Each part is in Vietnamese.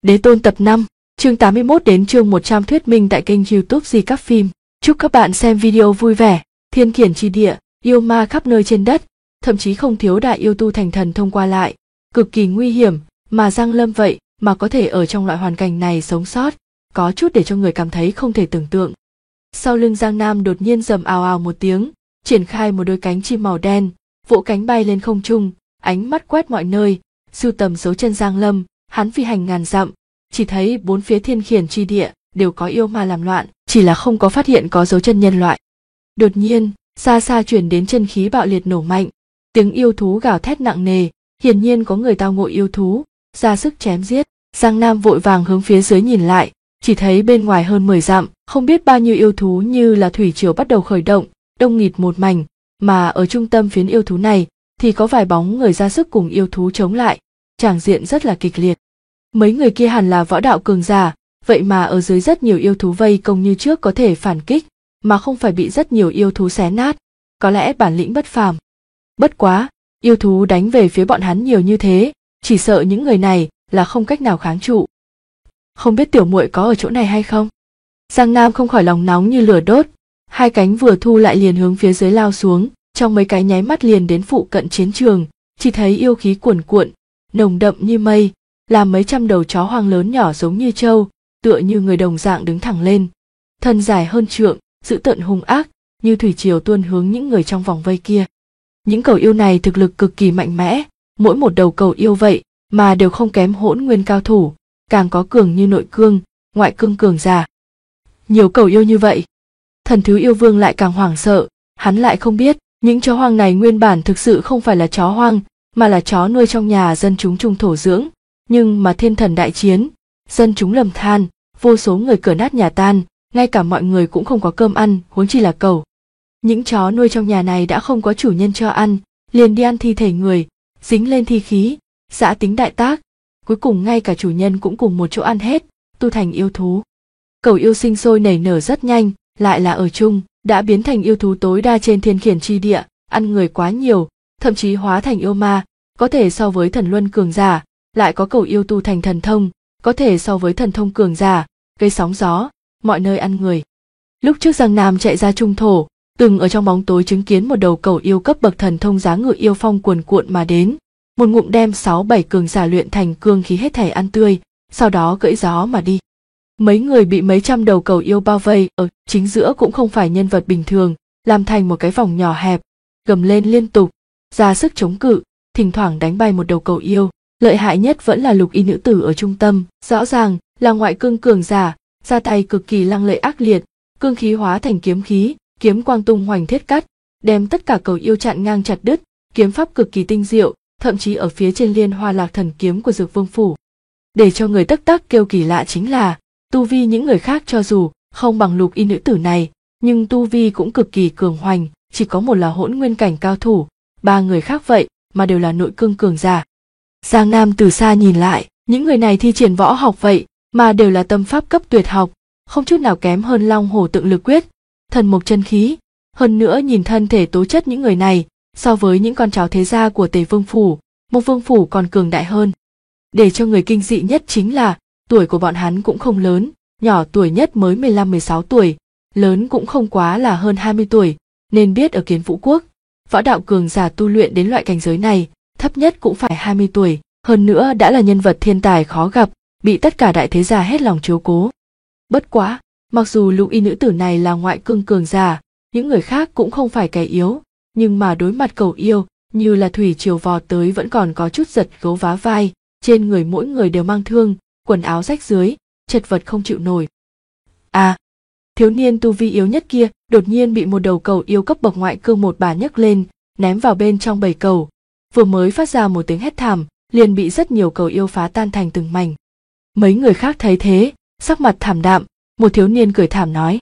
Đế Tôn tập 5, chương 81 đến chương 100 thuyết minh tại kênh YouTube Di Các Phim. Chúc các bạn xem video vui vẻ. Thiên Kiển chi địa, yêu ma khắp nơi trên đất, thậm chí không thiếu đại yêu tu thành thần thông qua lại, cực kỳ nguy hiểm, mà Giang Lâm vậy mà có thể ở trong loại hoàn cảnh này sống sót, có chút để cho người cảm thấy không thể tưởng tượng. Sau lưng Giang Nam đột nhiên rầm ào ào một tiếng, triển khai một đôi cánh chim màu đen, vỗ cánh bay lên không trung, ánh mắt quét mọi nơi, sưu tầm dấu chân Giang Lâm. Hắn phi hành ngàn dặm, chỉ thấy bốn phía Thiên Kiển chi địa đều có yêu ma làm loạn, chỉ là không có phát hiện có dấu chân nhân loại. Đột nhiên, xa xa truyền đến chân khí bạo liệt nổ mạnh, tiếng yêu thú gào thét nặng nề, hiển nhiên có người tao ngộ yêu thú, ra sức chém giết. Giang Nam vội vàng hướng phía dưới nhìn lại, chỉ thấy bên ngoài hơn 10 dặm, không biết bao nhiêu yêu thú như là thủy triều bắt đầu khởi động, đông nghịt một mảnh, mà ở trung tâm phiến yêu thú này thì có vài bóng người ra sức cùng yêu thú chống lại, tràng diện rất là kịch liệt. Mấy người kia hẳn là võ đạo cường giả, vậy mà ở dưới rất nhiều yêu thú vây công như trước có thể phản kích, mà không phải bị rất nhiều yêu thú xé nát, có lẽ bản lĩnh bất phàm. Bất quá, yêu thú đánh về phía bọn hắn nhiều như thế, chỉ sợ những người này là không cách nào kháng trụ. Không biết tiểu muội có ở chỗ này hay không? Giang Nam không khỏi lòng nóng như lửa đốt, hai cánh vừa thu lại liền hướng phía dưới lao xuống, trong mấy cái nháy mắt liền đến phụ cận chiến trường, chỉ thấy yêu khí cuồn cuộn, nồng đậm như mây, làm mấy trăm đầu chó hoang lớn nhỏ giống như trâu, tựa như người đồng dạng đứng thẳng lên, thân dài hơn trượng, dữ tợn hung ác, như thủy triều tuôn hướng những người trong vòng vây kia. Những cầu yêu này thực lực cực kỳ mạnh mẽ, mỗi một đầu cầu yêu vậy mà đều không kém Hỗn Nguyên cao thủ, càng có cường như nội cương, ngoại cương cường giả. Nhiều cầu yêu như vậy, Thần Thứ Yêu Vương lại càng hoảng sợ, hắn lại không biết, những chó hoang này nguyên bản thực sự không phải là chó hoang, mà là chó nuôi trong nhà dân chúng trung thổ dưỡng, nhưng mà thiên thần đại chiến, dân chúng lầm than, vô số người cửa nát nhà tan, ngay cả mọi người cũng không có cơm ăn, huống chi là cẩu. Những chó nuôi trong nhà này đã không có chủ nhân cho ăn, liền đi ăn thi thể người, dính lên thi khí, dã tính đại tác, cuối cùng ngay cả chủ nhân cũng cùng một chỗ ăn hết, tu thành yêu thú. Cẩu yêu sinh sôi nảy nở rất nhanh, lại là ở chung, đã biến thành yêu thú tối đa trên Thiên Kiển chi địa, ăn người quá nhiều, thậm chí hóa thành yêu ma, có thể so với thần luân cường giả, lại có cẩu yêu tu thành thần thông, có thể so với thần thông cường giả, gây sóng gió, mọi nơi ăn người. Lúc trước Giang Nam chạy ra trung thổ, từng ở trong bóng tối chứng kiến một đầu cẩu yêu cấp bậc thần thông giá ngự yêu phong cuồn cuộn mà đến, một ngụm đem 6-7 cường giả luyện thành cương khí hết thảy ăn tươi, sau đó cưỡi gió mà đi. Mấy người bị mấy trăm đầu cẩu yêu bao vây, ở chính giữa cũng không phải nhân vật bình thường, làm thành một cái vòng nhỏ hẹp, gầm lên liên tục, ra sức chống cự, thỉnh thoảng đánh bay một đầu cẩu yêu. Lợi hại nhất vẫn là lục y nữ tử ở trung tâm, rõ ràng là ngoại cương cường giả, ra tay cực kỳ lăng lệ ác liệt, cương khí hóa thành kiếm khí, kiếm quang tung hoành thiết cắt, đem tất cả cẩu yêu chặn ngang chặt đứt, kiếm pháp cực kỳ tinh diệu, thậm chí ở phía trên Liên Hoa Lạc Thần kiếm của Dược Vương phủ. Để cho người tắc tắc kêu kỳ lạ chính là, tu vi những người khác cho dù không bằng lục y nữ tử này, nhưng tu vi cũng cực kỳ cường hoành, chỉ có một là Hỗn Nguyên cảnh cao thủ, ba người khác vậy mà đều là nội cương cường giả. Giang Nam từ xa nhìn lại, những người này thi triển võ học vậy mà đều là tâm pháp cấp tuyệt học, không chút nào kém hơn Long Hổ Tượng Lực Quyết, Thần Mộc Chân Khí. Hơn nữa nhìn thân thể tố chất những người này, so với những con cháu thế gia của Tề Vương phủ, Mộc Vương phủ còn cường đại hơn. Để cho người kinh dị nhất chính là tuổi của bọn hắn cũng không lớn, nhỏ tuổi nhất mới 15-16 tuổi, lớn cũng không quá là hơn 20 tuổi, nên biết ở Kiến Vũ Quốc, võ đạo cường giả tu luyện đến loại cảnh giới này, thấp nhất cũng phải 20 tuổi, hơn nữa đã là nhân vật thiên tài khó gặp, bị tất cả đại thế gia hết lòng chiếu cố. Bất quá, mặc dù lục y nữ tử này là ngoại cương cường giả, những người khác cũng không phải kẻ yếu, nhưng mà đối mặt cẩu yêu, như là thủy triều vọt tới vẫn còn có chút giật gấu vá vai, trên người mỗi người đều mang thương, quần áo rách dưới, chật vật không chịu nổi. À, thiếu niên tu vi yếu nhất kia đột nhiên bị một đầu cẩu yêu cấp bậc ngoại cương một bà nhấc lên, ném vào bên trong bầy cẩu, vừa mới phát ra một tiếng hét thảm, liền bị rất nhiều cẩu yêu phá tan thành từng mảnh. Mấy người khác thấy thế, sắc mặt thảm đạm, một thiếu niên cười thảm nói: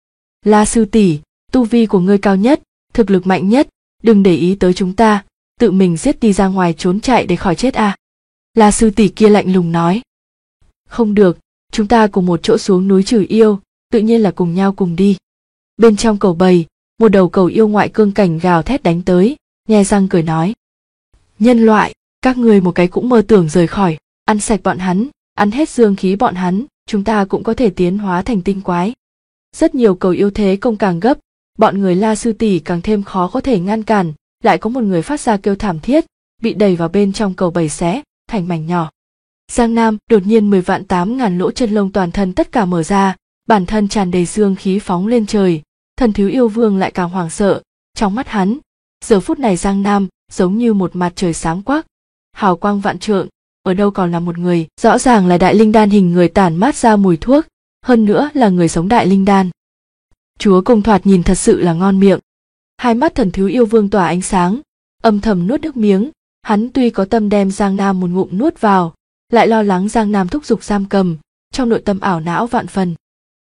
La sư tỷ, tu vi của ngươi cao nhất, thực lực mạnh nhất, đừng để ý tới chúng ta, tự mình giết đi ra ngoài trốn chạy để khỏi chết à. La sư tỷ kia lạnh lùng nói: Không được, chúng ta cùng một chỗ xuống núi trừ yêu, tự nhiên là cùng nhau cùng đi. Bên trong cẩu bầy, một đầu cẩu yêu ngoại cương cảnh gào thét đánh tới, nhe răng cười nói: Nhân loại, các ngươi một cái cũng mơ tưởng rời khỏi, ăn sạch bọn hắn, Ăn hết dương khí bọn hắn, chúng ta cũng có thể tiến hóa thành tinh quái. Rất nhiều cầu yêu thế công càng gấp, bọn người La sư tỷ càng thêm khó có thể ngăn cản, lại có một người phát ra kêu thảm thiết, bị đẩy vào bên trong cầu bầy xé thành mảnh nhỏ. Giang Nam đột nhiên 10 vạn 8.000 lỗ chân lông toàn thân tất cả mở ra, bản thân tràn đầy dương khí phóng lên trời. Thần thiếu yêu vương lại càng hoảng sợ, trong mắt hắn, giờ phút này Giang Nam giống như một mặt trời sáng quắc, hào quang vạn trượng, ở đâu còn là một người, rõ ràng là đại linh đan hình người tản mát ra mùi thuốc, hơn nữa là người sống đại linh đan. Chúa công thoạt nhìn thật sự là ngon miệng. Hai mắt thần thiếu yêu vương tỏa ánh sáng, âm thầm nuốt nước miếng, hắn tuy có tâm đem Giang Nam một ngụm nuốt vào, lại lo lắng Giang Nam thúc giục giam cầm, trong nội tâm ảo não vạn phần.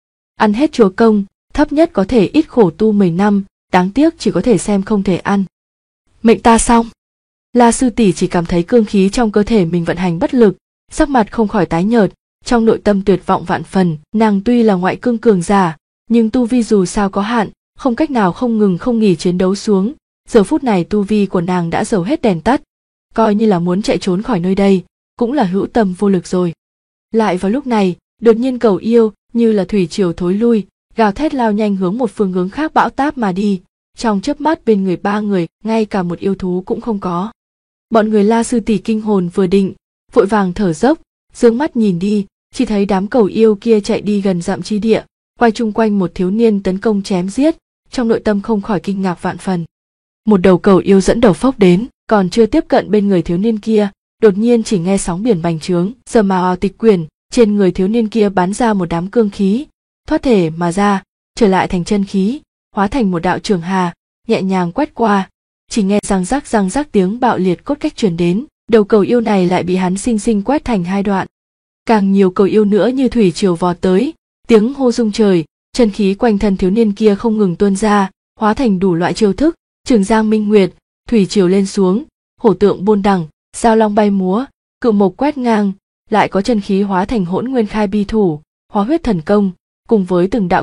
Ăn hết chúa công, thấp nhất có thể ít khổ tu 10 năm, đáng tiếc chỉ có thể xem không thể ăn. Mệnh ta xong. La sư tỷ chỉ cảm thấy cương khí trong cơ thể mình vận hành bất lực, sắc mặt không khỏi tái nhợt, trong nội tâm tuyệt vọng vạn phần. Nàng tuy là ngoại cương cường giả, nhưng tu vi dù sao có hạn, không cách nào không ngừng không nghỉ chiến đấu xuống. Giờ phút này tu vi của nàng đã dầu hết đèn tắt, coi như là muốn chạy trốn khỏi nơi đây, cũng là hữu tâm vô lực rồi. Lại vào lúc này, đột nhiên cầu yêu như là thủy triều thối lui, gào thét lao nhanh hướng một phương hướng khác bão táp mà đi. Trong chớp mắt bên người ba người, ngay cả một yêu thú cũng không có. Bọn người La sư tỷ kinh hồn vừa định, vội vàng thở dốc, dương mắt nhìn đi, chỉ thấy đám cầu yêu kia chạy đi gần dặm chi địa, quay chung quanh một thiếu niên tấn công chém giết, trong nội tâm không khỏi kinh ngạc vạn phần. Một đầu cầu yêu dẫn đầu phốc đến, còn chưa tiếp cận bên người thiếu niên kia, đột nhiên chỉ nghe sóng biển bành trướng, giờ mà tịch quyển, trên người thiếu niên kia bắn ra một đám cương khí, thoát thể mà ra, trở lại thành chân khí, hóa thành một đạo trường hà, nhẹ nhàng quét qua, chỉ nghe răng rắc tiếng bạo liệt cốt cách truyền đến, đầu cầu yêu này lại bị hắn sinh sinh quét thành hai đoạn. Càng nhiều cầu yêu nữa như thủy triều vọt tới, tiếng hô rung trời, chân khí quanh thân thiếu niên kia không ngừng tuôn ra, hóa thành đủ loại chiêu thức, trường giang minh nguyệt, thủy triều lên xuống, hổ tượng bôn đằng, giao long bay múa, cự mộc quét ngang, lại có chân khí hóa thành hỗn nguyên khai bi thủ, hóa huyết thần công, cùng với từng đạo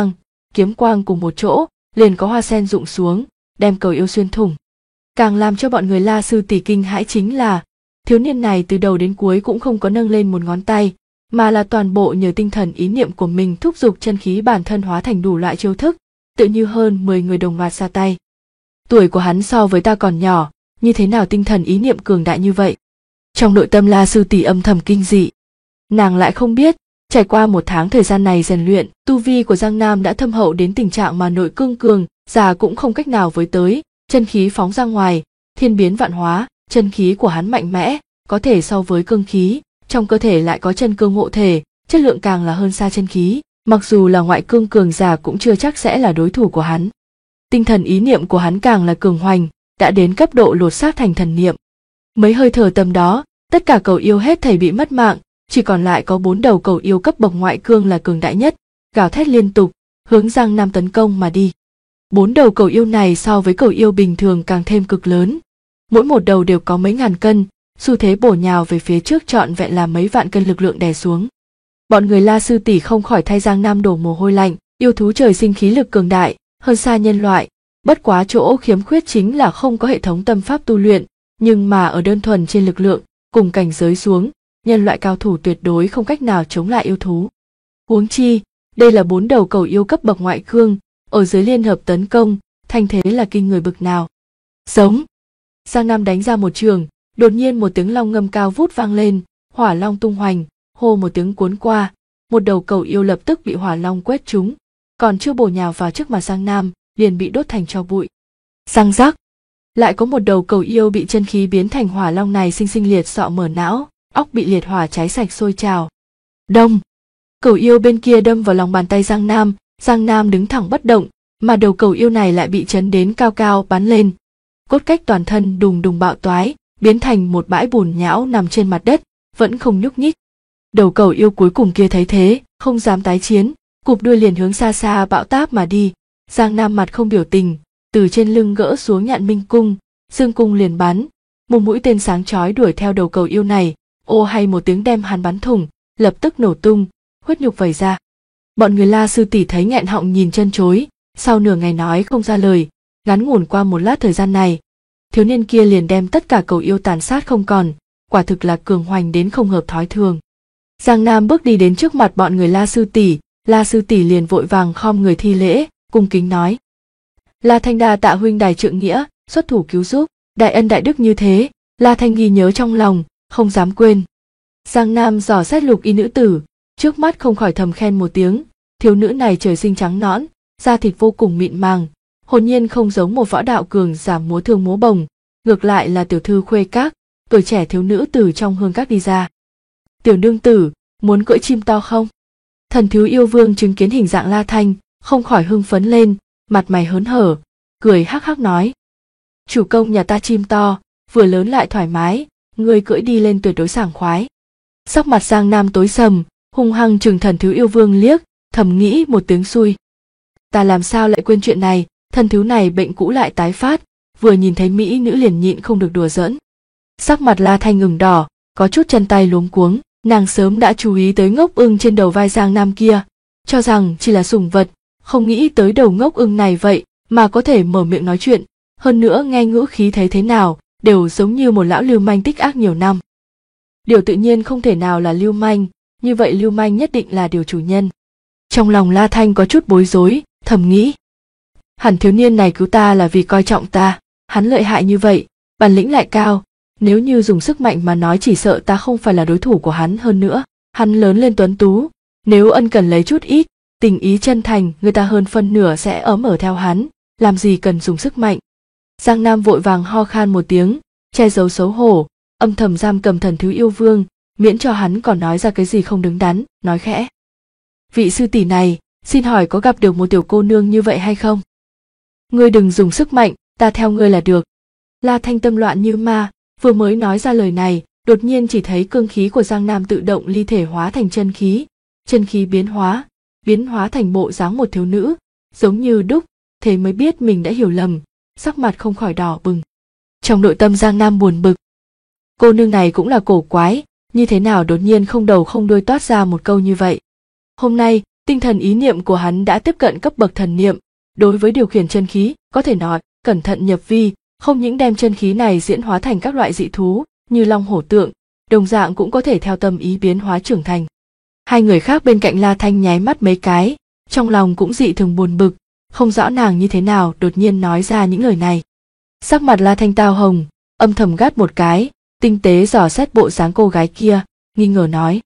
kiếm quang cùng một chỗ, liền có hoa sen rụng xuống, đem cầu yêu xuyên thủng. Càng làm cho bọn người La sư tỷ kinh hãi chính là, thiếu niên này từ đầu đến cuối cũng không có nâng lên một ngón tay, mà là toàn bộ nhờ tinh thần ý niệm của mình thúc giục chân khí bản thân hóa thành đủ loại chiêu thức, tự như hơn 10 người đồng loạt ra tay. Tuổi của hắn so với ta còn nhỏ, như thế nào tinh thần ý niệm cường đại như vậy? Trong nội tâm La sư tỷ âm thầm kinh dị. Nàng lại không biết, trải qua một tháng thời gian này rèn luyện, tu vi của Giang Nam đã thâm hậu đến tình trạng mà nội cương cường già cũng không cách nào với tới, chân khí phóng ra ngoài, thiên biến vạn hóa, chân khí của hắn mạnh mẽ, có thể so với cương khí, trong cơ thể lại có chân cương hộ thể, chất lượng càng là hơn xa chân khí, mặc dù là ngoại cương cường già cũng chưa chắc sẽ là đối thủ của hắn. Tinh thần ý niệm của hắn càng là cường hoành, đã đến cấp độ lột xác thành thần niệm. Mấy hơi thở tầm đó, tất cả cầu yêu hết thảy bị mất mạng, chỉ còn lại có 4 đầu cầu yêu cấp bậc ngoại cương là cường đại nhất, gào thét liên tục, hướng Giang Nam tấn công mà đi. 4 đầu cầu yêu này so với cầu yêu bình thường càng thêm cực lớn, mỗi một đầu đều có mấy ngàn cân, xu thế bổ nhào về phía trước trọn vẹn là mấy vạn cân lực lượng đè xuống. Bọn người La sư tỷ không khỏi thay Giang Nam đổ mồ hôi lạnh, yêu thú trời sinh khí lực cường đại, hơn xa nhân loại, bất quá chỗ khiếm khuyết chính là không có hệ thống tâm pháp tu luyện, nhưng mà ở đơn thuần trên lực lượng, cùng cảnh giới xuống, nhân loại cao thủ tuyệt đối không cách nào chống lại yêu thú. Huống chi, đây là 4 đầu cầu yêu cấp bậc ngoại cương, ở dưới liên hợp tấn công, thanh thế là kinh người bực nào. Giống. Giang Nam đánh ra một trường, đột nhiên một tiếng long ngâm cao vút vang lên, hỏa long tung hoành, hô một tiếng cuốn qua, một đầu cầu yêu lập tức bị hỏa long quét trúng, còn chưa bổ nhào vào trước mặt Giang Nam, liền bị đốt thành tro bụi. Răng rắc. Lại có một đầu cầu yêu bị chân khí biến thành hỏa long này sinh sinh liệt sọ mở não, óc bị liệt hỏa cháy sạch sôi trào. Đông. Cầu yêu bên kia đâm vào lòng bàn tay Giang Nam đứng thẳng bất động, mà đầu cầu yêu này lại bị chấn đến cao cao bắn lên. Cốt cách toàn thân đùng đùng bạo toái, biến thành một bãi bùn nhão nằm trên mặt đất, vẫn không nhúc nhích. Đầu cầu yêu cuối cùng kia thấy thế, không dám tái chiến, cụp đuôi liền hướng xa xa bão táp mà đi. Giang Nam mặt không biểu tình, từ trên lưng gỡ xuống nhạn minh cung, dương cung liền bắn, một mũi tên sáng chói đuổi theo đầu cầu yêu này, ô hay một tiếng đem hắn bắn thủng, lập tức nổ tung, huyết nhục vẩy ra. Bọn người La sư tỷ thấy nghẹn họng nhìn chân chối, sau nửa ngày nói không ra lời, ngắn ngủn qua một lát thời gian này, thiếu niên kia liền đem tất cả cầu yêu tàn sát không còn, quả thực là cường hoành đến không hợp thói thường. Giang Nam bước đi đến trước mặt bọn người La Sư tỷ liền vội vàng khom người thi lễ, cung kính nói: La Thanh đa tạ huynh đài trượng nghĩa, xuất thủ cứu giúp, đại ân đại đức như thế, La Thanh ghi nhớ trong lòng, không dám quên. Giang Nam dò xét Lục Y nữ tử, trước mắt không khỏi thầm khen một tiếng, thiếu nữ này trời sinh trắng nõn, da thịt vô cùng mịn màng, hồn nhiên không giống một võ đạo cường giả múa thương múa bồng, ngược lại là tiểu thư khuê các, tuổi trẻ thiếu nữ từ trong hương các đi ra. Tiểu nương tử, muốn cưỡi chim to không? Thần thiếu yêu vương chứng kiến hình dạng La Thanh, không khỏi hưng phấn lên, mặt mày hớn hở, cười hắc hắc nói: chủ công nhà ta chim to, vừa lớn lại thoải mái, ngươi cưỡi đi lên tuyệt đối sảng khoái. Sắc mặt Giang Nam tối sầm, hung hăng trừng thần thiếu yêu vương liếc, thầm nghĩ một tiếng xui. Ta làm sao lại quên chuyện này, thần thiếu này bệnh cũ lại tái phát, vừa nhìn thấy mỹ nữ liền nhịn không được đùa giỡn. Sắc mặt La Thanh ngừng đỏ, có chút chân tay luống cuống, nàng sớm đã chú ý tới ngốc ưng trên đầu vai Giang Nam kia, cho rằng chỉ là sủng vật, không nghĩ tới đầu ngốc ưng này vậy mà có thể mở miệng nói chuyện, hơn nữa nghe ngữ khí thấy thế nào đều giống như một lão lưu manh tích ác nhiều năm. Điều tự nhiên không thể nào là lưu manh, như vậy lưu manh nhất định là điều chủ nhân. Trong lòng La Thanh có chút bối rối, thầm nghĩ: hẳn thiếu niên này cứu ta là vì coi trọng ta, hắn lợi hại như vậy, bản lĩnh lại cao, nếu như dùng sức mạnh mà nói chỉ sợ ta không phải là đối thủ của hắn. Hơn nữa, hắn lớn lên tuấn tú, nếu ân cần lấy chút ít, tình ý chân thành, người ta hơn phân nửa sẽ ấm ở theo hắn, làm gì cần dùng sức mạnh. Giang Nam vội vàng ho khan một tiếng, che giấu xấu hổ, âm thầm giam cầm thần thiếu yêu vương, miễn cho hắn còn nói ra cái gì không đứng đắn, nói khẽ: vị sư tỷ này, xin hỏi có gặp được một tiểu cô nương như vậy hay không? Ngươi đừng dùng sức mạnh, ta theo ngươi là được. La Thanh tâm loạn như ma, vừa mới nói ra lời này, đột nhiên chỉ thấy cương khí của Giang Nam tự động ly thể hóa thành chân khí biến hóa thành bộ dáng một thiếu nữ, giống như đúc, thế mới biết mình đã hiểu lầm, sắc mặt không khỏi đỏ bừng. Trong nội tâm Giang Nam buồn bực, cô nương này cũng là cổ quái, như thế nào đột nhiên không đầu không đuôi toát ra một câu như vậy. Hôm nay, tinh thần ý niệm của hắn đã tiếp cận cấp bậc thần niệm, đối với điều khiển chân khí, có thể nói, cẩn thận nhập vi, không những đem chân khí này diễn hóa thành các loại dị thú, như long hổ tượng, đồng dạng cũng có thể theo tâm ý biến hóa trưởng thành. Hai người khác bên cạnh La Thanh nháy mắt mấy cái, trong lòng cũng dị thường buồn bực, không rõ nàng như thế nào đột nhiên nói ra những lời này. Sắc mặt La Thanh tao hồng, âm thầm gắt một cái, tinh tế dò xét bộ dáng cô gái kia, nghi ngờ nói: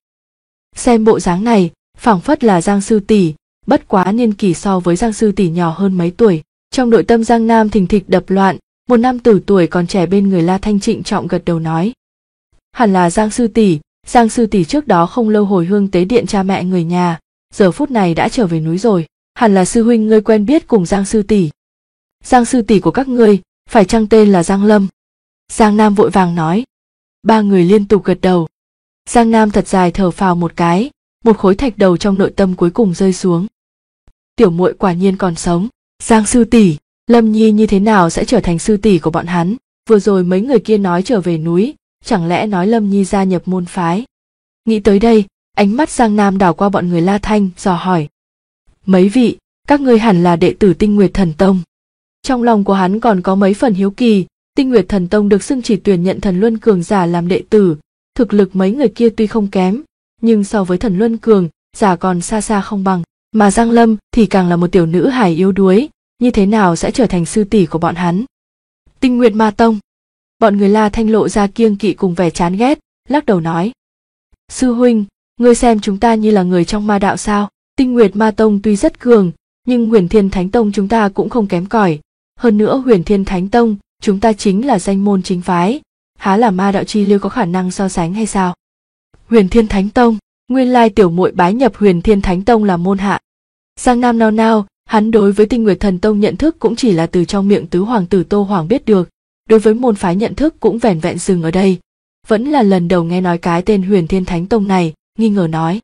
xem bộ dáng này, phảng phất là Giang sư tỷ, bất quá niên kỷ so với Giang sư tỷ nhỏ hơn mấy tuổi. Trong nội tâm Giang Nam thình thịch đập loạn, một nam tử tuổi còn trẻ bên người La Thanh trịnh trọng gật đầu nói: hẳn là Giang sư tỷ trước đó không lâu hồi hương tế điện cha mẹ người nhà, giờ phút này đã trở về núi rồi, hẳn là sư huynh ngươi quen biết cùng Giang sư tỷ. Giang sư tỷ của các ngươi, phải chăng tên là Giang Lâm? Giang Nam vội vàng nói. Ba người liên tục gật đầu. Giang Nam thật dài thở phào một cái, một khối thạch đầu trong nội tâm cuối cùng rơi xuống. Tiểu muội quả nhiên còn sống. Giang sư tỷ, Lâm Nhi như thế nào sẽ trở thành sư tỷ của bọn hắn? Vừa rồi mấy người kia nói trở về núi, chẳng lẽ nói Lâm Nhi gia nhập môn phái? Nghĩ tới đây, ánh mắt Giang Nam đảo qua bọn người La Thanh, dò hỏi: mấy vị, các ngươi hẳn là đệ tử Tinh Nguyệt Thần Tông. Trong lòng của hắn còn có mấy phần hiếu kỳ. Tinh Nguyệt Thần Tông được xưng chỉ tuyển nhận thần luân cường giả làm đệ tử, thực lực mấy người kia tuy không kém, nhưng so với thần luân cường giả còn xa xa không bằng, mà Giang Lâm thì càng là một tiểu nữ hài yếu đuối, như thế nào sẽ trở thành sư tỷ của bọn hắn? Tinh Nguyệt Ma Tông. Bọn người La Thanh lộ ra kiêng kỵ cùng vẻ chán ghét, lắc đầu nói: sư huynh, ngươi xem chúng ta như là người trong ma đạo sao? Tinh Nguyệt Ma Tông tuy rất cường, nhưng Huyền Thiên Thánh Tông chúng ta cũng không kém cỏi. Hơn nữa Huyền Thiên Thánh Tông chúng ta chính là danh môn chính phái, há là ma đạo chi lưu có khả năng so sánh hay sao? Huyền Thiên Thánh Tông, nguyên lai tiểu muội bái nhập Huyền Thiên Thánh Tông là môn hạ. Giang Nam nao nao, hắn đối với Tinh Nguyệt Thần Tông nhận thức cũng chỉ là từ trong miệng tứ hoàng tử Tô Hoàng biết được, đối với môn phái nhận thức cũng vẻn vẹn dừng ở đây, vẫn là lần đầu nghe nói cái tên Huyền Thiên Thánh Tông này, nghi ngờ nói: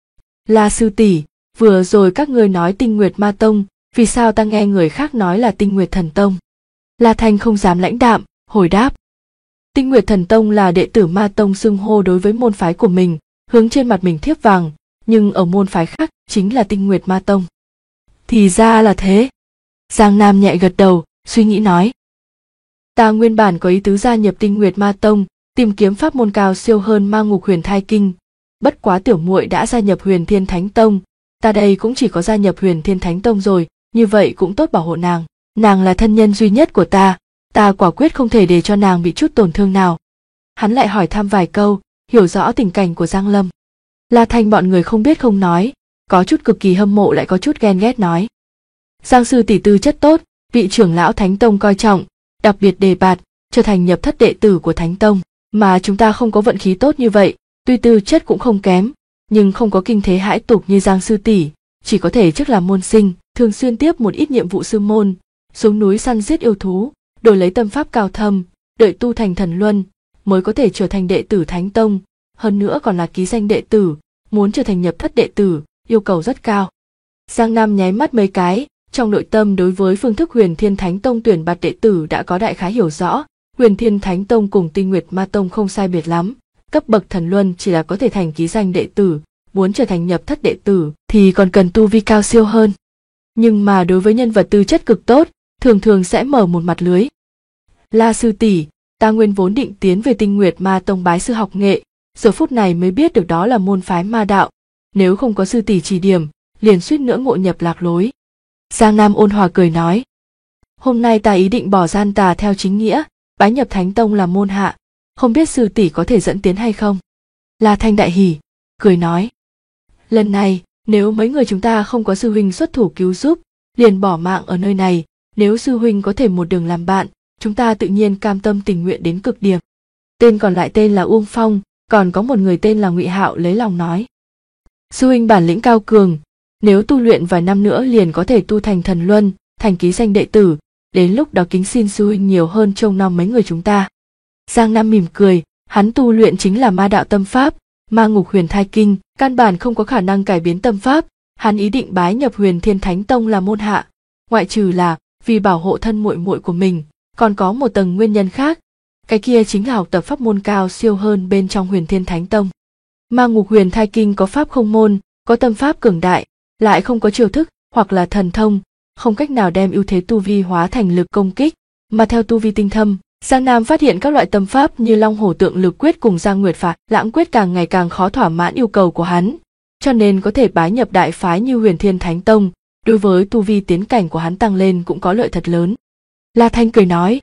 La sư tỷ, vừa rồi các ngươi nói Tinh Nguyệt Ma Tông, vì sao ta nghe người khác nói là Tinh Nguyệt Thần Tông? La Thanh không dám lãnh đạm, hồi đáp: Tinh Nguyệt Thần Tông là đệ tử Ma Tông xưng hô đối với môn phái của mình, hướng trên mặt mình thiếp vàng, nhưng ở môn phái khác chính là Tinh Nguyệt Ma Tông. Thì ra là thế. Giang Nam nhẹ gật đầu, suy nghĩ nói: ta nguyên bản có ý tứ gia nhập Tinh Nguyệt Ma Tông, tìm kiếm pháp môn cao siêu hơn Ma Ngục Huyền Thai Kinh, bất quá tiểu muội đã gia nhập Huyền Thiên Thánh Tông, ta đây cũng chỉ có gia nhập Huyền Thiên Thánh Tông rồi, như vậy cũng tốt bảo hộ nàng. Nàng là thân nhân duy nhất của ta quả quyết không thể để cho nàng bị chút tổn thương nào. Hắn lại hỏi thăm vài câu, hiểu rõ tình cảnh của Giang Lâm. La Thanh bọn người không biết không nói, có chút cực kỳ hâm mộ lại có chút ghen ghét nói. Giang sư tỷ tư chất tốt, vị trưởng lão Thánh Tông coi trọng, đặc biệt đề bạt, trở thành nhập thất đệ tử của Thánh Tông, mà chúng ta không có vận khí tốt như vậy, tuy tư chất cũng không kém, nhưng không có kinh thế hãi tục như Giang sư tỷ, chỉ có thể trước làm môn sinh, thường xuyên tiếp một ít nhiệm vụ sư môn, xuống núi săn giết yêu thú, đổi lấy tâm pháp cao thâm, đợi tu thành thần luân, mới có thể trở thành đệ tử Thánh Tông, hơn nữa còn là ký danh đệ tử, muốn trở thành nhập thất đệ tử, yêu cầu rất cao. Giang Nam nháy mắt mấy cái, trong nội tâm đối với phương thức Huyền Thiên Thánh Tông tuyển bạt đệ tử đã có đại khái hiểu rõ. Huyền Thiên Thánh Tông cùng Tinh Nguyệt Ma Tông không sai biệt lắm, cấp bậc thần luân chỉ là có thể thành ký danh đệ tử, muốn trở thành nhập thất đệ tử thì còn cần tu vi cao siêu hơn. Nhưng mà đối với nhân vật tư chất cực tốt, thường thường sẽ mở một mặt lưới. La sư tỷ, ta nguyên vốn định tiến về Tinh Nguyệt Ma Tông bái sư học nghệ, giờ phút này mới biết được đó là môn phái ma đạo, nếu không có sư tỷ chỉ điểm, liền suýt nữa ngộ nhập lạc lối. Giang Nam ôn hòa cười nói, hôm nay ta ý định bỏ gian tà theo chính nghĩa, bái nhập Thánh Tông làm môn hạ, không biết sư tỷ có thể dẫn tiến hay không. La Thanh đại hỉ, cười nói, lần này nếu mấy người chúng ta không có sư huynh xuất thủ cứu giúp, liền bỏ mạng ở nơi này, nếu sư huynh có thể một đường làm bạn, chúng ta tự nhiên cam tâm tình nguyện đến cực điểm. Tên còn lại tên là Uông Phong, còn có một người tên là Ngụy Hạo lấy lòng nói, sư huynh bản lĩnh cao cường, nếu tu luyện vài năm nữa liền có thể tu thành thần luân, thành ký danh đệ tử, đến lúc đó kính xin sư huynh nhiều hơn trông nom mấy người chúng ta. Giang Nam mỉm cười, hắn tu luyện chính là ma đạo tâm pháp, Ma Ngục Huyền Thai Kinh, căn bản không có khả năng cải biến tâm pháp, hắn ý định bái nhập Huyền Thiên Thánh Tông làm môn hạ, ngoại trừ là vì bảo hộ thân muội muội của mình, còn có một tầng nguyên nhân khác, cái kia chính là học tập pháp môn cao siêu hơn bên trong Huyền Thiên Thánh Tông. Ma Ngục Huyền Thai Kinh có pháp không môn, có tâm pháp cường đại, lại không có chiêu thức hoặc là thần thông, không cách nào đem ưu thế tu vi hóa thành lực công kích, mà theo tu vi tinh thâm, Giang Nam phát hiện các loại tâm pháp như Long Hổ Tượng Lực Quyết cùng Giang Nguyệt Phạt Lãng Quyết càng ngày càng khó thỏa mãn yêu cầu của hắn, cho nên có thể bái nhập đại phái như Huyền Thiên Thánh Tông, đối với tu vi tiến cảnh của hắn tăng lên cũng có lợi thật lớn. La Thanh cười nói,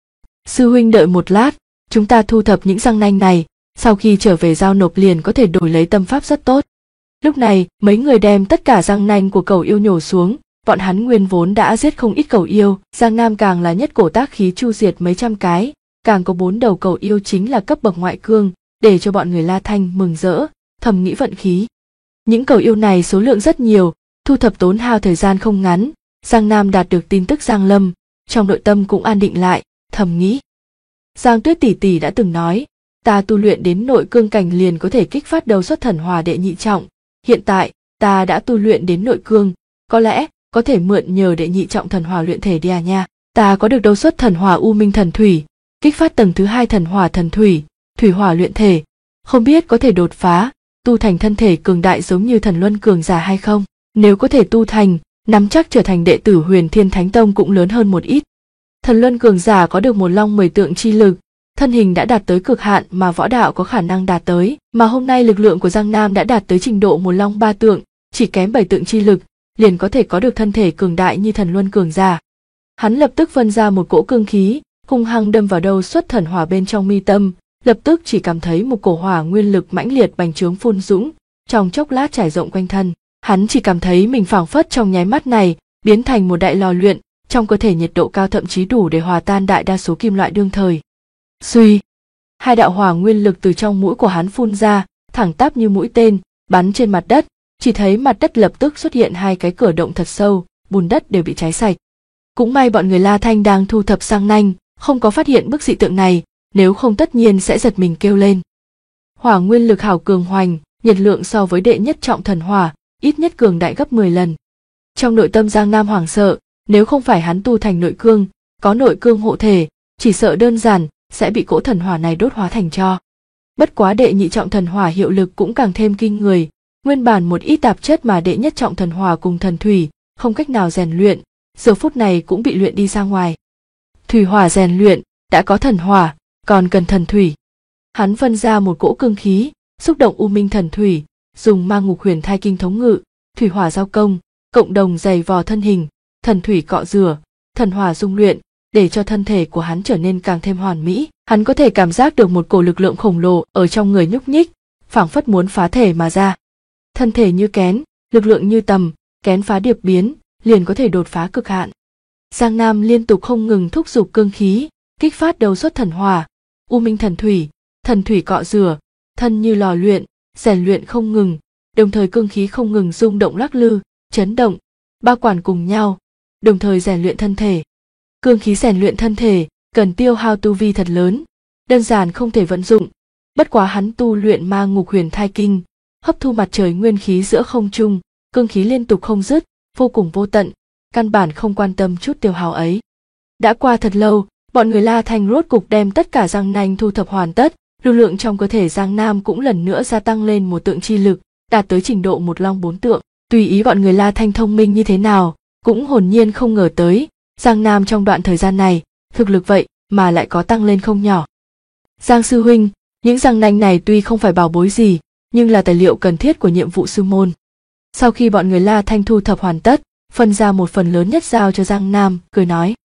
sư huynh đợi một lát, chúng ta thu thập những răng nanh này, sau khi trở về giao nộp liền có thể đổi lấy tâm pháp rất tốt. Lúc này, mấy người đem tất cả răng nanh của cẩu yêu nhổ xuống, bọn hắn nguyên vốn đã giết không ít cẩu yêu, Giang Nam càng là nhất cổ tác khí chu diệt mấy trăm cái, càng có 4 đầu cẩu yêu chính là cấp bậc ngoại cương, để cho bọn người La Thanh mừng rỡ, thầm nghĩ vận khí. Những cẩu yêu này số lượng rất nhiều, thu thập tốn hao thời gian không ngắn, Giang Nam đạt được tin tức Giang Lâm, trong nội tâm cũng an định lại, thầm nghĩ. Giang Tuyết tỷ tỷ đã từng nói, ta tu luyện đến nội cương cảnh liền có thể kích phát đầu xuất thần hỏa đệ nhị trọng, hiện tại ta đã tu luyện đến nội cương, có lẽ có thể mượn nhờ đệ nhị trọng thần hỏa luyện thể đi à nha. Ta có được đấu xuất thần hỏa U Minh thần thủy, kích phát tầng thứ 2 thần hỏa thần thủy, thủy hỏa luyện thể, không biết có thể đột phá, tu thành thân thể cường đại giống như thần luân cường giả hay không. Nếu có thể tu thành, nắm chắc trở thành đệ tử Huyền Thiên Thánh Tông cũng lớn hơn một ít. Thần luân cường giả có được một long 10 tượng chi lực, thân hình đã đạt tới cực hạn mà võ đạo có khả năng đạt tới, mà hôm nay lực lượng của Giang Nam đã đạt tới trình độ một long 3 tượng, chỉ kém 7 tượng chi lực, liền có thể có được thân thể cường đại như thần luân cường giả. Hắn lập tức phân ra một cỗ cương khí, hung hăng đâm vào đầu xuất thần hỏa bên trong mi tâm, lập tức chỉ cảm thấy một cổ hỏa nguyên lực mãnh liệt bành trướng phun dũng, trong chốc lát trải rộng quanh thân. Hắn chỉ cảm thấy mình phảng phất trong nháy mắt này biến thành một đại lò luyện, trong cơ thể nhiệt độ cao thậm chí đủ để hòa tan đại đa số kim loại đương thời. Suy, hai đạo hỏa nguyên lực từ trong mũi của hắn phun ra, thẳng tắp như mũi tên, bắn trên mặt đất, chỉ thấy mặt đất lập tức xuất hiện hai cái cửa động thật sâu, bùn đất đều bị cháy sạch. Cũng may bọn người La Thanh đang thu thập răng nanh, không có phát hiện bức dị tượng này, nếu không tất nhiên sẽ giật mình kêu lên. Hỏa nguyên lực hảo cường hoành, nhiệt lượng so với đệ nhất trọng thần hỏa, ít nhất cường đại gấp 10 lần. Trong nội tâm Giang Nam hoảng sợ, nếu không phải hắn tu thành nội cương, có nội cương hộ thể, chỉ sợ đơn giản sẽ bị cỗ thần hỏa này đốt hóa thành tro. Bất quá đệ nhị trọng thần hỏa hiệu lực cũng càng thêm kinh người, nguyên bản một ít tạp chất mà đệ nhất trọng thần hỏa cùng thần thủy không cách nào rèn luyện, giờ phút này cũng bị luyện đi ra ngoài. Thủy hỏa rèn luyện, đã có thần hỏa, còn cần thần thủy. Hắn phân ra một cỗ cương khí, xúc động u minh thần thủy, dùng ma ngục huyền thai kinh thống ngự, thủy hỏa giao công, cộng đồng dày vò thân hình, thần thủy cọ rửa, thần hỏa dung luyện, để cho thân thể của hắn trở nên càng thêm hoàn mỹ. Hắn có thể cảm giác được một cổ lực lượng khổng lồ ở trong người nhúc nhích, phảng phất muốn phá thể mà ra. Thân thể như kén, lực lượng như tầm, kén phá điệp biến, liền có thể đột phá cực hạn. Giang Nam liên tục không ngừng thúc giục cương khí, kích phát đầu xuất thần hỏa, u minh thần thủy cọ rửa, thân như lò luyện, rèn luyện không ngừng, đồng thời cương khí không ngừng rung động lắc lư, chấn động, ba quản cùng nhau, đồng thời rèn luyện thân thể. Cương khí rèn luyện thân thể cần tiêu hao tu vi thật lớn, đơn giản không thể vận dụng. Bất quá hắn tu luyện ma ngục huyền thai kinh, hấp thu mặt trời nguyên khí giữa không trung, cương khí liên tục không dứt, vô cùng vô tận, căn bản không quan tâm chút tiêu hao ấy. Đã qua thật lâu, bọn người La Thanh rốt cục đem tất cả răng nanh thu thập hoàn tất, lực lượng trong cơ thể Giang Nam cũng lần nữa gia tăng lên một tượng chi lực, đạt tới trình độ một long bốn tượng. Tùy ý bọn người La Thanh thông minh như thế nào, cũng hồn nhiên không ngờ tới, Giang Nam trong đoạn thời gian này, thực lực vậy mà lại có tăng lên không nhỏ. Giang sư huynh, những răng nanh này tuy không phải bảo bối gì, nhưng là tài liệu cần thiết của nhiệm vụ sư môn. Sau khi bọn người La Thanh thu thập hoàn tất, phân ra một phần lớn nhất giao cho Giang Nam, cười nói: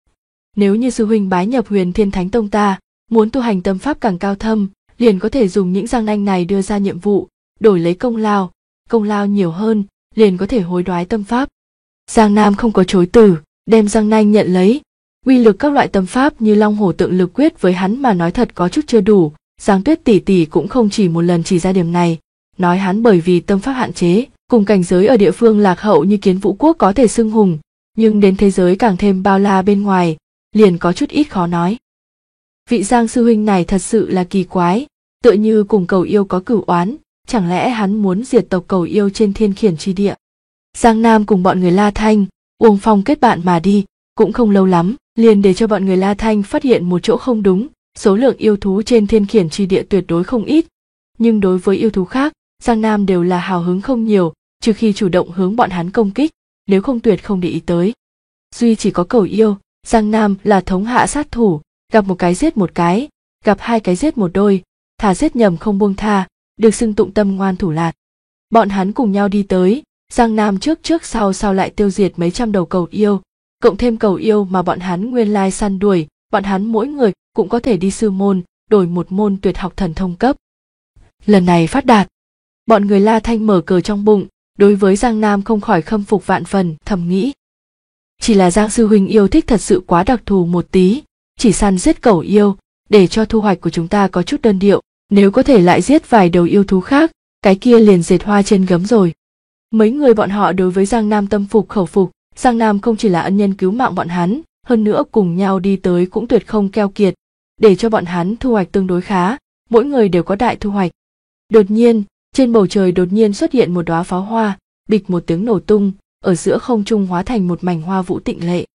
nếu như sư huynh bái nhập Huyền Thiên Thánh Tông ta, muốn tu hành tâm pháp càng cao thâm, liền có thể dùng những răng nanh này đưa ra nhiệm vụ, đổi lấy công lao nhiều hơn, liền có thể hối đoái tâm pháp. Giang Nam không có chối từ, đem răng nanh nhận lấy. Uy lực các loại tâm pháp như Long Hổ Tượng Lực Quyết với hắn mà nói thật có chút chưa đủ, Giang Tuyết tỷ tỷ cũng không chỉ một lần chỉ ra điểm này, nói hắn bởi vì tâm pháp hạn chế, cùng cảnh giới ở địa phương lạc hậu như Kiến Vũ Quốc có thể xưng hùng, nhưng đến thế giới càng thêm bao la bên ngoài, liền có chút ít khó nói. Vị Giang sư huynh này thật sự là kỳ quái, tựa như cùng Cầu Yêu có cửu oán, chẳng lẽ hắn muốn diệt tộc Cầu Yêu trên Thiên Khiển chi địa. Giang Nam cùng bọn người La Thanh, Uông Phong kết bạn mà đi, cũng không lâu lắm, liền để cho bọn người La Thanh phát hiện một chỗ không đúng, số lượng yêu thú trên Thiên Khiển chi địa tuyệt đối không ít, nhưng đối với yêu thú khác, Giang Nam đều là hào hứng không nhiều, trừ khi chủ động hướng bọn hắn công kích, nếu không tuyệt không để ý tới. Duy chỉ có Cầu Yêu, Giang Nam là thống hạ sát thủ, gặp một cái giết một cái, gặp hai cái giết một đôi, thà giết nhầm không buông tha, được xưng tụng tâm ngoan thủ lạt. Bọn hắn cùng nhau đi tới, Giang Nam trước sau lại tiêu diệt mấy trăm đầu Cầu Yêu, cộng thêm Cầu Yêu mà bọn hắn nguyên lai săn đuổi, bọn hắn mỗi người cũng có thể đi sư môn, đổi một môn tuyệt học thần thông cấp. Lần này phát đạt, bọn người La Thanh mở cờ trong bụng, đối với Giang Nam không khỏi khâm phục vạn phần, thầm nghĩ: chỉ là Giang sư huynh yêu thích thật sự quá đặc thù một tí, chỉ săn giết Cầu Yêu, để cho thu hoạch của chúng ta có chút đơn điệu, nếu có thể lại giết vài đầu yêu thú khác, cái kia liền dệt hoa trên gấm rồi. Mấy người bọn họ đối với Giang Nam tâm phục khẩu phục, Giang Nam không chỉ là ân nhân cứu mạng bọn hắn, hơn nữa cùng nhau đi tới cũng tuyệt không keo kiệt, để cho bọn hắn thu hoạch tương đối khá, mỗi người đều có đại thu hoạch. Đột nhiên, trên bầu trời đột nhiên xuất hiện một đóa pháo hoa, bịch một tiếng nổ tung, ở giữa không trung hóa thành một mảnh hoa vũ tịnh lệ.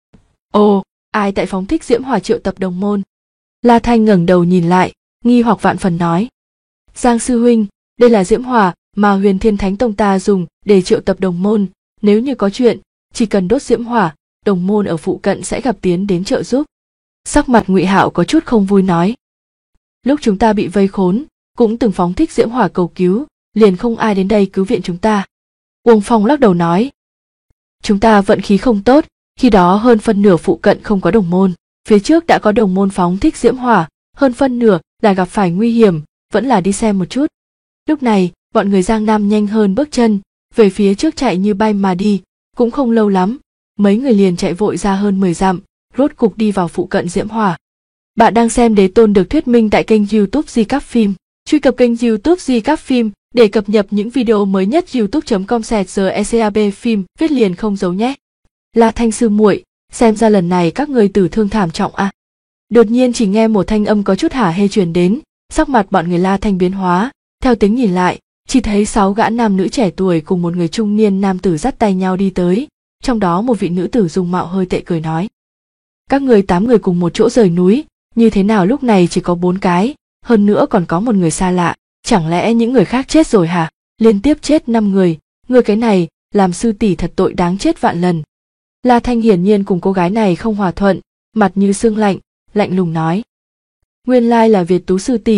Ồ, ai tại phóng thích diễm hỏa triệu tập đồng môn? La Thanh ngẩng đầu nhìn lại, nghi hoặc vạn phần nói: Giang sư huynh, đây là diễm hỏa mà Huyền Thiên Thánh Tông ta dùng để triệu tập đồng môn, nếu như có chuyện, chỉ cần đốt diễm hỏa, đồng môn ở phụ cận sẽ gặp tiến đến trợ giúp. Sắc mặt Ngụy Hạo có chút không vui nói: lúc chúng ta bị vây khốn, cũng từng phóng thích diễm hỏa cầu cứu, liền không ai đến đây cứu viện chúng ta. Uông Phong lắc đầu nói: chúng ta vận khí không tốt, khi đó hơn phân nửa phụ cận không có đồng môn, phía trước đã có đồng môn phóng thích diễm hỏa, hơn phân nửa là gặp phải nguy hiểm, vẫn là đi xem một chút. Lúc này, bọn người Giang Nam nhanh hơn bước chân, về phía trước chạy như bay mà đi, cũng không lâu lắm, mấy người liền chạy vội ra hơn 10 dặm, rốt cục đi vào phụ cận diễm hỏa. Bạn đang xem Đế Tôn được thuyết minh tại kênh YouTube Di Cáp Phim. Truy cập kênh YouTube Di Cáp Phim để cập nhật những video mới nhất. youtube.com/GECAB phim viết liền không giấu nhé. La Thanh sư muội, xem ra lần này các người tử thương thảm trọng à? Đột nhiên chỉ nghe một thanh âm có chút hả hê truyền đến, sắc mặt bọn người La Thanh biến hóa, theo tiếng nhìn lại, chỉ thấy 6 gã nam nữ trẻ tuổi cùng một người trung niên nam tử dắt tay nhau đi tới, trong đó một vị nữ tử dung mạo hơi tệ cười nói: các người 8 người cùng một chỗ rời núi, như thế nào lúc này chỉ có 4 cái, hơn nữa còn có một người xa lạ, chẳng lẽ những người khác chết rồi hả? Liên tiếp chết 5 người, người cái này, làm sư tỷ thật tội đáng chết vạn lần. La Thanh hiển nhiên cùng cô gái này không hòa thuận, mặt như xương lạnh, lạnh lùng nói: nguyên lai là Việt Tú sư tỷ,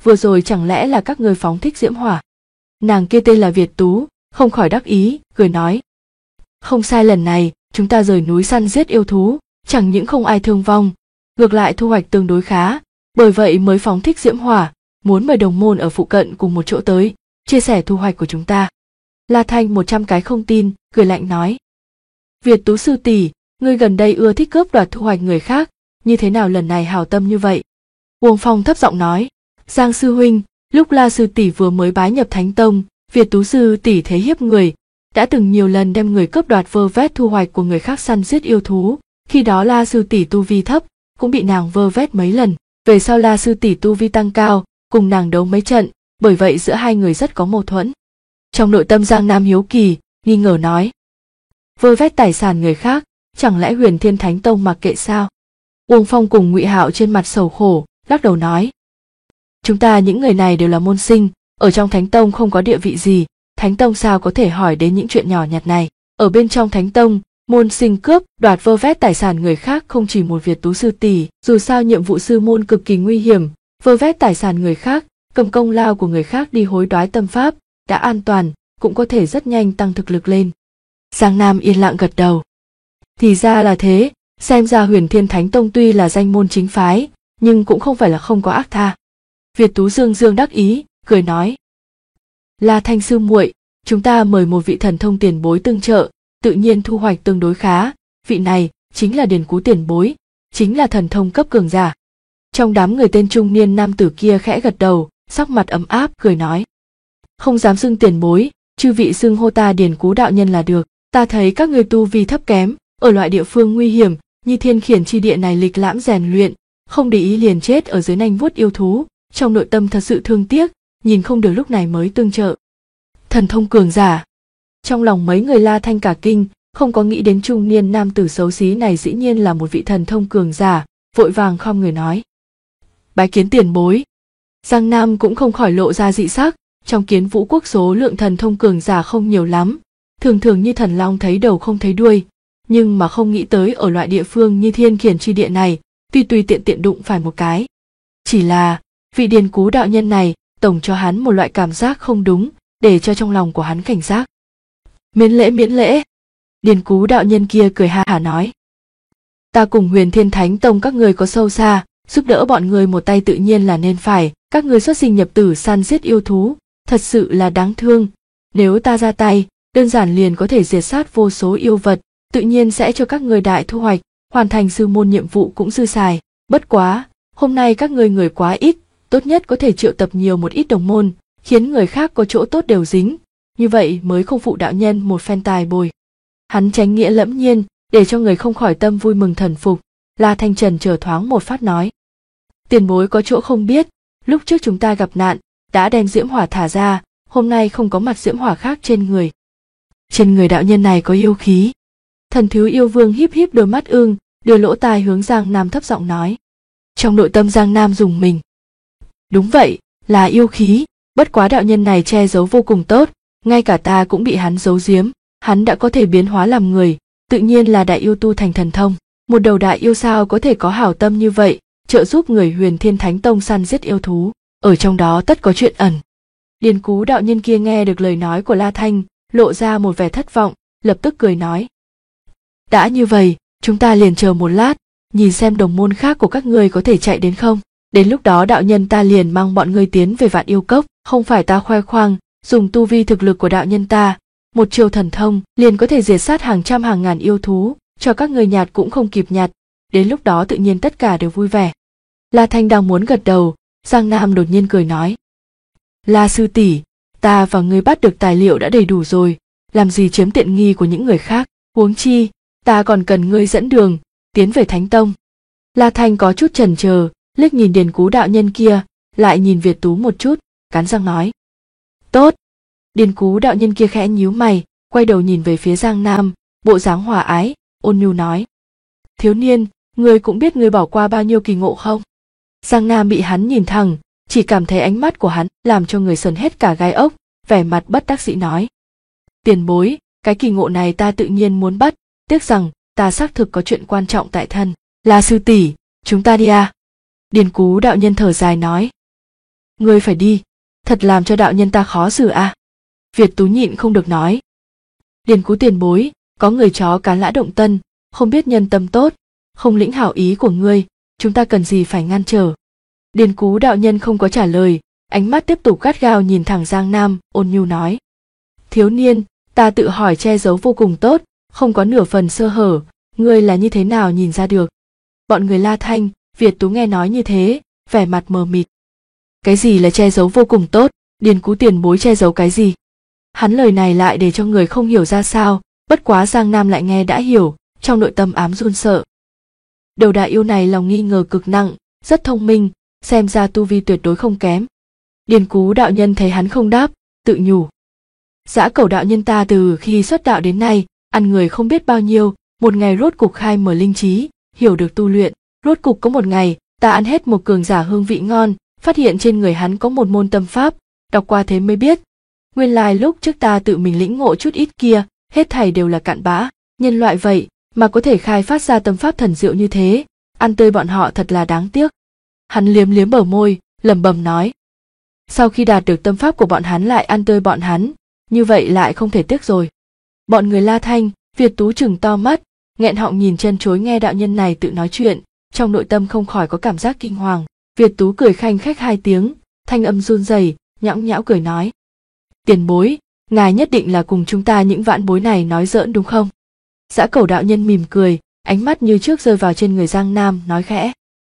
vừa rồi chẳng lẽ là các ngươi phóng thích diễm hỏa? Nàng kia tên là Việt Tú, không khỏi đắc ý, cười nói. Không sai, lần này, chúng ta rời núi săn giết yêu thú, chẳng những không ai thương vong, ngược lại thu hoạch tương đối khá, bởi vậy mới phóng thích diễm hỏa, muốn mời đồng môn ở phụ cận cùng một chỗ tới, chia sẻ thu hoạch của chúng ta. La Thanh 100 cái không tin, cười lạnh nói. Việt Tú sư tỷ, ngươi gần đây ưa thích cướp đoạt thu hoạch người khác, như thế nào lần này hảo tâm như vậy? Uông Phong thấp giọng nói. Giang sư huynh, lúc La sư tỷ vừa mới bái nhập Thánh Tông, Việt Tú sư tỷ thế hiếp người, đã từng nhiều lần đem người cướp đoạt vơ vét thu hoạch của người khác săn giết yêu thú, khi đó La sư tỷ tu vi thấp, cũng bị nàng vơ vét mấy lần, về sau La sư tỷ tu vi tăng cao, cùng nàng đấu mấy trận, bởi vậy giữa hai người rất có mâu thuẫn. Trong nội tâm Giang Nam hiếu kỳ, nghi ngờ nói. Vơ vét tài sản người khác, chẳng lẽ Huyền Thiên Thánh Tông mặc kệ sao? Uông Phong cùng Ngụy Hạo trên mặt sầu khổ, lắc đầu nói. Chúng ta những người này đều là môn sinh, ở trong Thánh Tông không có địa vị gì, Thánh Tông sao có thể hỏi đến những chuyện nhỏ nhặt này. Ở bên trong Thánh Tông, môn sinh cướp, đoạt vơ vét tài sản người khác không chỉ một Việt Tú sư tỷ, dù sao nhiệm vụ sư môn cực kỳ nguy hiểm, vơ vét tài sản người khác, cầm công lao của người khác đi hối đoái tâm pháp, đã an toàn, cũng có thể rất nhanh tăng thực lực lên. Giang Nam yên lặng gật đầu. Thì ra là thế, xem ra Huyền Thiên Thánh Tông tuy là danh môn chính phái, nhưng cũng không phải là không có ác tha. Việt Tú dương dương đắc ý, cười nói. La Thanh sư muội, chúng ta mời một vị thần thông tiền bối tương trợ, tự nhiên thu hoạch tương đối khá, vị này chính là Điền Cú tiền bối, chính là thần thông cấp cường giả. Trong đám người tên trung niên nam tử kia khẽ gật đầu, sắc mặt ấm áp, cười nói. Không dám xưng tiền bối, chư vị xưng hô ta Điền Cú đạo nhân là được, ta thấy các người tu vi thấp kém, ở loại địa phương nguy hiểm như Thiên Khiển chi địa này lịch lãm rèn luyện, không để ý liền chết ở dưới nanh vuốt yêu thú, trong nội tâm thật sự thương tiếc, nhìn không được lúc này mới tương trợ. Thần thông cường giả. Trong lòng mấy người La Thanh cả kinh, không có nghĩ đến trung niên nam tử xấu xí này dĩ nhiên là một vị thần thông cường giả, vội vàng khom người nói. Bái kiến tiền bối. Giang Nam cũng không khỏi lộ ra dị sắc, trong Kiến Vũ quốc số lượng thần thông cường giả không nhiều lắm, thường thường như thần long thấy đầu không thấy đuôi, nhưng mà không nghĩ tới ở loại địa phương như Thiên Khiển chi địa này, tùy tùy tiện tiện đụng phải một cái. Chỉ là, vị Điền Cú đạo nhân này, tổng cho hắn một loại cảm giác không đúng, để cho trong lòng của hắn cảnh giác. Miễn lễ. Điền Cú đạo nhân kia cười ha hả nói. Ta cùng Huyền Thiên Thánh Tông các người có sâu xa, giúp đỡ bọn người một tay tự nhiên là nên phải, các người xuất sinh nhập tử săn giết yêu thú, thật sự là đáng thương. Nếu ta ra tay, đơn giản liền có thể diệt sát vô số yêu vật, tự nhiên sẽ cho các người đại thu hoạch, hoàn thành sư môn nhiệm vụ cũng dư xài. Bất quá, hôm nay các người quá ít, tốt nhất có thể triệu tập nhiều một ít đồng môn, khiến người khác có chỗ tốt đều dính, như vậy mới không phụ đạo nhân một phen tài bồi. Hắn tránh nghĩa lẫm nhiên, để cho người không khỏi tâm vui mừng thần phục. La Thanh Trần chờ thoáng một phát nói. Tiền bối có chỗ không biết, lúc trước chúng ta gặp nạn, đã đem diễm hỏa thả ra, hôm nay không có mặt diễm hỏa khác trên người. Trên người đạo nhân này có yêu khí. Thần thiếu yêu vương híp híp đôi mắt ương, đưa lỗ tai hướng Giang Nam thấp giọng nói. Trong nội tâm Giang Nam rùng mình. Đúng vậy, là yêu khí, bất quá đạo nhân này che giấu vô cùng tốt, ngay cả ta cũng bị hắn giấu giếm, hắn đã có thể biến hóa làm người, tự nhiên là đại yêu tu thành thần thông. Một đầu đại yêu sao có thể có hảo tâm như vậy, trợ giúp người Huyền Thiên Thánh Tông săn giết yêu thú, ở trong đó tất có chuyện ẩn. Điền Cú đạo nhân kia nghe được lời nói của La Thanh, lộ ra một vẻ thất vọng, lập tức cười nói. Đã như vậy, chúng ta liền chờ một lát, nhìn xem đồng môn khác của các ngươi có thể chạy đến không. Đến lúc đó đạo nhân ta liền mang bọn ngươi tiến về Vạn Yêu Cốc, không phải ta khoe khoang, dùng tu vi thực lực của đạo nhân ta, một chiêu thần thông liền có thể diệt sát hàng trăm hàng ngàn yêu thú, cho các người nhặt cũng không kịp nhặt, đến lúc đó tự nhiên tất cả đều vui vẻ. La Thanh đang muốn gật đầu, Giang Nam đột nhiên cười nói. La sư tỷ, ta và ngươi bắt được tài liệu đã đầy đủ rồi, làm gì chiếm tiện nghi của những người khác, huống chi, ta còn cần ngươi dẫn đường, tiến về Thánh Tông. La Thanh có chút chần chờ, liếc nhìn Điền Cú đạo nhân kia, lại nhìn Việt Tú một chút, cắn răng nói. Tốt. Điền Cú đạo nhân kia khẽ nhíu mày, quay đầu nhìn về phía Giang Nam, bộ dáng hòa ái, ôn nhu nói. Thiếu niên, ngươi cũng biết ngươi bỏ qua bao nhiêu kỳ ngộ không? Giang Nam bị hắn nhìn thẳng, chỉ cảm thấy ánh mắt của hắn làm cho người sờn hết cả gai ốc, vẻ mặt bất đắc dĩ nói. Tiền bối, cái kỳ ngộ này ta tự nhiên muốn bắt, tiếc rằng ta xác thực có chuyện quan trọng tại thân. La sư tỷ, chúng ta đi à? Điền Cú đạo nhân thở dài nói. Ngươi phải đi, thật làm cho đạo nhân ta khó xử à. Việt Tú nhịn không được nói. Điền Cú tiền bối, có người chó cán lã động tân, không biết nhân tâm tốt, không lĩnh hảo ý của ngươi, chúng ta cần gì phải ngăn trở. Điền Cú đạo nhân không có trả lời, ánh mắt tiếp tục gắt gao nhìn thẳng Giang Nam, ôn nhu nói. Thiếu niên, ta tự hỏi che giấu vô cùng tốt, không có nửa phần sơ hở, ngươi là như thế nào nhìn ra được. Bọn người La Thanh, Việt Tú nghe nói như thế, vẻ mặt mờ mịt. Cái gì là che giấu vô cùng tốt, Điền Cú tiền bối che giấu cái gì? Hắn lời này lại để cho người không hiểu ra sao, bất quá Giang Nam lại nghe đã hiểu, trong nội tâm ám run sợ. Đầu đại yêu này lòng nghi ngờ cực nặng, rất thông minh, xem ra tu vi tuyệt đối không kém. Điền Cú đạo nhân thấy hắn không đáp, tự nhủ. Dã Cẩu đạo nhân ta từ khi xuất đạo đến nay, ăn người không biết bao nhiêu, một ngày rốt cục khai mở linh trí, hiểu được tu luyện, rốt cục có một ngày, ta ăn hết một cường giả hương vị ngon, phát hiện trên người hắn có một môn tâm pháp, đọc qua thế mới biết. Nguyên lai lúc trước ta tự mình lĩnh ngộ chút ít kia, hết thảy đều là cặn bã, nhân loại vậy mà có thể khai phát ra tâm pháp thần diệu như thế, ăn tươi bọn họ thật là đáng tiếc. Hắn liếm liếm bờ môi, lẩm bẩm nói. Sau khi đạt được tâm pháp của bọn hắn lại ăn tươi bọn hắn, như vậy lại không thể tiếc rồi. Bọn người La Thanh, Việt Tú chừng to mắt, nghẹn họng nhìn chân chối nghe đạo nhân này tự nói chuyện, trong nội tâm không khỏi có cảm giác kinh hoàng. Việt Tú cười khanh khách 2 tiếng, thanh âm run rẩy, nhõng nhẽo cười nói. Tiền bối, ngài nhất định là cùng chúng ta những vãn bối này nói giỡn đúng không? Dã Cẩu đạo nhân mỉm cười, ánh mắt như trước rơi vào trên người Giang Nam, nói khẽ.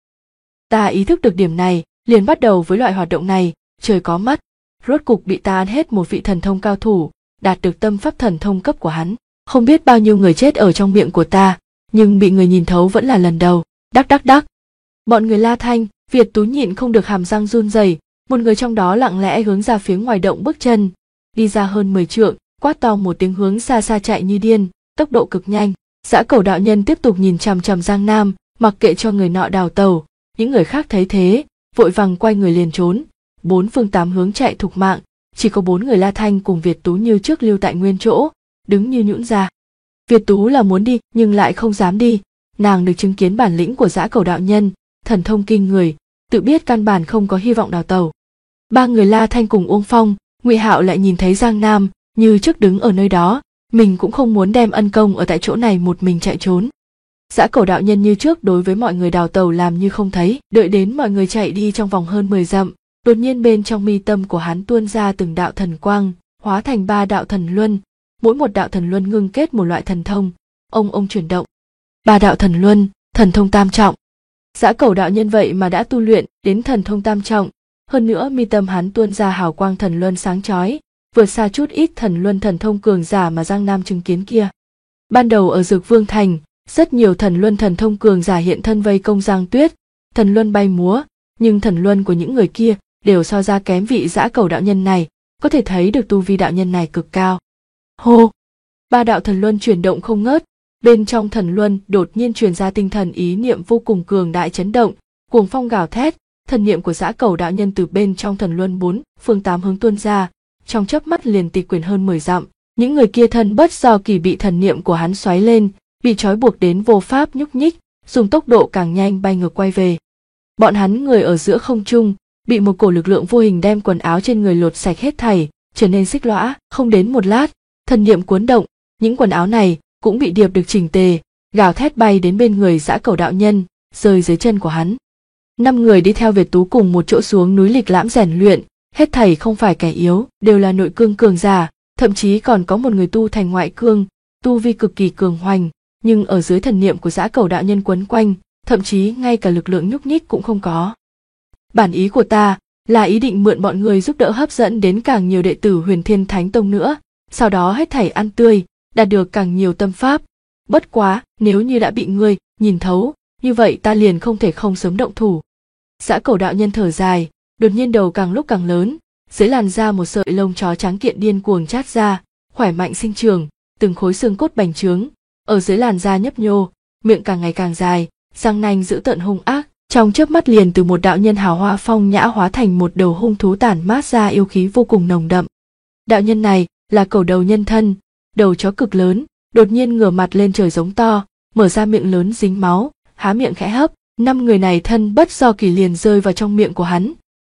Ta ý thức được điểm này, liền bắt đầu với loại hoạt động này, trời có mắt, rốt cục bị ta ăn hết một vị thần thông cao thủ, đạt được tâm pháp thần thông cấp của hắn. Không biết bao nhiêu người chết ở trong miệng của ta, nhưng bị người nhìn thấu vẫn là lần đầu, đắc đắc đắc. Bọn người La Thanh, Việt Tú nhịn không được hàm răng run rẩy, một người trong đó lặng lẽ hướng ra phía ngoài động bước chân, đi ra hơn 10 trượng, quát to một tiếng hướng xa xa chạy như điên, tốc độ cực nhanh. Dã Cẩu đạo nhân tiếp tục nhìn chằm chằm Giang Nam, mặc kệ cho người nọ đào tẩu, những người khác thấy thế, vội vàng quay người liền trốn, 4 phương 8 hướng chạy thục mạng, chỉ có 4 người La Thanh cùng Việt Tú như trước lưu tại nguyên chỗ, đứng như nhũn ra. Việt Tú là muốn đi nhưng lại không dám đi, nàng được chứng kiến bản lĩnh của Dã Cẩu đạo nhân, thần thông kinh người, tự biết căn bản không có hy vọng đào tẩu. 3 người La Thanh cùng Uông Phong, Ngụy Hạo lại nhìn thấy Giang Nam như trước đứng ở nơi đó, mình cũng không muốn đem ân công ở tại chỗ này một mình chạy trốn. Dã Cẩu đạo nhân như trước đối với mọi người đào tẩu làm như không thấy, đợi đến mọi người chạy đi trong vòng hơn 10 dặm, đột nhiên bên trong mi tâm của hắn tuôn ra từng đạo thần quang, hóa thành 3 đạo thần luân, mỗi một đạo thần luân ngưng kết một loại thần thông, ông chuyển động. 3 đạo thần luân, thần thông tam trọng. Dã Cẩu đạo nhân vậy mà đã tu luyện đến thần thông tam trọng, hơn nữa mi tâm hắn tuôn ra hào quang thần luân sáng chói, vượt xa chút ít thần luân thần thông cường giả mà Giang Nam chứng kiến kia. Ban đầu ở Dược Vương Thành, rất nhiều thần luân thần thông cường giả hiện thân vây công Giang Tuyết, thần luân bay múa, nhưng thần luân của những người kia đều so ra kém vị Dã Cẩu đạo nhân này, có thể thấy được tu vi đạo nhân này cực cao. Hô! 3 đạo thần luân chuyển động không ngớt, bên trong thần luân đột nhiên truyền ra tinh thần ý niệm vô cùng cường đại chấn động, cuồng phong gào thét, thần niệm của Dã Cẩu đạo nhân từ bên trong thần luân 4 phương 8 hướng tuôn ra, trong chớp mắt liền tịch quyển hơn 10 dặm. Những người kia thân bất do kỳ bị thần niệm của hắn xoáy lên, bị trói buộc đến vô pháp nhúc nhích, dùng tốc độ càng nhanh bay ngược quay về. Bọn hắn người ở giữa không trung, bị một cổ lực lượng vô hình đem quần áo trên người lột sạch hết thảy, trở nên xích lõa. Không đến một lát, thần niệm cuốn động, những quần áo này cũng bị điệp được chỉnh tề, gào thét bay đến bên người Dã Cẩu đạo nhân, rơi dưới chân của hắn. 5 người đi theo Việt Tú cùng một chỗ xuống núi lịch lãm rèn luyện, hết thảy không phải kẻ yếu, đều là nội cương cường giả, thậm chí còn có một người tu thành ngoại cương, tu vi cực kỳ cường hoành, nhưng ở dưới thần niệm của Dã Cẩu đạo nhân quấn quanh, thậm chí ngay cả lực lượng nhúc nhích cũng không có. Bản ý của ta là ý định mượn bọn người giúp đỡ hấp dẫn đến càng nhiều đệ tử Huyền Thiên Thánh Tông nữa, sau đó hết thảy ăn tươi, đạt được càng nhiều tâm pháp. Bất quá, nếu như đã bị ngươi nhìn thấu, như vậy ta liền không thể không sớm động thủ. Dã Cẩu đạo nhân thở dài, đột nhiên đầu càng lúc càng lớn, dưới làn da một sợi lông chó trắng kiện điên cuồng chát ra, khỏe mạnh sinh trưởng, từng khối xương cốt bành trướng, ở dưới làn da nhấp nhô, miệng càng ngày càng dài, răng nanh dữ tợn hung ác, trong chớp mắt liền từ một đạo nhân hào hoa phong nhã hóa thành một đầu hung thú tản mát ra yêu khí vô cùng nồng đậm. Đạo nhân này là cẩu đầu nhân thân, đầu chó cực lớn, đột nhiên ngửa mặt lên trời giống to, mở ra miệng lớn dính máu, há miệng khẽ hấp. 5 người này thân bất do kỳ liền rơi vào trong miệng của hắn,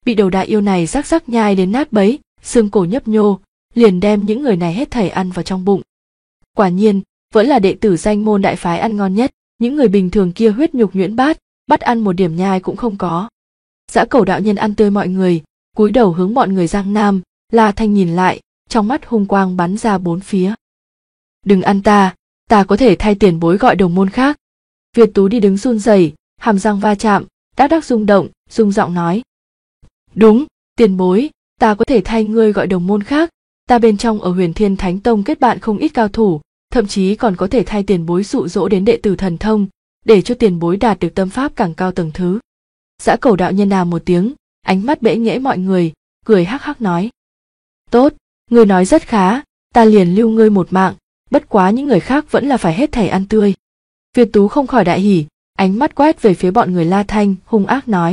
bị đầu đại yêu này rắc rắc nhai đến nát bấy, xương cổ nhấp nhô, liền đem những người này hết thảy ăn vào trong bụng. Quả nhiên, vẫn là đệ tử danh môn đại phái ăn ngon nhất, những người bình thường kia huyết nhục nhuyễn bát, bắt ăn một điểm nhai cũng không có. Dã Cẩu đạo nhân ăn tươi mọi người, cúi đầu hướng bọn người Giang Nam, La Thanh nhìn lại, trong mắt hung quang bắn ra bốn phía. Đừng ăn ta có thể thay tiền bối gọi đồng môn khác. Việt Tú đi đứng run rẩy, hàm răng va chạm, đắc rung động, rung giọng nói. Đúng, tiền bối, ta có thể thay ngươi gọi đồng môn khác, ta bên trong ở Huyền Thiên Thánh Tông kết bạn không ít cao thủ, thậm chí còn có thể thay tiền bối dụ dỗ đến đệ tử thần thông, để cho tiền bối đạt được tâm pháp càng cao tầng thứ. Dã Cẩu đạo nhân à một tiếng, ánh mắt bẽ nghễ mọi người, cười hắc hắc nói. Tốt, ngươi nói rất khá, ta liền lưu ngươi một mạng, bất quá những người khác vẫn là phải hết thảy ăn tươi. Việt Tú không khỏi đại hỉ, ánh mắt quét về phía bọn người La Thanh, hung ác nói.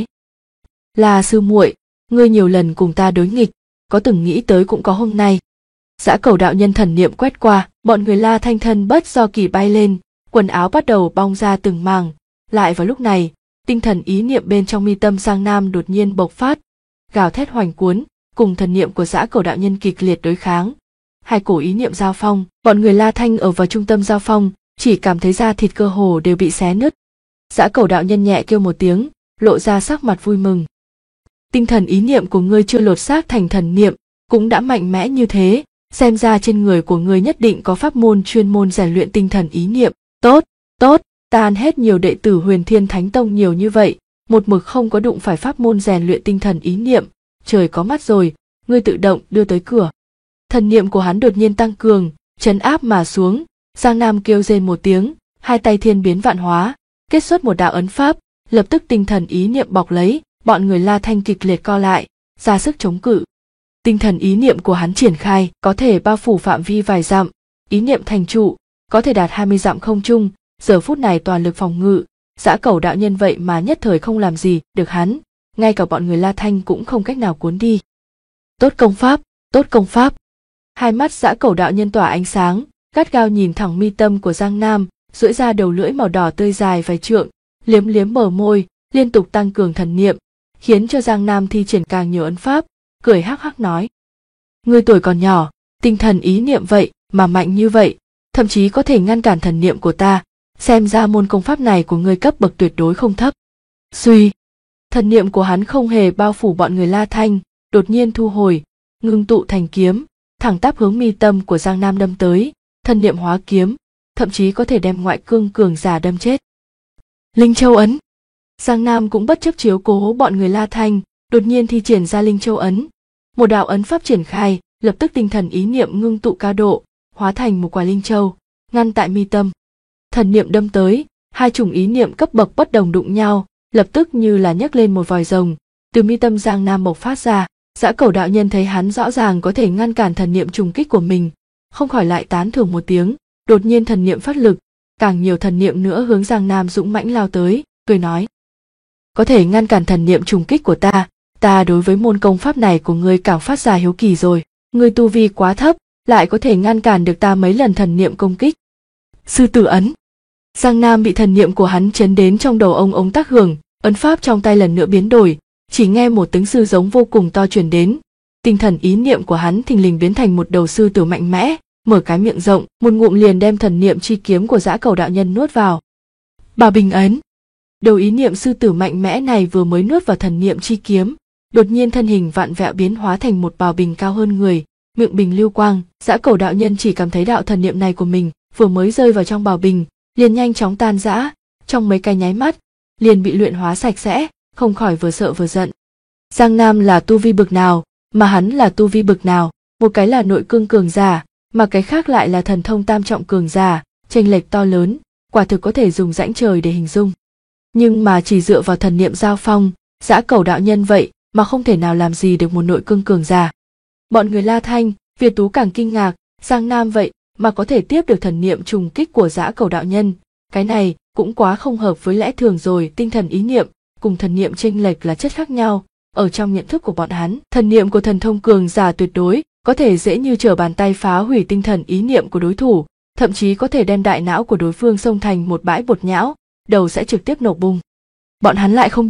La sư muội, ngươi nhiều lần cùng ta đối nghịch, có từng nghĩ tới cũng có hôm nay. Dã Cẩu đạo nhân thần niệm quét qua, bọn người La Thanh thân bất do kỳ bay lên, quần áo bắt đầu bong ra từng màng. Lại vào lúc này, tinh thần ý niệm bên trong mi tâm Giang Nam đột nhiên bộc phát, gào thét hoành cuốn, cùng thần niệm của Dã Cẩu đạo nhân kịch liệt đối kháng. Hai cổ ý niệm giao phong, bọn người La Thanh ở vào trung tâm giao phong, chỉ cảm thấy da thịt cơ hồ đều bị xé nứt. Dã Cẩu đạo nhân nhẹ kêu một tiếng, lộ ra sắc mặt vui mừng. Tinh thần ý niệm của ngươi chưa lột xác thành thần niệm, cũng đã mạnh mẽ như thế, xem ra trên người của ngươi nhất định có pháp môn chuyên môn rèn luyện tinh thần ý niệm. Tốt, tốt, ta ăn hết nhiều đệ tử Huyền Thiên Thánh Tông nhiều như vậy, một mực không có đụng phải pháp môn rèn luyện tinh thần ý niệm, trời có mắt rồi, ngươi tự động đưa tới cửa. Thần niệm của hắn đột nhiên tăng cường, trấn áp mà xuống, Giang Nam kêu rên một tiếng, hai tay thiên biến vạn hóa, kết xuất một đạo ấn pháp, lập tức tinh thần ý niệm bọc lấy, bọn người La Thanh kịch liệt co lại, ra sức chống cự. Tinh thần ý niệm của hắn triển khai, có thể bao phủ phạm vi vài dặm, ý niệm thành trụ, có thể đạt 20 dặm không trung, giờ phút này toàn lực phòng ngự, Dã Cẩu đạo nhân vậy mà nhất thời không làm gì được hắn, ngay cả bọn người La Thanh cũng không cách nào cuốn đi. Tốt công pháp, tốt công pháp. Hai mắt Dã Cẩu đạo nhân tỏa ánh sáng, gắt gao nhìn thẳng mi tâm của Giang Nam, duỗi ra đầu lưỡi màu đỏ tươi dài vài trượng, liếm liếm bờ môi, liên tục tăng cường thần niệm, khiến cho Giang Nam thi triển càng nhiều ấn pháp, cười hắc hắc nói. Ngươi tuổi còn nhỏ, tinh thần ý niệm vậy mà mạnh như vậy, thậm chí có thể ngăn cản thần niệm của ta, xem ra môn công pháp này của ngươi cấp bậc tuyệt đối không thấp. Suy, thần niệm của hắn không hề bao phủ bọn người La Thanh, đột nhiên thu hồi, ngưng tụ thành kiếm, thẳng tắp hướng mi tâm của Giang Nam đâm tới, thần niệm hóa kiếm, thậm chí có thể đem ngoại cương cường giả đâm chết. Linh Châu ấn. Giang Nam cũng bất chấp chiếu cố bọn người La Thanh, đột nhiên thi triển ra Linh Châu ấn. Một đạo ấn pháp triển khai, lập tức tinh thần ý niệm ngưng tụ cao độ, hóa thành một quả Linh Châu, ngăn tại mi tâm. Thần niệm đâm tới, hai chủng ý niệm cấp bậc bất đồng đụng nhau, lập tức như là nhấc lên một vòi rồng, từ mi tâm Giang Nam bộc phát ra. Dã Cẩu đạo nhân thấy hắn rõ ràng có thể ngăn cản thần niệm trùng kích của mình, không khỏi lại tán thưởng một tiếng, đột nhiên thần niệm phát lực, càng nhiều thần niệm nữa hướng Giang Nam dũng mãnh lao tới, cười nói. Có thể ngăn cản thần niệm trùng kích của ta đối với môn công pháp này của ngươi càng phát ra hiếu kỳ rồi, ngươi tu vi quá thấp, lại có thể ngăn cản được ta mấy lần thần niệm công kích. Sư tử ấn. Giang Nam bị thần niệm của hắn chấn đến trong đầu ông tác hưởng, ấn pháp trong tay lần nữa biến đổi, chỉ nghe một tiếng sư giống vô cùng to truyền đến, tinh thần ý niệm của hắn thình lình biến thành một đầu sư tử mạnh mẽ, mở cái miệng rộng, một ngụm liền đem thần niệm chi kiếm của Dã Cẩu đạo nhân nuốt vào. Bảo bình ấn. Đầu ý niệm sư tử mạnh mẽ này vừa mới nuốt vào thần niệm chi kiếm, đột nhiên thân hình vạn vẹo biến hóa thành một bảo bình cao hơn người, miệng bình lưu quang. Dã Cẩu đạo nhân chỉ cảm thấy đạo thần niệm này của mình vừa mới rơi vào trong bảo bình, liền nhanh chóng tan rã, trong mấy cái nháy mắt, liền bị luyện hóa sạch sẽ, không khỏi vừa sợ vừa giận. Giang Nam là tu vi bực nào, mà hắn là tu vi bực nào, một cái là nội cương cường giả, mà cái khác lại là thần thông tam trọng cường giả, chênh lệch to lớn, quả thực có thể dùng rãnh trời để hình dung. Nhưng mà chỉ dựa vào thần niệm giao phong, Dã Cẩu đạo nhân vậy mà không thể nào làm gì được một nội cương cường giả. Bọn người La Thanh, Việt Tú càng kinh ngạc, Giang Nam vậy mà có thể tiếp được thần niệm trùng kích của Dã Cẩu đạo nhân, cái này cũng quá không hợp với lẽ thường rồi. Tinh thần ý niệm cùng thần niệm chênh lệch là chất khác nhau, ở trong nhận thức của bọn hắn, thần niệm của thần thông cường giả tuyệt đối có thể dễ như trở bàn tay phá hủy tinh thần ý niệm của đối thủ, thậm chí có thể đem đại não của đối phương xông thành một bãi bột nhão, đầu sẽ trực tiếp nổ bung. Bọn hắn lại không biết,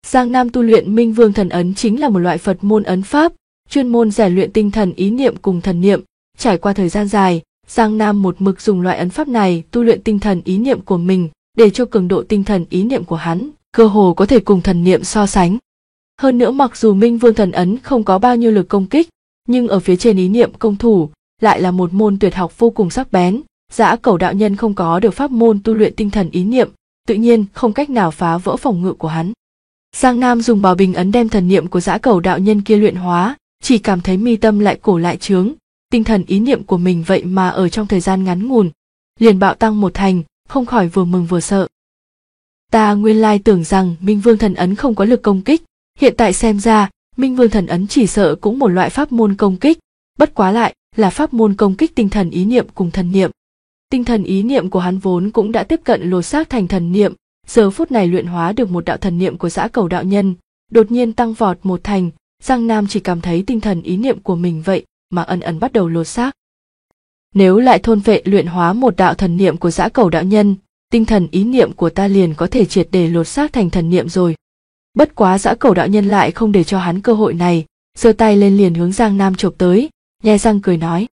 Giang Nam tu luyện Minh Vương Thần Ấn chính là một loại Phật môn ấn pháp, chuyên môn rèn luyện tinh thần ý niệm cùng thần niệm. Trải qua thời gian dài, Giang Nam một mực dùng loại ấn pháp này tu luyện tinh thần ý niệm của mình, để cho cường độ tinh thần ý niệm của hắn cơ hồ có thể cùng thần niệm so sánh. Hơn nữa mặc dù Minh Vương Thần Ấn không có bao nhiêu lực công kích, nhưng ở phía trên ý niệm công thủ lại là một môn tuyệt học vô cùng sắc bén. Dã Cẩu đạo nhân không có được pháp môn tu luyện tinh thần ý niệm, tự nhiên không cách nào phá vỡ phòng ngự của hắn. Giang Nam dùng Bảo Bình Ấn đem thần niệm của Dã Cẩu đạo nhân kia luyện hóa, chỉ cảm thấy mi tâm lại cổ lại trướng, tinh thần ý niệm của mình vậy mà ở trong thời gian ngắn ngủn liền bạo tăng một thành, không khỏi vừa mừng vừa sợ. Ta nguyên lai tưởng rằng Minh Vương Thần Ấn không có lực công kích, hiện tại xem ra Minh Vương Thần Ấn chỉ sợ cũng một loại pháp môn công kích, bất quá lại là pháp môn công kích tinh thần ý niệm cùng thần niệm. Tinh thần ý niệm của hắn vốn cũng đã tiếp cận lột xác thành thần niệm, giờ phút này luyện hóa được một đạo thần niệm của Dã Cẩu đạo nhân, đột nhiên tăng vọt một thành. Giang Nam chỉ cảm thấy tinh thần ý niệm của mình vậy mà ẩn ẩn bắt đầu lột xác. Nếu lại thôn phệ luyện hóa một đạo thần niệm của Dã Cẩu đạo nhân, tinh thần ý niệm của ta liền có thể triệt để lột xác thành thần niệm rồi. Bất quá Dã Cẩu đạo nhân lại không để cho hắn cơ hội này, giơ tay lên liền hướng Giang Nam chộp tới, nhe răng cười nói: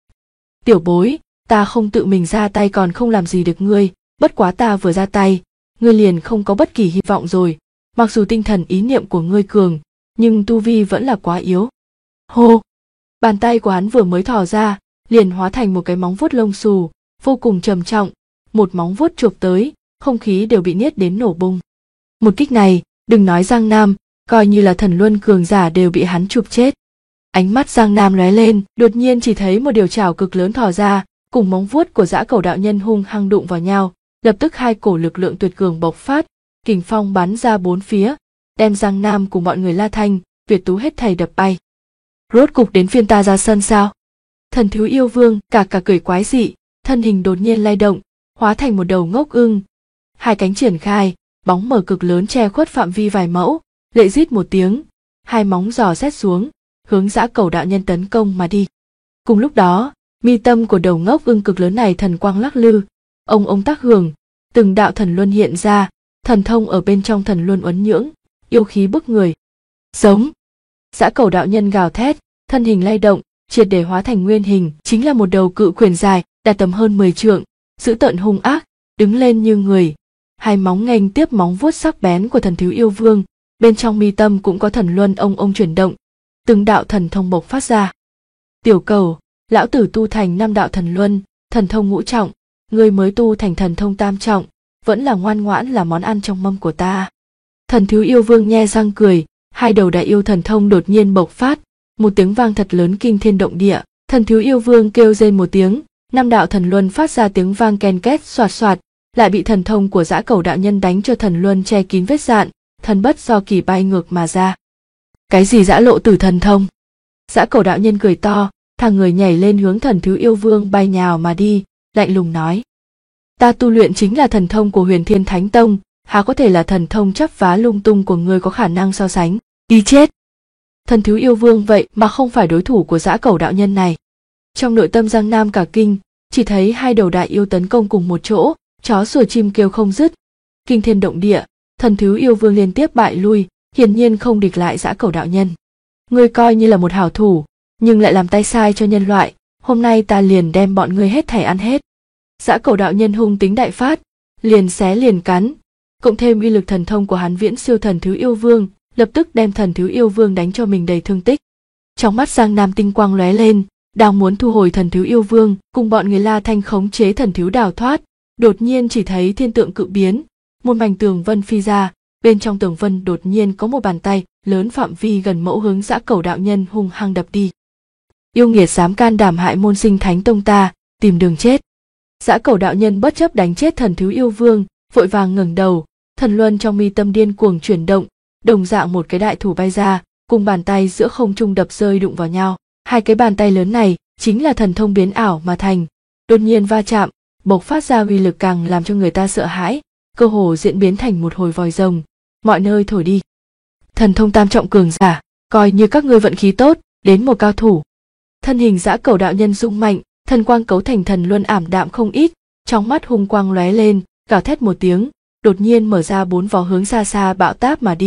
"Tiểu bối, ta không tự mình ra tay còn không làm gì được ngươi, bất quá ta vừa ra tay, ngươi liền không có bất kỳ hy vọng rồi, mặc dù tinh thần ý niệm của ngươi cường, nhưng tu vi vẫn là quá yếu." Hô! Bàn tay của hắn vừa mới thò ra, liền hóa thành một cái móng vuốt lông xù, vô cùng trầm trọng, một móng vuốt chộp tới, không khí đều bị niết đến nổ bung. Một kích này, đừng nói Giang Nam, coi như là thần luân cường giả đều bị hắn chụp chết. Ánh mắt Giang Nam lóe lên, đột nhiên chỉ thấy một điều chảo cực lớn thò ra, cùng móng vuốt của Dã Cẩu đạo nhân hung hăng đụng vào nhau, lập tức hai cổ lực lượng tuyệt cường bộc phát, kình phong bắn ra bốn phía, đem Giang Nam cùng mọi người La Thanh, Việt Tú hết thảy đập bay. Rốt cục đến phiên ta ra sân sao? Thần Thiếu Yêu Vương cả cười quái dị, thân hình đột nhiên lay động, hóa thành một đầu ngốc ưng. Hai cánh triển khai, bóng mờ cực lớn che khuất phạm vi vài mẫu, lệ rít một tiếng, hai móng giò xét xuống, hướng Dã Cẩu đạo nhân tấn công mà đi. Cùng lúc đó, mi tâm của đầu ngốc ưng cực lớn này thần quang lắc lư, ông tác hưởng, từng đạo thần luân hiện ra, thần thông ở bên trong thần luân uốn nhưỡng, yêu khí bức người. Giống! Dã Cẩu đạo nhân gào thét, thân hình lay động, triệt để hóa thành nguyên hình, chính là một đầu cự quyền dài, đạt tầm hơn 10 trượng, dữ tợn hung ác, đứng lên như người. Hai móng nghênh tiếp móng vuốt sắc bén của Thần Thiếu Yêu Vương, bên trong mi tâm cũng có thần luân ông chuyển động, từng đạo thần thông bộc phát ra. Tiểu Cẩu, lão tử tu thành 5 đạo thần luân, thần thông ngũ trọng, ngươi mới tu thành thần thông tam trọng, vẫn là ngoan ngoãn là món ăn trong mâm của ta. Thần Thiếu Yêu Vương nhe răng cười, hai đầu đại yêu thần thông đột nhiên bộc phát, một tiếng vang thật lớn kinh thiên động địa, Thần Thiếu Yêu Vương kêu rên một tiếng, 5 đạo thần luân phát ra tiếng vang ken két xoạt xoạt, lại bị thần thông của Dã Cẩu đạo nhân đánh cho thần luân che kín vết dạn, thần bất do kỳ bay ngược mà ra. Cái gì Dã Lộ Tử thần thông? Dã Cẩu đạo nhân cười to, thằng người nhảy lên hướng Thần Thiếu Yêu Vương bay nhào mà đi, lạnh lùng nói: "Ta tu luyện chính là thần thông của Huyền Thiên Thánh Tông, há có thể là thần thông chắp vá lung tung của ngươi có khả năng so sánh, đi chết." Thần Thiếu Yêu Vương vậy mà không phải đối thủ của Dã Cẩu đạo nhân này. Trong nội tâm Giang Nam cả kinh, chỉ thấy hai đầu đại yêu tấn công cùng một chỗ, chó sủa chim kêu không dứt, kinh thiên động địa, Thần Thiếu Yêu Vương liên tiếp bại lui, hiển nhiên không địch lại Dã Cẩu đạo nhân. Ngươi coi như là một hảo thủ, nhưng lại làm tay sai cho nhân loại, hôm nay ta liền đem bọn ngươi hết thảy ăn hết. Dã Cẩu đạo nhân hung tính đại phát, liền xé liền cắn, cộng thêm uy lực thần thông của hắn viễn siêu Thần Thiếu Yêu Vương, lập tức đem Thần Thiếu Yêu Vương đánh cho mình đầy thương tích. Trong mắt Giang Nam tinh quang lóe lên, đang muốn thu hồi Thần Thiếu Yêu Vương, cùng bọn người La Thanh khống chế thần thiếu đào thoát, đột nhiên chỉ thấy thiên tượng cự biến, một mảnh tường vân phi ra, bên trong tường vân đột nhiên có một bàn tay lớn phạm vi gần mẫu hướng Dã Cẩu đạo nhân hung hăng đập đi. Yêu nghiệt dám can đảm hại môn sinh Thánh Tông ta, tìm đường chết. Dã Cẩu đạo nhân bất chấp đánh chết Thần Thiếu Yêu Vương, vội vàng ngẩng đầu, thần luân trong mi tâm điên cuồng chuyển động, đồng dạng một cái đại thủ bay ra, cùng bàn tay giữa không trung đập rơi đụng vào nhau. Hai cái bàn tay lớn này chính là thần thông biến ảo mà thành, đột nhiên va chạm, bộc phát ra uy lực càng làm cho người ta sợ hãi, cơ hồ diễn biến thành một hồi vòi rồng, mọi nơi thổi đi. Thần thông tam trọng cường giả, coi như các ngươi vận khí tốt, đến một cao thủ. Thân hình Dã Cẩu đạo nhân rung mạnh, thần quang cấu thành thần luân ảm đạm không ít, trong mắt hung quang lóe lên, gào thét một tiếng, đột nhiên mở ra 4 vó hướng xa xa bạo táp mà đi,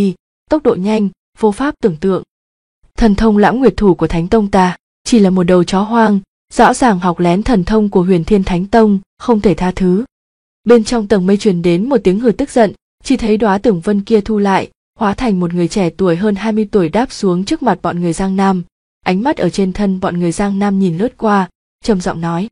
tốc độ nhanh, vô pháp tưởng tượng. Thần thông Lãng Nguyệt Thủ của Thánh Tông ta chỉ là một đầu chó hoang, rõ ràng học lén thần thông của Huyền Thiên Thánh Tông, không thể tha thứ. Bên trong tầng mây truyền đến một tiếng hừ tức giận, chỉ thấy đóa tưởng vân kia thu lại, hóa thành một người trẻ tuổi hơn 20 tuổi đáp xuống trước mặt bọn người Giang Nam. Ánh mắt ở trên thân bọn người Giang Nam nhìn lướt qua, trầm giọng nói: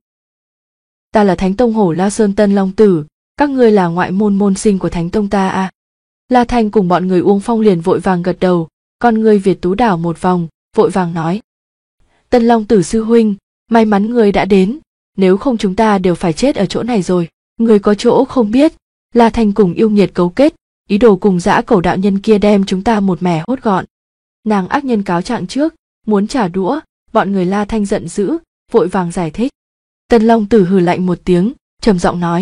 ta là Thánh Tông Hổ La Sơn Tân Long Tử, các ngươi là ngoại môn môn sinh của Thánh Tông ta à? La Thanh cùng bọn người Uông Phong liền vội vàng gật đầu, con người Việt Tú đảo một vòng, vội vàng nói: Tân Long Tử sư huynh, may mắn người đã đến, nếu không chúng ta đều phải chết ở chỗ này rồi. Người có chỗ không biết, La Thanh cùng yêu nghiệt cấu kết, ý đồ cùng dã cẩu đạo nhân kia đem chúng ta một mẻ hốt gọn. Nàng ác nhân cáo trạng trước, muốn trả đũa, bọn người La Thanh giận dữ, vội vàng giải thích. Tân Long Tử hừ lạnh một tiếng, trầm giọng nói: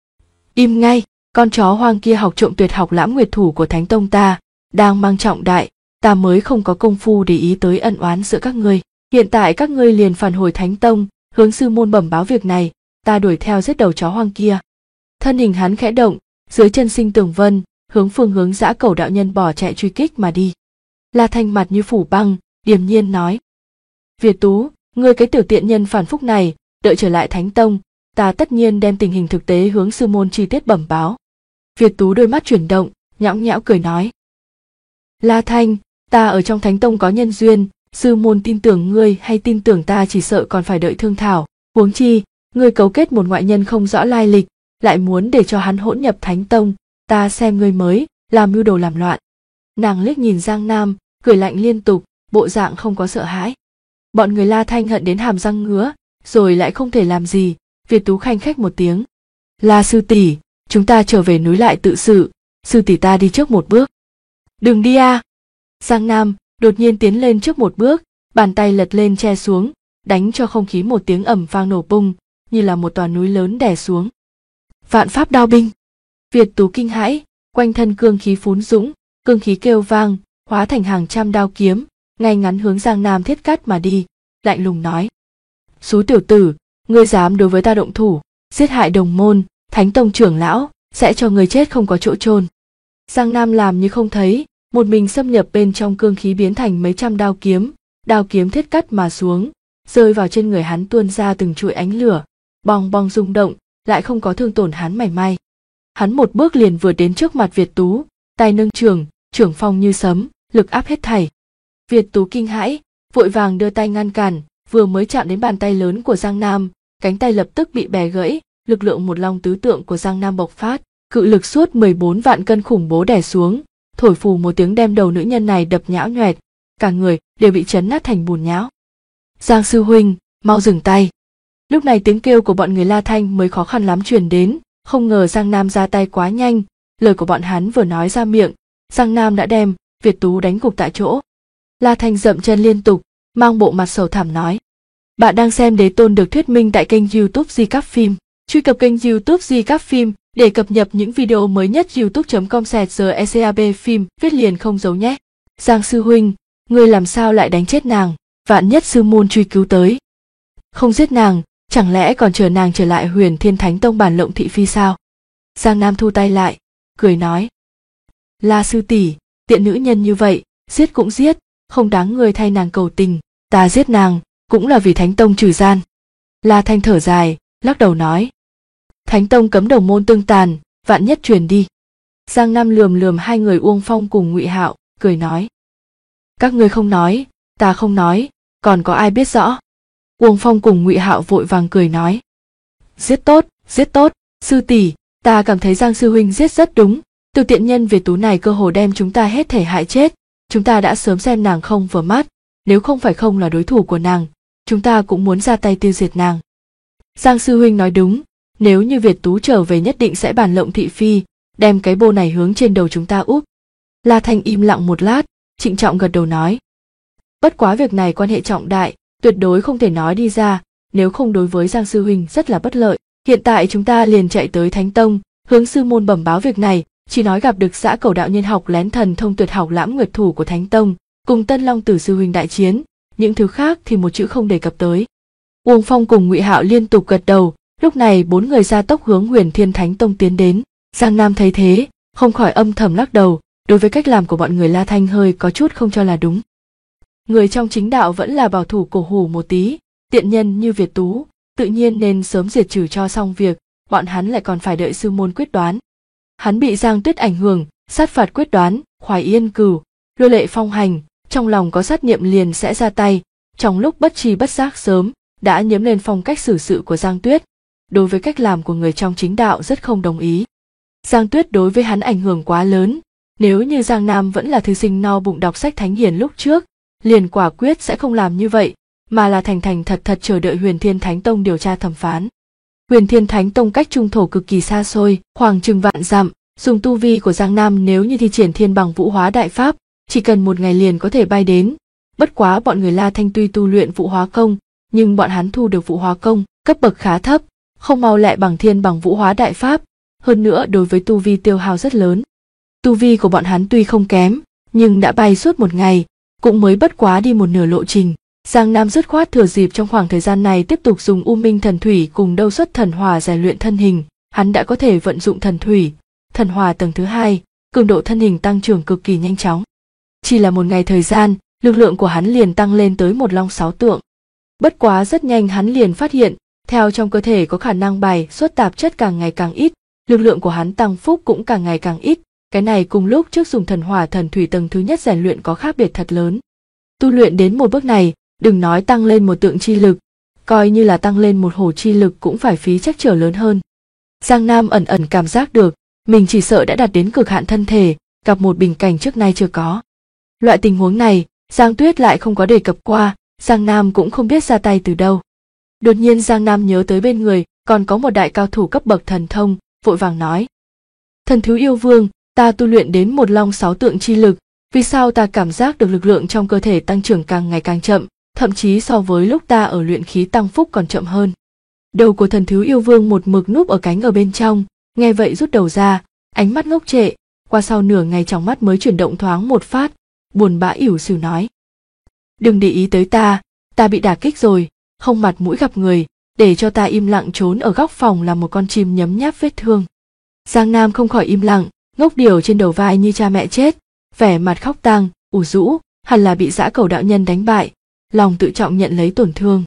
im ngay, con chó hoang kia học trộm tuyệt học Lãng Nguyệt Thủ của Thánh Tông ta, đang mang trọng đại, ta mới không có công phu để ý tới ân oán giữa các ngươi. Hiện tại các ngươi liền phản hồi Thánh Tông, hướng sư môn bẩm báo việc này, ta đuổi theo giết đầu chó hoang kia. Thân hình hắn khẽ động, dưới chân sinh tường vân, phương hướng dã cẩu đạo nhân bỏ chạy truy kích mà đi. La Thanh mặt như phủ băng, điềm nhiên nói: Việt Tú, ngươi cái tiểu tiện nhân phản phúc này, đợi trở lại Thánh Tông, ta tất nhiên đem tình hình thực tế hướng sư môn chi tiết bẩm báo. Việt Tú đôi mắt chuyển động, nhõng nhẽo cười nói: La Thanh, ta ở trong Thánh Tông có nhân duyên, sư môn tin tưởng ngươi hay tin tưởng ta chỉ sợ còn phải đợi thương thảo. Huống chi, ngươi cấu kết một ngoại nhân không rõ lai lịch, lại muốn để cho hắn hỗn nhập Thánh Tông, ta xem ngươi mới làm mưu đồ làm loạn. Nàng liếc nhìn Giang Nam, cười lạnh liên tục, bộ dạng không có sợ hãi. Bọn người La Thanh hận đến hàm răng ngứa, rồi lại không thể làm gì. Việt Tú khanh khách một tiếng: La sư tỷ, chúng ta trở về núi lại tự sự, sư tỷ ta đi trước một bước. Đừng đi a! Giang Nam đột nhiên tiến lên trước một bước, bàn tay lật lên che xuống, đánh cho không khí một tiếng ầm vang nổ bung, như là một tòa núi lớn đè xuống. Vạn pháp đao binh! Việt Tú kinh hãi, quanh thân cương khí phún dũng, cương khí kêu vang, hóa thành hàng trăm đao kiếm, ngay ngắn hướng Giang Nam thiết cắt mà đi, lạnh lùng nói: Xú tiểu tử, ngươi dám đối với ta động thủ, giết hại đồng môn, Thánh Tông trưởng lão, sẽ cho ngươi chết không có chỗ chôn. Giang Nam làm như không thấy, một mình xâm nhập bên trong cương khí biến thành mấy trăm đao kiếm thiết cắt mà xuống, rơi vào trên người hắn tuôn ra từng chuỗi ánh lửa, bong bong rung động, lại không có thương tổn hắn mảy may. Hắn một bước liền vừa đến trước mặt Việt Tú, tay nâng trưởng phong như sấm, lực áp hết thảy. Việt Tú kinh hãi, vội vàng đưa tay ngăn cản, vừa mới chạm đến bàn tay lớn của Giang Nam, cánh tay lập tức bị bẻ gãy, lực lượng một long tứ tượng của Giang Nam bộc phát, cự lực suốt 14 vạn cân khủng bố đè xuống, thổi phù một tiếng đem đầu nữ nhân này đập nhão nhoẹt, cả người đều bị chấn nát thành bùn nhão. Giang sư huynh, mau dừng tay! Lúc này tiếng kêu của bọn người La Thanh mới khó khăn lắm truyền đến, không ngờ Giang Nam ra tay quá nhanh, lời của bọn hắn vừa nói ra miệng, Giang Nam đã đem Việt Tú đánh gục tại chỗ. La Thanh dậm chân liên tục, mang bộ mặt sầu thảm nói: Bạn đang xem Đế Tôn được thuyết minh tại kênh YouTube Di Cáp Phim. Truy cập kênh YouTube Di Cáp Phim để cập nhật những video mới nhất. youtube.com/GECAB phim viết liền không giấu nhé. Giang sư huynh, ngươi làm sao lại đánh chết nàng? Vạn nhất sư môn truy cứu tới. Không giết nàng, chẳng lẽ còn chờ nàng trở lại Huyền Thiên Thánh Tông bản lộng thị phi sao? Giang Nam thu tay lại, cười nói: La sư tỷ, tiện nữ nhân như vậy, giết cũng giết, không đáng người thay nàng cầu tình, ta giết nàng cũng là vì Thánh Tông trừ gian. La Thanh thở dài, lắc đầu nói: Thánh Tông cấm đồng môn tương tàn, vạn nhất truyền đi. Giang Nam lườm hai người Uông Phong cùng Ngụy Hạo, cười nói: Các ngươi không nói, ta không nói, còn có ai biết rõ? Uông Phong cùng Ngụy Hạo vội vàng cười nói: Giết tốt, sư tỷ, ta cảm thấy Giang sư huynh giết rất đúng, tiểu tiện nhân Việt Tú này cơ hồ đem chúng ta hết thể hại chết, chúng ta đã sớm xem nàng không vừa mắt, nếu không phải không là đối thủ của nàng, chúng ta cũng muốn ra tay tiêu diệt nàng. Giang sư huynh nói đúng, nếu như Việt Tú trở về nhất định sẽ bàn lộng thị phi, đem cái bô này hướng trên đầu chúng ta úp. La Thanh im lặng một lát, trịnh trọng gật đầu nói: Bất quá việc này quan hệ trọng đại, tuyệt đối không thể nói đi ra, nếu không đối với Giang sư huynh rất là bất lợi. Hiện tại chúng ta liền chạy tới Thánh Tông, hướng sư môn bẩm báo việc này, chỉ nói gặp được dã cẩu đạo nhân học lén thần thông tuyệt học Lãng Nguyệt Thủ của Thánh Tông, cùng Tân Long Tử sư huynh đại chiến, những thứ khác thì một chữ không đề cập tới. Uông Phong cùng Ngụy Hạo liên tục gật đầu, lúc này bốn người gia tốc hướng Huyền Thiên Thánh Tông tiến đến. Giang Nam thấy thế, không khỏi âm thầm lắc đầu, đối với cách làm của bọn người La Thanh hơi có chút không cho là đúng. Người trong chính đạo vẫn là bảo thủ cổ hủ một tí, tiện nhân như Việt Tú, tự nhiên nên sớm diệt trừ cho xong việc, bọn hắn lại còn phải đợi sư môn quyết đoán. Hắn bị Giang Tuyết ảnh hưởng, sát phạt quyết đoán, khoái yên cửu, lôi lệ phong hành, trong lòng có sát niệm liền sẽ ra tay, trong lúc bất tri bất giác sớm đã nhiễm lên phong cách xử sự của Giang Tuyết, đối với cách làm của người trong chính đạo rất không đồng ý. Giang Tuyết đối với hắn ảnh hưởng quá lớn, nếu như Giang Nam vẫn là thư sinh no bụng đọc sách thánh hiền lúc trước, liền quả quyết sẽ không làm như vậy, mà là thành thành thật thật chờ đợi Huyền Thiên Thánh Tông điều tra thẩm phán. Huyền Thiên Thánh Tông cách trung thổ cực kỳ xa xôi, khoảng chừng vạn dặm, dùng tu vi của Giang Nam nếu như thi triển thiên bằng vũ hóa đại pháp, chỉ cần một ngày liền có thể bay đến. Bất quá bọn người La Thanh tuy tu luyện vũ hóa công, nhưng bọn hắn thu được vũ hóa công, cấp bậc khá thấp, không mau lẹ bằng thiên bằng vũ hóa đại pháp, hơn nữa đối với tu vi tiêu hao rất lớn. Tu vi của bọn hắn tuy không kém, nhưng đã bay suốt một ngày, cũng mới bất quá đi một nửa lộ trình. Giang Nam dứt khoát thừa dịp trong khoảng thời gian này tiếp tục dùng U Minh Thần Thủy cùng Đâu Xuất Thần Hỏa rèn luyện thân hình, hắn đã có thể vận dụng thần thủy, thần hỏa tầng thứ 2, cường độ thân hình tăng trưởng cực kỳ nhanh chóng. Chỉ là một ngày thời gian, lực lượng của hắn liền tăng lên tới 1 long 6 tượng. Bất quá rất nhanh hắn liền phát hiện, theo trong cơ thể có khả năng bài xuất tạp chất càng ngày càng ít, lực lượng của hắn tăng phúc cũng càng ngày càng ít. Cái này cùng lúc trước dùng thần hỏa thần thủy tầng thứ nhất rèn luyện có khác biệt thật lớn. Tu luyện đến một bước này, đừng nói tăng lên một tượng chi lực, coi như là tăng lên một hổ chi lực cũng phải phí trắc trở lớn hơn. Giang Nam ẩn ẩn cảm giác được, mình chỉ sợ đã đạt đến cực hạn thân thể, gặp một bình cảnh trước nay chưa có. Loại tình huống này, Giang Tuyết lại không có đề cập qua, Giang Nam cũng không biết ra tay từ đâu. Đột nhiên Giang Nam nhớ tới bên người, còn có một đại cao thủ cấp bậc thần thông, vội vàng nói. Thần Thiếu Yêu Vương, ta tu luyện đến 1 long 6 tượng chi lực, vì sao ta cảm giác được lực lượng trong cơ thể tăng trưởng càng ngày càng chậm, thậm chí so với lúc ta ở luyện khí tăng phúc còn chậm hơn. Đầu của Thần Thiếu Yêu Vương một mực núp ở cánh ở bên trong, nghe vậy rút đầu ra, ánh mắt ngốc trệ, qua sau nửa ngày trong mắt mới chuyển động thoáng một phát, buồn bã ỉu xìu nói. Đừng để ý tới ta bị đả kích rồi, không mặt mũi gặp người, để cho ta im lặng trốn ở góc phòng làm một con chim nhấm nháp vết thương. Giang Nam không khỏi im lặng, ngốc điểu trên đầu vai như cha mẹ chết, vẻ mặt khóc tang, ủ rũ, hẳn là bị Dã Cẩu đạo nhân đánh bại, lòng tự trọng nhận lấy tổn thương.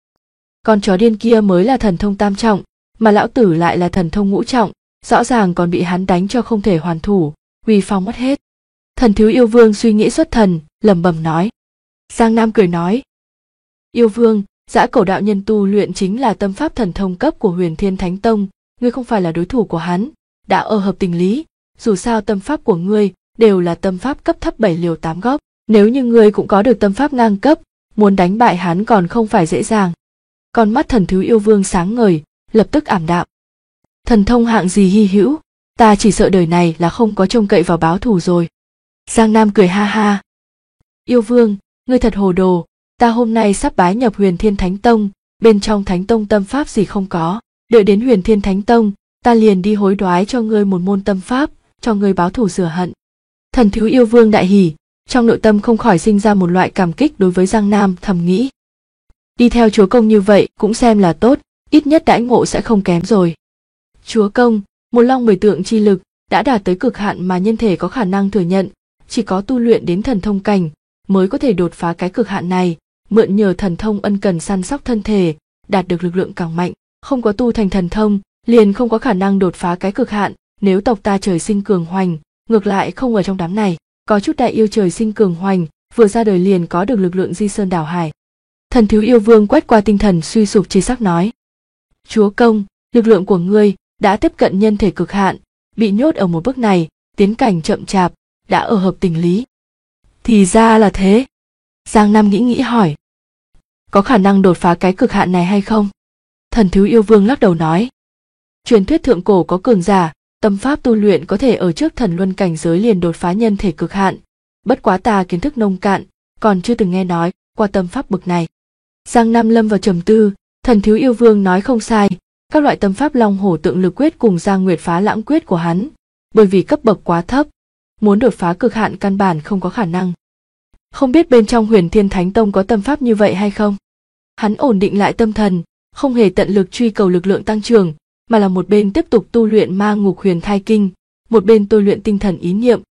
Con chó điên kia mới là thần thông tam trọng, mà lão tử lại là thần thông ngũ trọng, rõ ràng còn bị hắn đánh cho không thể hoàn thủ, uy phong mất hết. Thần Thiếu Yêu Vương suy nghĩ xuất thần, lẩm bẩm nói. Giang Nam cười nói. Yêu Vương, Dã Cẩu đạo nhân tu luyện chính là tâm pháp thần thông cấp của Huyền Thiên Thánh Tông, ngươi không phải là đối thủ của hắn, đã ở hợp tình lý, dù sao tâm pháp của ngươi đều là tâm pháp cấp thấp 7 liều 8 góc, nếu như ngươi cũng có được tâm pháp ngang cấp, muốn đánh bại hắn còn không phải dễ dàng. Con mắt Thần Thiếu Yêu Vương sáng ngời, lập tức ảm đạm. Thần thông hạng gì hy hữu, ta chỉ sợ đời này là không có trông cậy vào báo thù rồi. Giang Nam cười ha ha. Yêu Vương, ngươi thật hồ đồ, ta hôm nay sắp bái nhập Huyền Thiên Thánh Tông, bên trong Thánh Tông tâm pháp gì không có, đợi đến Huyền Thiên Thánh Tông, ta liền đi hối đoái cho ngươi một môn tâm pháp, cho ngươi báo thù rửa hận. Thần Thiếu Yêu Vương đại hỉ, trong nội tâm không khỏi sinh ra một loại cảm kích đối với Giang Nam, thầm nghĩ. Đi theo chúa công như vậy cũng xem là tốt, ít nhất đãi ngộ sẽ không kém rồi. Chúa công, 1 long 10 tượng chi lực đã đạt tới cực hạn mà nhân thể có khả năng thừa nhận, chỉ có tu luyện đến thần thông cảnh mới có thể đột phá cái cực hạn này, mượn nhờ thần thông ân cần săn sóc thân thể, đạt được lực lượng càng mạnh, không có tu thành thần thông, liền không có khả năng đột phá cái cực hạn, nếu tộc ta trời sinh cường hoành, ngược lại không ở trong đám này, có chút đại yêu trời sinh cường hoành, vừa ra đời liền có được lực lượng di sơn đảo hải. Thần Thiếu Yêu Vương quét qua tinh thần suy sụp chi sắc nói. Chúa công, lực lượng của ngươi đã tiếp cận nhân thể cực hạn, bị nhốt ở một bước này, tiến cảnh chậm chạp, đã ở hợp tình lý. Thì ra là thế. Giang Nam nghĩ hỏi. Có khả năng đột phá cái cực hạn này hay không? Thần Thiếu Yêu Vương lắc đầu nói. Truyền thuyết thượng cổ có cường giả, tâm pháp tu luyện có thể ở trước thần luân cảnh giới liền đột phá nhân thể cực hạn. Bất quá ta kiến thức nông cạn, còn chưa từng nghe nói qua tâm pháp bậc này. Giang Nam lâm vào trầm tư, Thần Thiếu Yêu Vương nói không sai, các loại tâm pháp Long Hổ Tượng Lực Quyết cùng Giang Nguyệt Phá Lãng Quyết của hắn, bởi vì cấp bậc quá thấp, muốn đột phá cực hạn căn bản không có khả năng. Không biết bên trong Huyền Thiên Thánh Tông có tâm pháp như vậy hay không? Hắn ổn định lại tâm thần, không hề tận lực truy cầu lực lượng tăng trưởng, mà là một bên tiếp tục tu luyện Ma Ngục Huyền Thai Kinh, một bên tôi luyện tinh thần ý niệm,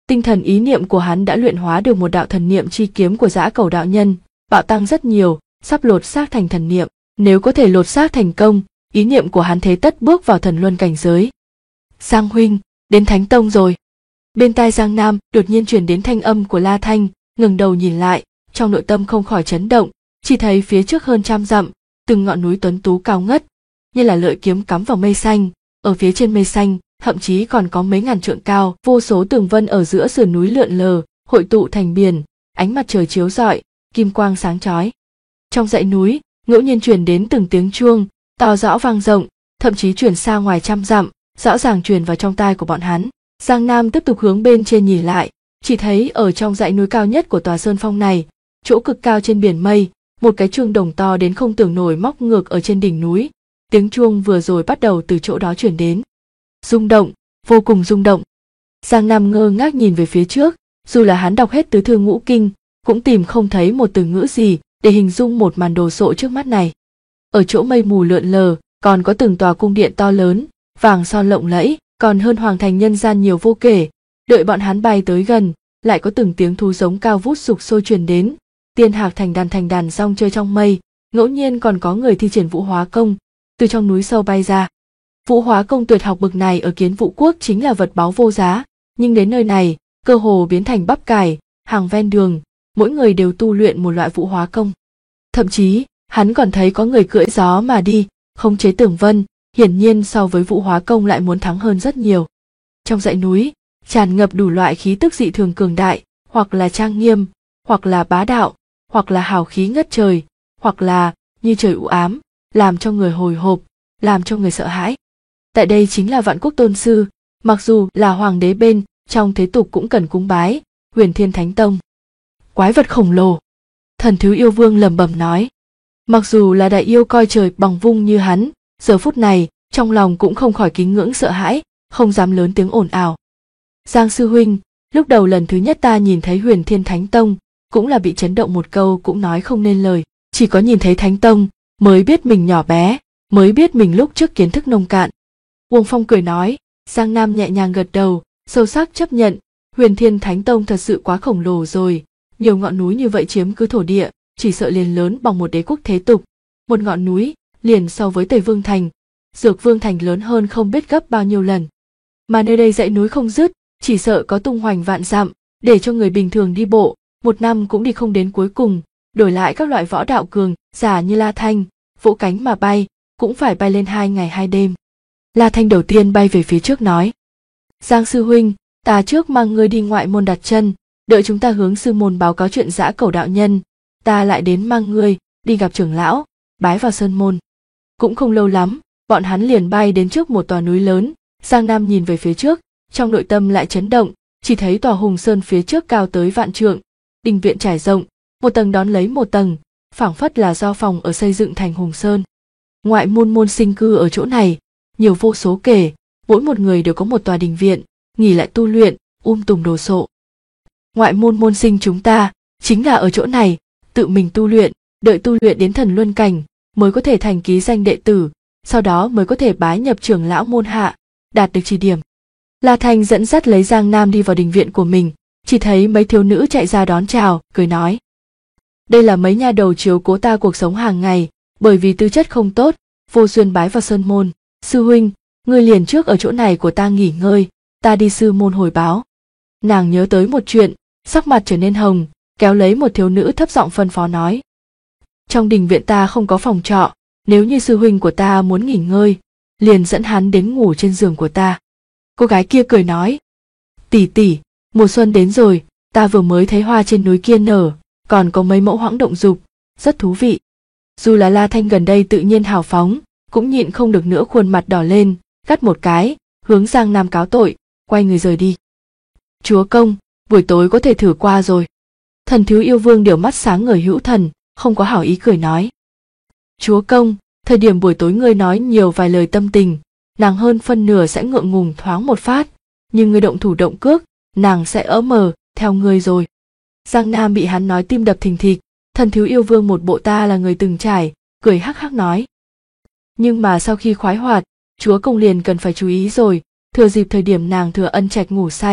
Tinh thần ý niệm của hắn đã luyện hóa được một đạo thần niệm chi kiếm của Dã Cẩu đạo nhân, bạo tăng rất nhiều, sắp lột xác thành thần niệm. Nếu có thể lột xác thành công, ý niệm của hắn thế tất bước vào thần luân cảnh giới. Giang huynh, đến Thánh Tông rồi. Bên tai Giang Nam đột nhiên truyền đến thanh âm của La Thanh, ngẩng đầu nhìn lại, trong nội tâm không khỏi chấn động, chỉ thấy phía trước hơn 100 dặm, từng ngọn núi tuấn tú cao ngất, như là lợi kiếm cắm vào mây xanh, ở phía trên mây xanh, thậm chí còn có mấy ngàn trượng cao, vô số tường vân ở giữa sườn núi lượn lờ, hội tụ thành biển, ánh mặt trời chiếu rọi, kim quang sáng chói. Trong dãy núi, ngẫu nhiên truyền đến từng tiếng chuông, to rõ vang rộng, thậm chí truyền xa ngoài 100 dặm, rõ ràng truyền vào trong tai của bọn hắn. Giang Nam tiếp tục hướng bên trên nhìn lại, chỉ thấy ở trong dãy núi cao nhất của tòa sơn phong này, chỗ cực cao trên biển mây, một cái chuông đồng to đến không tưởng nổi móc ngược ở trên đỉnh núi. Tiếng chuông vừa rồi bắt đầu từ chỗ đó truyền đến. Rung động, vô cùng rung động. Giang Nam ngơ ngác nhìn về phía trước, dù là hắn đọc hết tứ thư ngũ kinh, cũng tìm không thấy một từ ngữ gì để hình dung một màn đồ sộ trước mắt này. Ở chỗ mây mù lượn lờ, còn có từng tòa cung điện to lớn, vàng son lộng lẫy, còn hơn hoàng thành nhân gian nhiều vô kể. Đợi bọn hắn bay tới gần, lại có từng tiếng thú giống cao vút sục sôi truyền đến. Tiên hạc thành đàn rong chơi trong mây, ngẫu nhiên còn có người thi triển vũ hóa công, từ trong núi sâu bay ra. Vũ hóa công tuyệt học bậc này ở Kiến Vũ Quốc chính là vật báu vô giá, nhưng đến nơi này, cơ hồ biến thành bắp cải, hàng ven đường, mỗi người đều tu luyện một loại vũ hóa công. Thậm chí, hắn còn thấy có người cưỡi gió mà đi, khống chế tường vân, hiển nhiên so với vũ hóa công lại muốn thắng hơn rất nhiều. Trong dãy núi, tràn ngập đủ loại khí tức dị thường cường đại, hoặc là trang nghiêm, hoặc là bá đạo, hoặc là hào khí ngất trời, hoặc là như trời u ám, làm cho người hồi hộp, làm cho người sợ hãi. Tại đây chính là Vạn Quốc Tôn Sư, mặc dù là hoàng đế bên trong thế tục cũng cần cúng bái, Huyền Thiên Thánh Tông. Quái vật khổng lồ. Thần Thứ Yêu Vương lẩm bẩm nói. Mặc dù là đại yêu coi trời bằng vung như hắn, giờ phút này trong lòng cũng không khỏi kính ngưỡng sợ hãi, không dám lớn tiếng ồn ào. Giang sư huynh, lúc đầu lần thứ nhất ta nhìn thấy Huyền Thiên Thánh Tông, cũng là bị chấn động một câu cũng nói không nên lời, chỉ có nhìn thấy Thánh Tông mới biết mình nhỏ bé, mới biết mình lúc trước kiến thức nông cạn. Uông Phong cười nói. Giang Nam nhẹ nhàng gật đầu, sâu sắc chấp nhận, Huyền Thiên Thánh Tông thật sự quá khổng lồ rồi, nhiều ngọn núi như vậy chiếm cứ thổ địa, chỉ sợ liền lớn bằng một đế quốc thế tục. Một ngọn núi liền so với Tây Vương Thành, Dược Vương Thành lớn hơn không biết gấp bao nhiêu lần. Mà nơi đây dãy núi không dứt, chỉ sợ có tung hoành vạn dặm, để cho người bình thường đi bộ, một năm cũng đi không đến cuối cùng. Đổi lại các loại võ đạo cường giả như La Thanh, vỗ cánh mà bay, cũng phải bay lên 2 ngày 2 đêm. La Thanh đầu tiên bay về phía trước nói. Giang sư huynh, ta trước mang ngươi đi ngoại môn đặt chân, đợi chúng ta hướng sư môn báo cáo chuyện Dã Cẩu đạo nhân, ta lại đến mang ngươi đi gặp trưởng lão, bái vào sơn môn. Cũng không lâu lắm, bọn hắn liền bay đến trước một tòa núi lớn. Giang Nam nhìn về phía trước, trong nội tâm lại chấn động, chỉ thấy tòa Hùng Sơn phía trước cao tới vạn trượng, đình viện trải rộng, một tầng đón lấy một tầng, phảng phất là do phòng ở xây dựng thành Hùng Sơn. Ngoại môn môn sinh cư ở chỗ này, nhiều vô số kể, mỗi một người đều có một tòa đình viện, nghỉ lại tu luyện, tùng đồ sộ. Ngoại môn môn sinh chúng ta, chính là ở chỗ này, tự mình tu luyện, đợi tu luyện đến thần luân cảnh, mới có thể thành ký danh đệ tử, sau đó mới có thể bái nhập trưởng lão môn hạ, đạt được chỉ điểm. La Thanh dẫn dắt lấy Giang Nam đi vào đình viện của mình, chỉ thấy mấy thiếu nữ chạy ra đón chào, cười nói. Đây là mấy nha đầu chiếu cố ta cuộc sống hàng ngày, bởi vì tư chất không tốt, vô duyên bái vào sơn môn. Sư huynh, ngươi liền trước ở chỗ này của ta nghỉ ngơi, ta đi sư môn hồi báo. Nàng nhớ tới một chuyện, sắc mặt trở nên hồng, kéo lấy một thiếu nữ thấp giọng phân phó nói. Trong đình viện ta không có phòng trọ, nếu như sư huynh của ta muốn nghỉ ngơi, liền dẫn hắn đến ngủ trên giường của ta. Cô gái kia cười nói. Tỷ tỷ, mùa xuân đến rồi, ta vừa mới thấy hoa trên núi kia nở, còn có mấy mẫu hoãng động dục, rất thú vị. Dù là La Thanh gần đây tự nhiên hào phóng, cũng nhịn không được nữa khuôn mặt đỏ lên, gắt một cái, hướng Giang Nam cáo tội, quay người rời đi. Chúa công, buổi tối có thể thử qua rồi. Thần Thứ Yêu Vương điều mắt sáng ngời hữu thần, không có hảo ý cười nói. Chúa công, thời điểm buổi tối ngươi nói nhiều vài lời tâm tình, nàng hơn phân nửa sẽ ngượng ngùng thoáng một phát, nhưng ngươi động thủ động cước, nàng sẽ ỡ mờ theo ngươi rồi. Giang Nam bị hắn nói tim đập thình thịch, Thần Thứ Yêu Vương một bộ ta là người từng trải, cười hắc hắc nói. Nhưng mà sau khi khoái hoạt, chúa công liền cần phải chú ý rồi, thừa dịp thời điểm nàng thừa ân trạch ngủ say,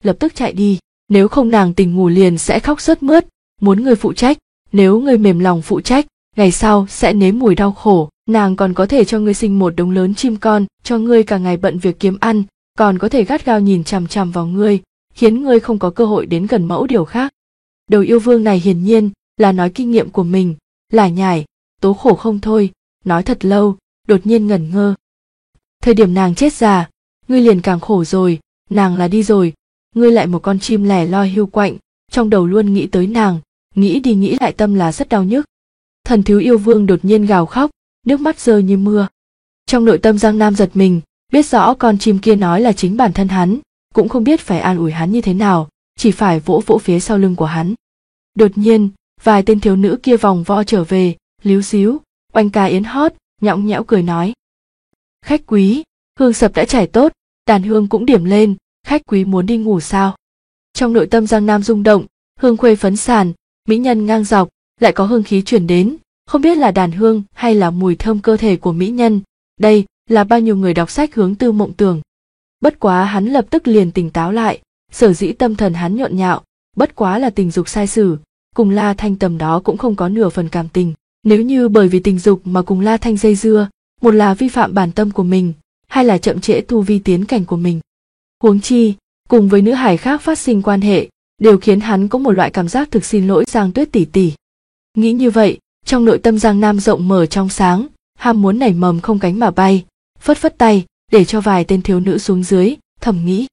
lập tức chạy đi. Nếu không nàng tỉnh ngủ liền sẽ khóc sướt mướt, muốn ngươi phụ trách, nếu ngươi mềm lòng phụ trách, ngày sau sẽ nếm mùi đau khổ, nàng còn có thể cho ngươi sinh một đống lớn chim con, cho ngươi cả ngày bận việc kiếm ăn, còn có thể gắt gao nhìn chằm chằm vào ngươi, khiến ngươi không có cơ hội đến gần mẫu điều khác. Đầu yêu vương này hiển nhiên là nói kinh nghiệm của mình, lải nhải, tố khổ không thôi, nói thật lâu, đột nhiên ngẩn ngơ. Thời điểm nàng chết già, ngươi liền càng khổ rồi, nàng là đi rồi, ngươi lại một con chim lẻ loi hiu quạnh, trong đầu luôn nghĩ tới nàng, nghĩ đi nghĩ lại tâm là rất đau nhức. Thần thiếu yêu vương đột nhiên gào khóc, nước mắt rơi như mưa. Trong nội tâm Giang Nam giật mình, biết rõ con chim kia nói là chính bản thân hắn, cũng không biết phải an ủi hắn như thế nào, chỉ phải vỗ vỗ phía sau lưng của hắn. Đột nhiên, vài tên thiếu nữ kia vòng vo trở về, líu xíu, oanh ca yến hót, nhõng nhẽo cười nói. Khách quý, hương sập đã trải tốt, đàn hương cũng điểm lên, khách quý muốn đi ngủ sao? Trong nội tâm Giang Nam rung động, hương khuê phấn sàn, mỹ nhân ngang dọc, lại có hương khí truyền đến, không biết là đàn hương hay là mùi thơm cơ thể của mỹ nhân, đây là bao nhiêu người đọc sách hướng tư mộng tưởng. Bất quá hắn lập tức liền tỉnh táo lại, sở dĩ tâm thần hắn nhộn nhạo, bất quá là tình dục sai sử, cùng La Thanh tầm đó cũng không có nửa phần cảm tình. Nếu như bởi vì tình dục mà cùng La Thanh dây dưa, một là vi phạm bản tâm của mình, hai là chậm trễ tu vi tiến cảnh của mình. Huống chi, cùng với nữ hải khác phát sinh quan hệ, đều khiến hắn có một loại cảm giác thực xin lỗi Giang Tuyết tỷ tỷ. Nghĩ như vậy, trong nội tâm Giang Nam rộng mở trong sáng, ham muốn nảy mầm không cánh mà bay, phất phất tay, để cho vài tên thiếu nữ xuống dưới, thầm nghĩ.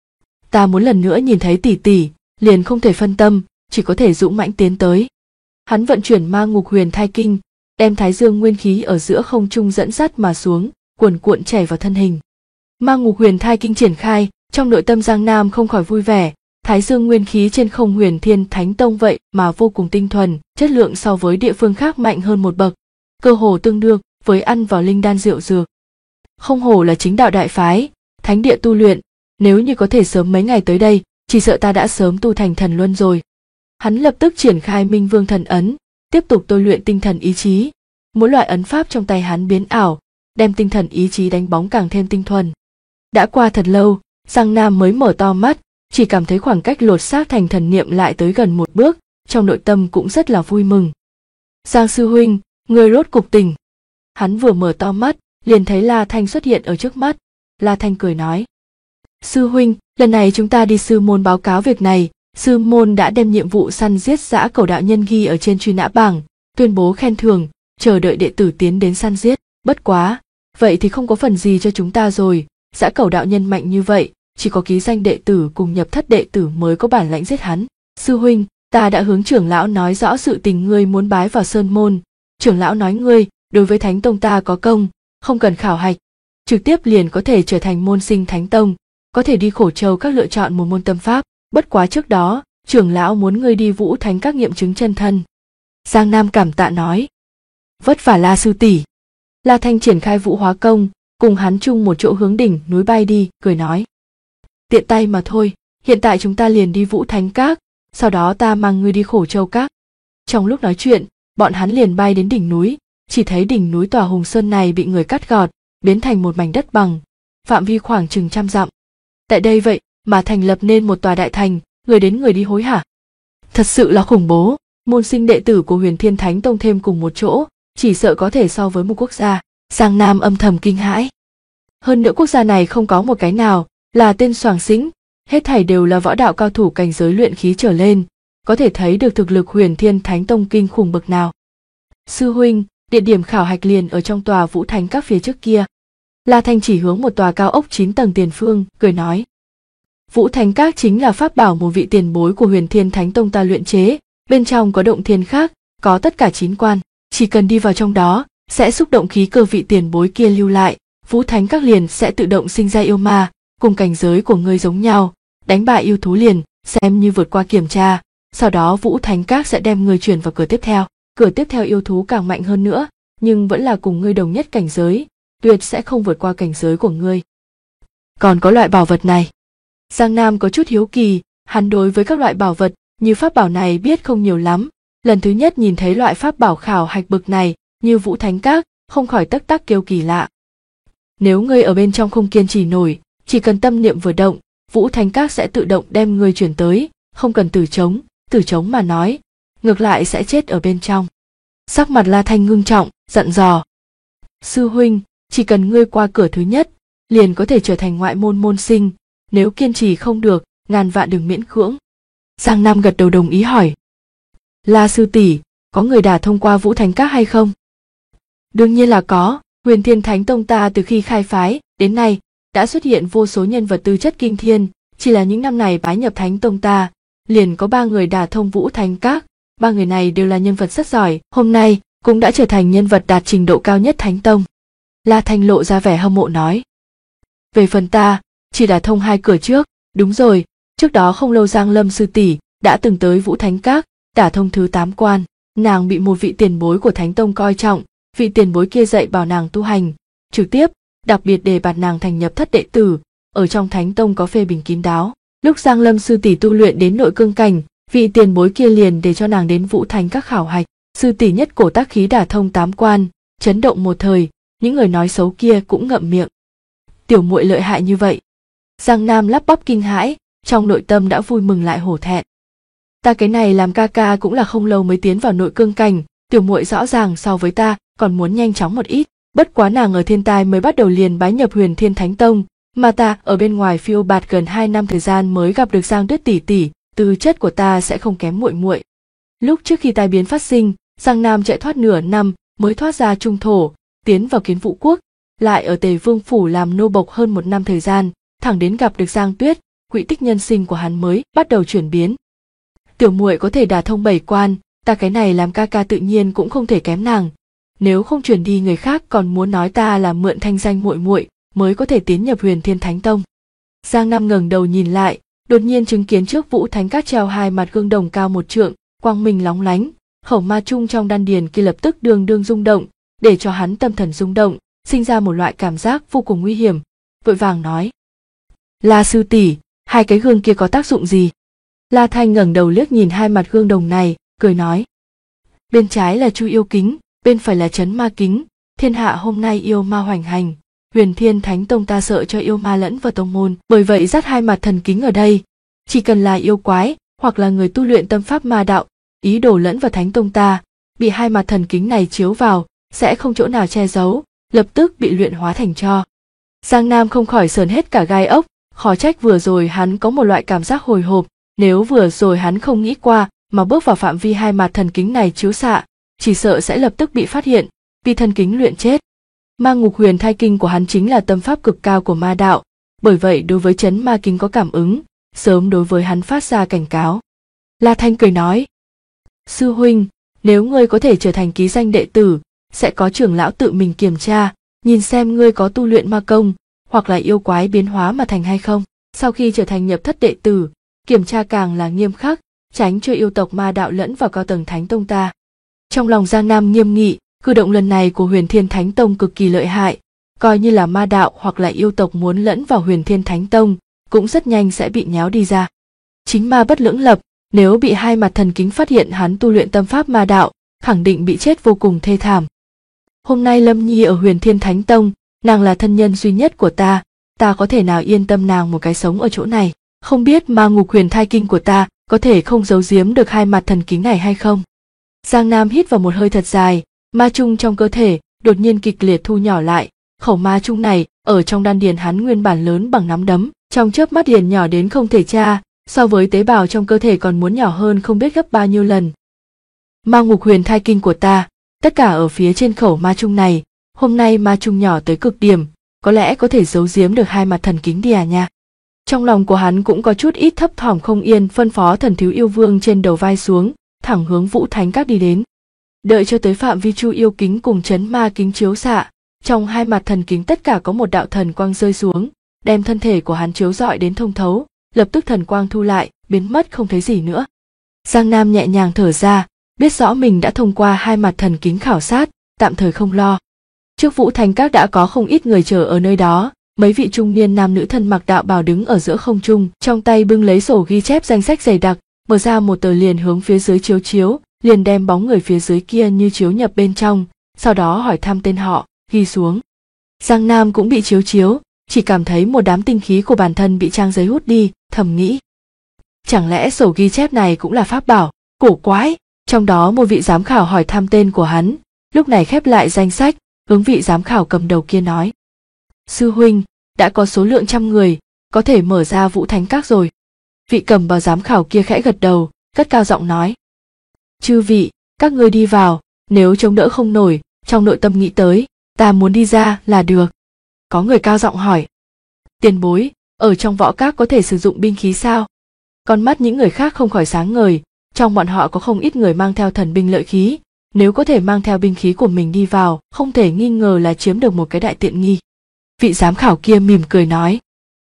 Ta muốn lần nữa nhìn thấy tỷ tỷ, liền không thể phân tâm, chỉ có thể dũng mãnh tiến tới. Hắn vận chuyển ma ngục huyền thai kinh, đem thái dương nguyên khí ở giữa không trung dẫn dắt mà xuống, cuồn cuộn chảy vào thân hình. Ma ngục huyền thai kinh triển khai, trong nội tâm Giang Nam không khỏi vui vẻ, thái dương nguyên khí trên không Huyền Thiên Thánh Tông vậy mà vô cùng tinh thuần, chất lượng so với địa phương khác mạnh hơn một bậc, cơ hồ tương đương với ăn vào linh đan rượu dược. Không hổ là chính đạo đại phái, thánh địa tu luyện, nếu như có thể sớm mấy ngày tới đây, chỉ sợ ta đã sớm tu thành thần luân rồi. Hắn lập tức triển khai Minh Vương thần ấn, tiếp tục tôi luyện tinh thần ý chí. Mỗi loại ấn pháp trong tay hắn biến ảo, đem tinh thần ý chí đánh bóng càng thêm tinh thuần. Đã qua thật lâu, Giang Nam mới mở to mắt, chỉ cảm thấy khoảng cách lột xác thành thần niệm lại tới gần một bước, trong nội tâm cũng rất là vui mừng. Giang sư huynh, người rốt cục tỉnh. Hắn vừa mở to mắt, liền thấy La Thanh xuất hiện ở trước mắt. La Thanh cười nói. Sư huynh, lần này chúng ta đi sư môn báo cáo việc này, sư môn đã đem nhiệm vụ săn giết dã cẩu đạo nhân ghi ở trên truy nã bảng, tuyên bố khen thưởng, chờ đợi đệ tử tiến đến săn giết. Bất quá, vậy thì không có phần gì cho chúng ta rồi, dã cẩu đạo nhân mạnh như vậy, chỉ có ký danh đệ tử cùng nhập thất đệ tử mới có bản lãnh giết hắn. Sư huynh, ta đã hướng trưởng lão nói rõ sự tình ngươi muốn bái vào sơn môn, trưởng lão nói ngươi đối với thánh tông ta có công, không cần khảo hạch, trực tiếp liền có thể trở thành môn sinh thánh tông, có thể đi Khổ Châu các lựa chọn một môn tâm pháp. Bất quá trước đó, trưởng lão muốn ngươi đi Vũ Thánh các nghiệm chứng chân thân. Giang Nam cảm tạ nói. Vất vả La sư tỷ. La Thanh triển khai Vũ Hóa công, cùng hắn chung một chỗ hướng đỉnh núi bay đi, cười nói. Tiện tay mà thôi, hiện tại chúng ta liền đi Vũ Thánh các, sau đó ta mang ngươi đi Khổ Châu các. Trong lúc nói chuyện, bọn hắn liền bay đến đỉnh núi, chỉ thấy đỉnh núi Tòa Hùng Sơn này bị người cắt gọt, biến thành một mảnh đất bằng, phạm vi khoảng chừng 100 dặm. Tại đây vậy mà thành lập nên một tòa đại thành, người đến người đi hối hả. Thật sự là khủng bố, môn sinh đệ tử của Huyền Thiên Thánh Tông thêm cùng một chỗ, chỉ sợ có thể so với một quốc gia. Giang Nam âm thầm kinh hãi. Hơn nữa quốc gia này không có một cái nào là tên soàng xĩnh, hết thảy đều là võ đạo cao thủ cảnh giới luyện khí trở lên, có thể thấy được thực lực Huyền Thiên Thánh Tông kinh khủng bậc nào. Sư huynh, địa điểm khảo hạch liền ở trong tòa Vũ Thánh các phía trước kia. La Thanh chỉ hướng một tòa cao ốc 9 tầng tiền phương, cười nói. Vũ Thánh các chính là pháp bảo một vị tiền bối của Huyền Thiên Thánh Tông ta luyện chế, bên trong có động thiên khác, có tất cả 9 quan, chỉ cần đi vào trong đó, sẽ xúc động khí cơ vị tiền bối kia lưu lại, Vũ Thánh các liền sẽ tự động sinh ra yêu ma, cùng cảnh giới của ngươi giống nhau, đánh bại yêu thú liền, xem như vượt qua kiểm tra, sau đó Vũ Thánh các sẽ đem ngươi chuyển vào cửa tiếp theo. Cửa tiếp theo yêu thú càng mạnh hơn nữa, nhưng vẫn là cùng ngươi đồng nhất cảnh giới, tuyệt sẽ không vượt qua cảnh giới của ngươi. Còn có loại bảo vật này. Giang Nam có chút hiếu kỳ, hắn đối với các loại bảo vật như pháp bảo này biết không nhiều lắm, lần thứ nhất nhìn thấy loại pháp bảo khảo hạch bực này như Vũ Thánh các, không khỏi tắc tắc kêu kỳ lạ. Nếu ngươi ở bên trong không kiên trì nổi, chỉ cần tâm niệm vừa động, Vũ Thánh Các sẽ tự động đem ngươi chuyển tới, không cần từ chống mà nói, ngược lại sẽ chết ở bên trong. Sắc mặt La Thanh ngưng trọng, dặn dò. Sư huynh, chỉ cần ngươi qua cửa thứ nhất, liền có thể trở thành ngoại môn môn sinh, nếu kiên trì không được, ngàn vạn đừng miễn cưỡng. Giang Nam gật đầu đồng ý hỏi. La sư tỷ, có người đả thông qua Vũ Thánh Các hay không? Đương nhiên là có, Huyền Thiên Thánh Tông ta từ khi khai phái đến nay đã xuất hiện vô số nhân vật tư chất kinh thiên, chỉ là những năm này bái nhập Thánh Tông ta, liền có 3 người đả thông Vũ Thánh Các, 3 người này đều là nhân vật rất giỏi, hôm nay cũng đã trở thành nhân vật đạt trình độ cao nhất Thánh Tông. La Thanh lộ ra vẻ hâm mộ nói. Về phần ta, chỉ đả thông 2 cửa trước, đúng rồi, trước đó không lâu Giang Lâm sư tỷ đã từng tới Vũ Thánh Các, đả thông thứ 8 quan, nàng bị một vị tiền bối của Thánh Tông coi trọng, vị tiền bối kia dạy bảo nàng tu hành, trực tiếp, đặc biệt đề bạt nàng thành nhập thất đệ tử, ở trong Thánh Tông có phê bình kín đáo. Lúc Giang Lâm sư tỷ tu luyện đến nội cương cảnh, vị tiền bối kia liền để cho nàng đến Vũ Thánh Các khảo hạch, sư tỷ nhất cổ tác khí đả thông 8 quan, chấn động một thời, những người nói xấu kia cũng ngậm miệng. Tiểu muội lợi hại như vậy. Giang Nam lắp bắp kinh hãi, trong nội tâm đã vui mừng lại hổ thẹn. Ta cái này làm ca ca cũng là không lâu mới tiến vào nội cương cảnh, tiểu muội rõ ràng so với ta còn muốn nhanh chóng một ít, bất quá nàng ở thiên tai mới bắt đầu liền bái nhập Huyền Thiên Thánh Tông, mà ta ở bên ngoài phiêu bạt gần 2 năm thời gian mới gặp được Giang Tuyết tỷ tỷ, tư chất của ta sẽ không kém muội muội. Lúc trước khi tai biến phát sinh, Giang Nam chạy thoát nửa năm mới thoát ra Trung Thổ, tiến vào Kiến Vũ Quốc, lại ở Tề Vương phủ làm nô bộc hơn 1 năm thời gian, thẳng đến gặp được Giang Tuyết, quỹ tích nhân sinh của hắn mới bắt đầu chuyển biến. Tiểu muội có thể đả thông 7 quan, ta cái này làm ca ca tự nhiên cũng không thể kém nàng. Nếu không chuyển đi người khác còn muốn nói ta là mượn thanh danh muội muội mới có thể tiến nhập Huyền Thiên Thánh Tông. Giang Nam ngẩng đầu nhìn lại, đột nhiên chứng kiến trước Vũ Thánh Các treo 2 mặt gương đồng cao 1 trượng, quang minh lóng lánh, khẩu ma chung trong đan điền kia lập tức đường rung động, để cho hắn tâm thần rung động, sinh ra một loại cảm giác vô cùng nguy hiểm, vội vàng nói: La sư tỷ, 2 cái gương kia có tác dụng gì? La Thanh ngẩng đầu liếc nhìn 2 mặt gương đồng này, cười nói: bên trái là Chu Yêu Kính, bên phải là Trấn Ma Kính, thiên hạ hôm nay yêu ma hoành hành, Huyền Thiên Thánh Tông ta sợ cho yêu ma lẫn vào tông môn, bởi vậy dắt 2 mặt thần kính ở đây, chỉ cần là yêu quái hoặc là người tu luyện tâm pháp ma đạo, ý đồ lẫn vào Thánh Tông ta, bị 2 mặt thần kính này chiếu vào, sẽ không chỗ nào che giấu, lập tức bị luyện hóa thành tro. Giang Nam không khỏi sờn hết cả gai ốc, khó trách vừa rồi hắn có một loại cảm giác hồi hộp, nếu vừa rồi hắn không nghĩ qua mà bước vào phạm vi 2 mặt thần kính này chiếu xạ, chỉ sợ sẽ lập tức bị phát hiện, bị thần kính luyện chết. Ma Ngục Huyền Thai Kinh của hắn chính là tâm pháp cực cao của ma đạo, bởi vậy đối với Trấn Ma Kính có cảm ứng, sớm đối với hắn phát ra cảnh cáo. La Thanh cười nói: sư huynh, nếu ngươi có thể trở thành ký danh đệ tử, sẽ có trưởng lão tự mình kiểm tra, nhìn xem ngươi có tu luyện ma công, hoặc là yêu quái biến hóa mà thành hay không. Sau khi trở thành nhập thất đệ tử, kiểm tra càng là nghiêm khắc, tránh cho yêu tộc ma đạo lẫn vào cao tầng Thánh Tông ta. Trong lòng Giang Nam nghiêm nghị, cử động lần này của Huyền Thiên Thánh Tông cực kỳ lợi hại, coi như là ma đạo hoặc là yêu tộc muốn lẫn vào Huyền Thiên Thánh Tông, cũng rất nhanh sẽ bị nhéo đi ra. Chính ma bất lưỡng lập, nếu bị 2 mặt thần kính phát hiện hắn tu luyện tâm pháp ma đạo, khẳng định bị chết vô cùng thê thảm. Hôm nay Lâm Nhi ở Huyền Thiên Thánh Tông, nàng là thân nhân duy nhất của ta có thể nào yên tâm nàng một cái sống ở chỗ này, không biết Ma Ngục Huyền Thai Kinh của ta có thể không giấu giếm được 2 mặt thần kính này hay không. Giang Nam hít vào một hơi thật dài, ma chung trong cơ thể đột nhiên kịch liệt thu nhỏ lại, khẩu ma chung này ở trong đan điền hắn nguyên bản lớn bằng nắm đấm, trong chớp mắt liền nhỏ đến không thể tra, so với tế bào trong cơ thể còn muốn nhỏ hơn không biết gấp bao nhiêu lần. Ma Ngục Huyền Thai Kinh của ta, tất cả ở phía trên khẩu ma chung này, hôm nay ma chung nhỏ tới cực điểm, có lẽ có thể giấu giếm được 2 mặt thần kính đi à nha. Trong lòng của hắn cũng có chút ít thấp thỏm không yên, phân phó thần thiếu yêu vương trên đầu vai xuống, thẳng hướng Vũ Thánh Các đi đến. Đợi cho tới phạm vi Chu Yêu Kính cùng Trấn Ma Kính chiếu xạ, trong 2 mặt thần kính tất cả có một đạo thần quang rơi xuống, đem thân thể của hắn chiếu rọi đến thông thấu, lập tức thần quang thu lại, biến mất không thấy gì nữa. Giang Nam nhẹ nhàng thở ra, biết rõ mình đã thông qua 2 mặt thần kính khảo sát, tạm thời không lo. Trước Vũ Thánh Các đã có không ít người chờ ở nơi đó, mấy vị trung niên nam nữ thân mặc đạo bào đứng ở giữa không trung, trong tay bưng lấy sổ ghi chép danh sách dày đặc, mở ra một tờ liền hướng phía dưới chiếu, liền đem bóng người phía dưới kia như chiếu nhập bên trong, sau đó hỏi thăm tên họ, ghi xuống. Giang Nam cũng bị chiếu, chỉ cảm thấy một đám tinh khí của bản thân bị trang giấy hút đi, thầm nghĩ. Chẳng lẽ sổ ghi chép này cũng là pháp bảo, cổ quái. Trong đó một vị giám khảo hỏi thăm tên của hắn, lúc này khép lại danh sách, hướng vị giám khảo cầm đầu kia nói. Sư huynh, đã có số lượng 100 người, có thể mở ra Vũ Thánh Các rồi. Vị cầm bào giám khảo kia khẽ gật đầu, cất cao giọng nói. Chư vị, các ngươi đi vào, nếu chống đỡ không nổi, trong nội tâm nghĩ tới, ta muốn đi ra là được. Có người cao giọng hỏi. Tiền bối, ở trong võ các có thể sử dụng binh khí sao? Con mắt những người khác không khỏi sáng ngời, trong bọn họ có không ít người mang theo thần binh lợi khí, nếu có thể mang theo binh khí của mình đi vào, không thể nghi ngờ là chiếm được một cái đại tiện nghi. Vị giám khảo kia mỉm cười nói.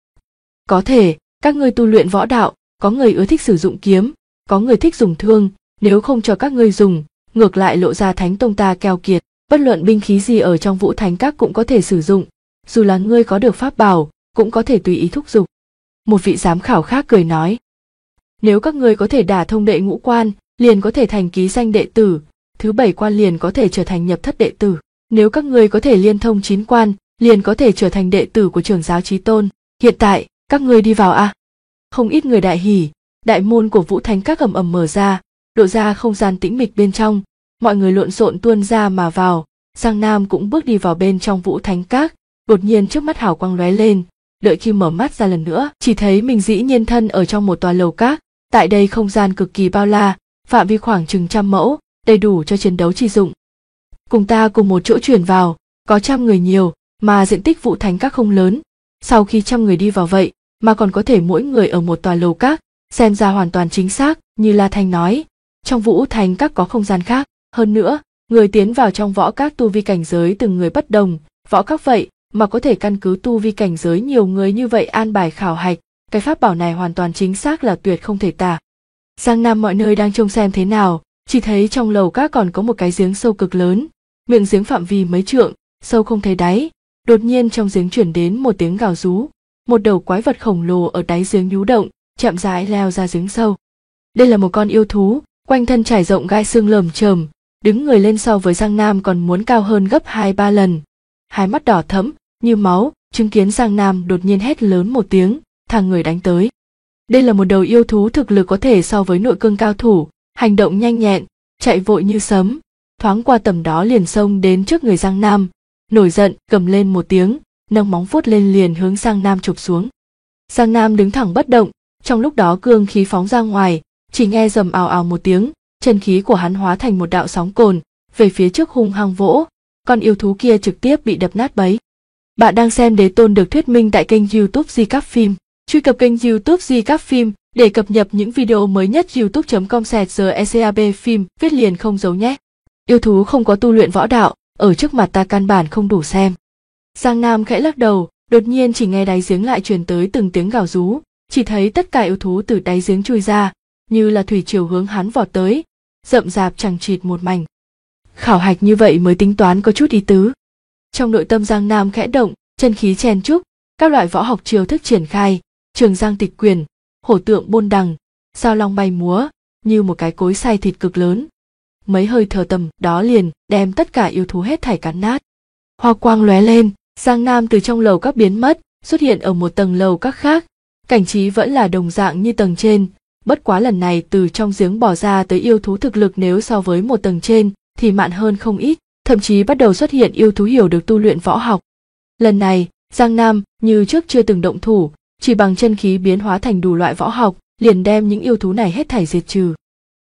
Có thể, các ngươi tu luyện võ đạo, có người ưa thích sử dụng kiếm, có người thích dùng thương, nếu không cho các ngươi dùng, ngược lại lộ ra Thánh Tông ta keo kiệt, bất luận binh khí gì ở trong Vũ Thánh Các cũng có thể sử dụng, dù là ngươi có được pháp bảo, cũng có thể tùy ý thúc giục. Một vị giám khảo khác cười nói. Nếu các ngươi có thể đả thông đệ ngũ quan, liền có thể thành ký danh đệ tử, thứ 7 quan liền có thể trở thành nhập thất đệ tử. Nếu các ngươi có thể liên thông 9 quan, liền có thể trở thành đệ tử của trưởng giáo Chí Tôn. Hiện tại, các ngươi đi vào a. Không ít người đại hỉ, đại môn của Vũ Thánh Các ầm ầm mở ra, lộ ra không gian tĩnh mịch bên trong, mọi người lộn xộn tuôn ra mà vào. Giang Nam cũng bước đi vào bên trong Vũ Thánh Các, đột nhiên trước mắt hào quang lóe lên, đợi khi mở mắt ra lần nữa, chỉ thấy mình dĩ nhiên thân ở trong một tòa lầu các. Tại đây không gian cực kỳ bao la, phạm vi khoảng chừng 100 mẫu, đầy đủ cho chiến đấu chi dụng. Cùng ta cùng một chỗ chuyển vào, có 100 người nhiều, mà diện tích Vũ Thánh Các không lớn. Sau khi 100 người đi vào vậy, mà còn có thể mỗi người ở một tòa lầu các, xem ra hoàn toàn chính xác, như La Thanh nói. Trong Vũ Thánh Các có không gian khác, hơn nữa, người tiến vào trong võ các tu vi cảnh giới từng người bất đồng, võ các vậy mà có thể căn cứ tu vi cảnh giới nhiều người như vậy an bài khảo hạch. Cái pháp bảo này hoàn toàn chính xác là tuyệt không thể tả. Giang Nam mọi nơi đang trông xem thế nào, chỉ thấy trong lầu các còn có một cái giếng sâu cực lớn, miệng giếng phạm vi mấy trượng, sâu không thấy đáy. Đột nhiên trong giếng chuyển đến một tiếng gào rú, một đầu quái vật khổng lồ ở đáy giếng nhú động, chậm rãi leo ra giếng sâu. Đây là một con yêu thú, quanh thân trải rộng gai xương lởm chởm, đứng người lên so với Giang Nam còn muốn cao hơn gấp 2-3 lần. Hai mắt đỏ thẫm như máu, chứng kiến Giang Nam đột nhiên hét lớn một tiếng, thằng người đánh tới. Đây là một đầu yêu thú thực lực có thể so với nội cương cao thủ, hành động nhanh nhẹn, chạy vội như sấm, thoáng qua tầm đó liền xông đến trước người Giang Nam, nổi giận gầm lên một tiếng, nâng móng vuốt lên liền hướng Giang Nam chụp xuống. Giang Nam đứng thẳng bất động, trong lúc đó cương khí phóng ra ngoài, chỉ nghe rầm ào ào một tiếng, chân khí của hắn hóa thành một đạo sóng cồn, về phía trước hung hăng vỗ, con yêu thú kia trực tiếp bị đập nát bấy. Bạn đang xem Đế Tôn được thuyết minh tại kênh YouTube Recap Phim. Truy cập kênh YouTube Recap Phim để cập nhật những video mới nhất. youtube.com/recap phim viết liền không giấu nhé. Yêu thú không có tu luyện võ đạo, ở trước mặt ta căn bản không đủ xem. Giang Nam khẽ lắc đầu, đột nhiên chỉ nghe đáy giếng lại truyền tới từng tiếng gào rú, chỉ thấy tất cả yêu thú từ đáy giếng chui ra, như là thủy triều hướng hắn vọt tới, rậm rạp chằng chịt một mảnh. Khảo hạch như vậy mới tính toán có chút ý tứ. Trong nội tâm Giang Nam khẽ động, chân khí chen chúc, các loại võ học chiêu thức triển khai, trường giang tịch quyền, hổ tượng bôn đằng, sao long bay múa, như một cái cối xay thịt cực lớn. Mấy hơi thở tầm đó liền đem tất cả yêu thú hết thảy cắn nát. Hoa quang lóe lên, Giang Nam từ trong lầu các biến mất, xuất hiện ở một tầng lầu các khác. Cảnh trí vẫn là đồng dạng như tầng trên, bất quá lần này từ trong giếng bỏ ra tới yêu thú thực lực nếu so với một tầng trên thì mạn hơn không ít, thậm chí bắt đầu xuất hiện yêu thú hiểu được tu luyện võ học. Lần này, Giang Nam như trước chưa từng động thủ, chỉ bằng chân khí biến hóa thành đủ loại võ học, liền đem những yêu thú này hết thảy diệt trừ.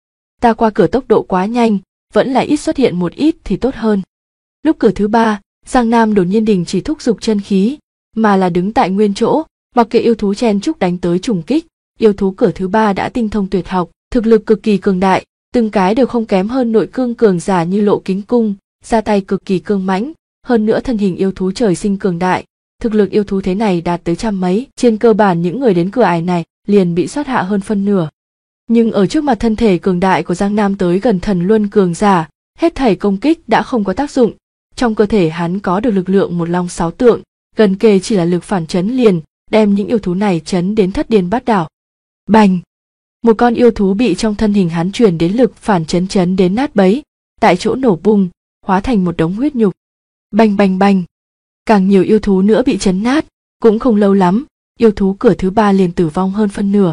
Ta qua cửa tốc độ quá nhanh, vẫn là ít xuất hiện một ít thì tốt hơn. Lúc cửa thứ 3, Giang Nam đột nhiên đình chỉ thúc giục chân khí, mà là đứng tại nguyên chỗ, mặc kệ yêu thú chen chúc đánh tới trùng kích. Yêu thú cửa thứ 3 đã tinh thông tuyệt học, thực lực cực kỳ cường đại, từng cái đều không kém hơn nội cương cường giả như Lộ Kính Cung, ra tay cực kỳ cương mãnh, hơn nữa thân hình yêu thú trời sinh cường đại, thực lực yêu thú thế này đạt tới trăm mấy, trên cơ bản những người đến cửa ải này liền bị sát hạ hơn phân nửa. Nhưng ở trước mặt thân thể cường đại của Giang Nam tới gần thần luân cường giả, hết thảy công kích đã không có tác dụng, trong cơ thể hắn có được lực lượng một long 6 tượng, gần kề chỉ là lực phản chấn liền, đem những yêu thú này chấn đến thất điên bát đảo. Bành! Một con yêu thú bị trong thân hình hắn truyền đến lực phản chấn đến nát bấy, tại chỗ nổ bung, hóa thành một đống huyết nhục. Bành bành bành! Càng nhiều yêu thú nữa bị chấn nát, Cũng không lâu lắm, yêu thú cửa thứ 3 liền tử vong hơn phân nửa.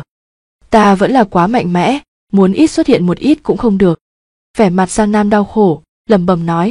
Ta vẫn là quá mạnh mẽ, muốn ít xuất hiện một ít cũng không được. Vẻ mặt Giang Nam đau khổ, lẩm bẩm nói.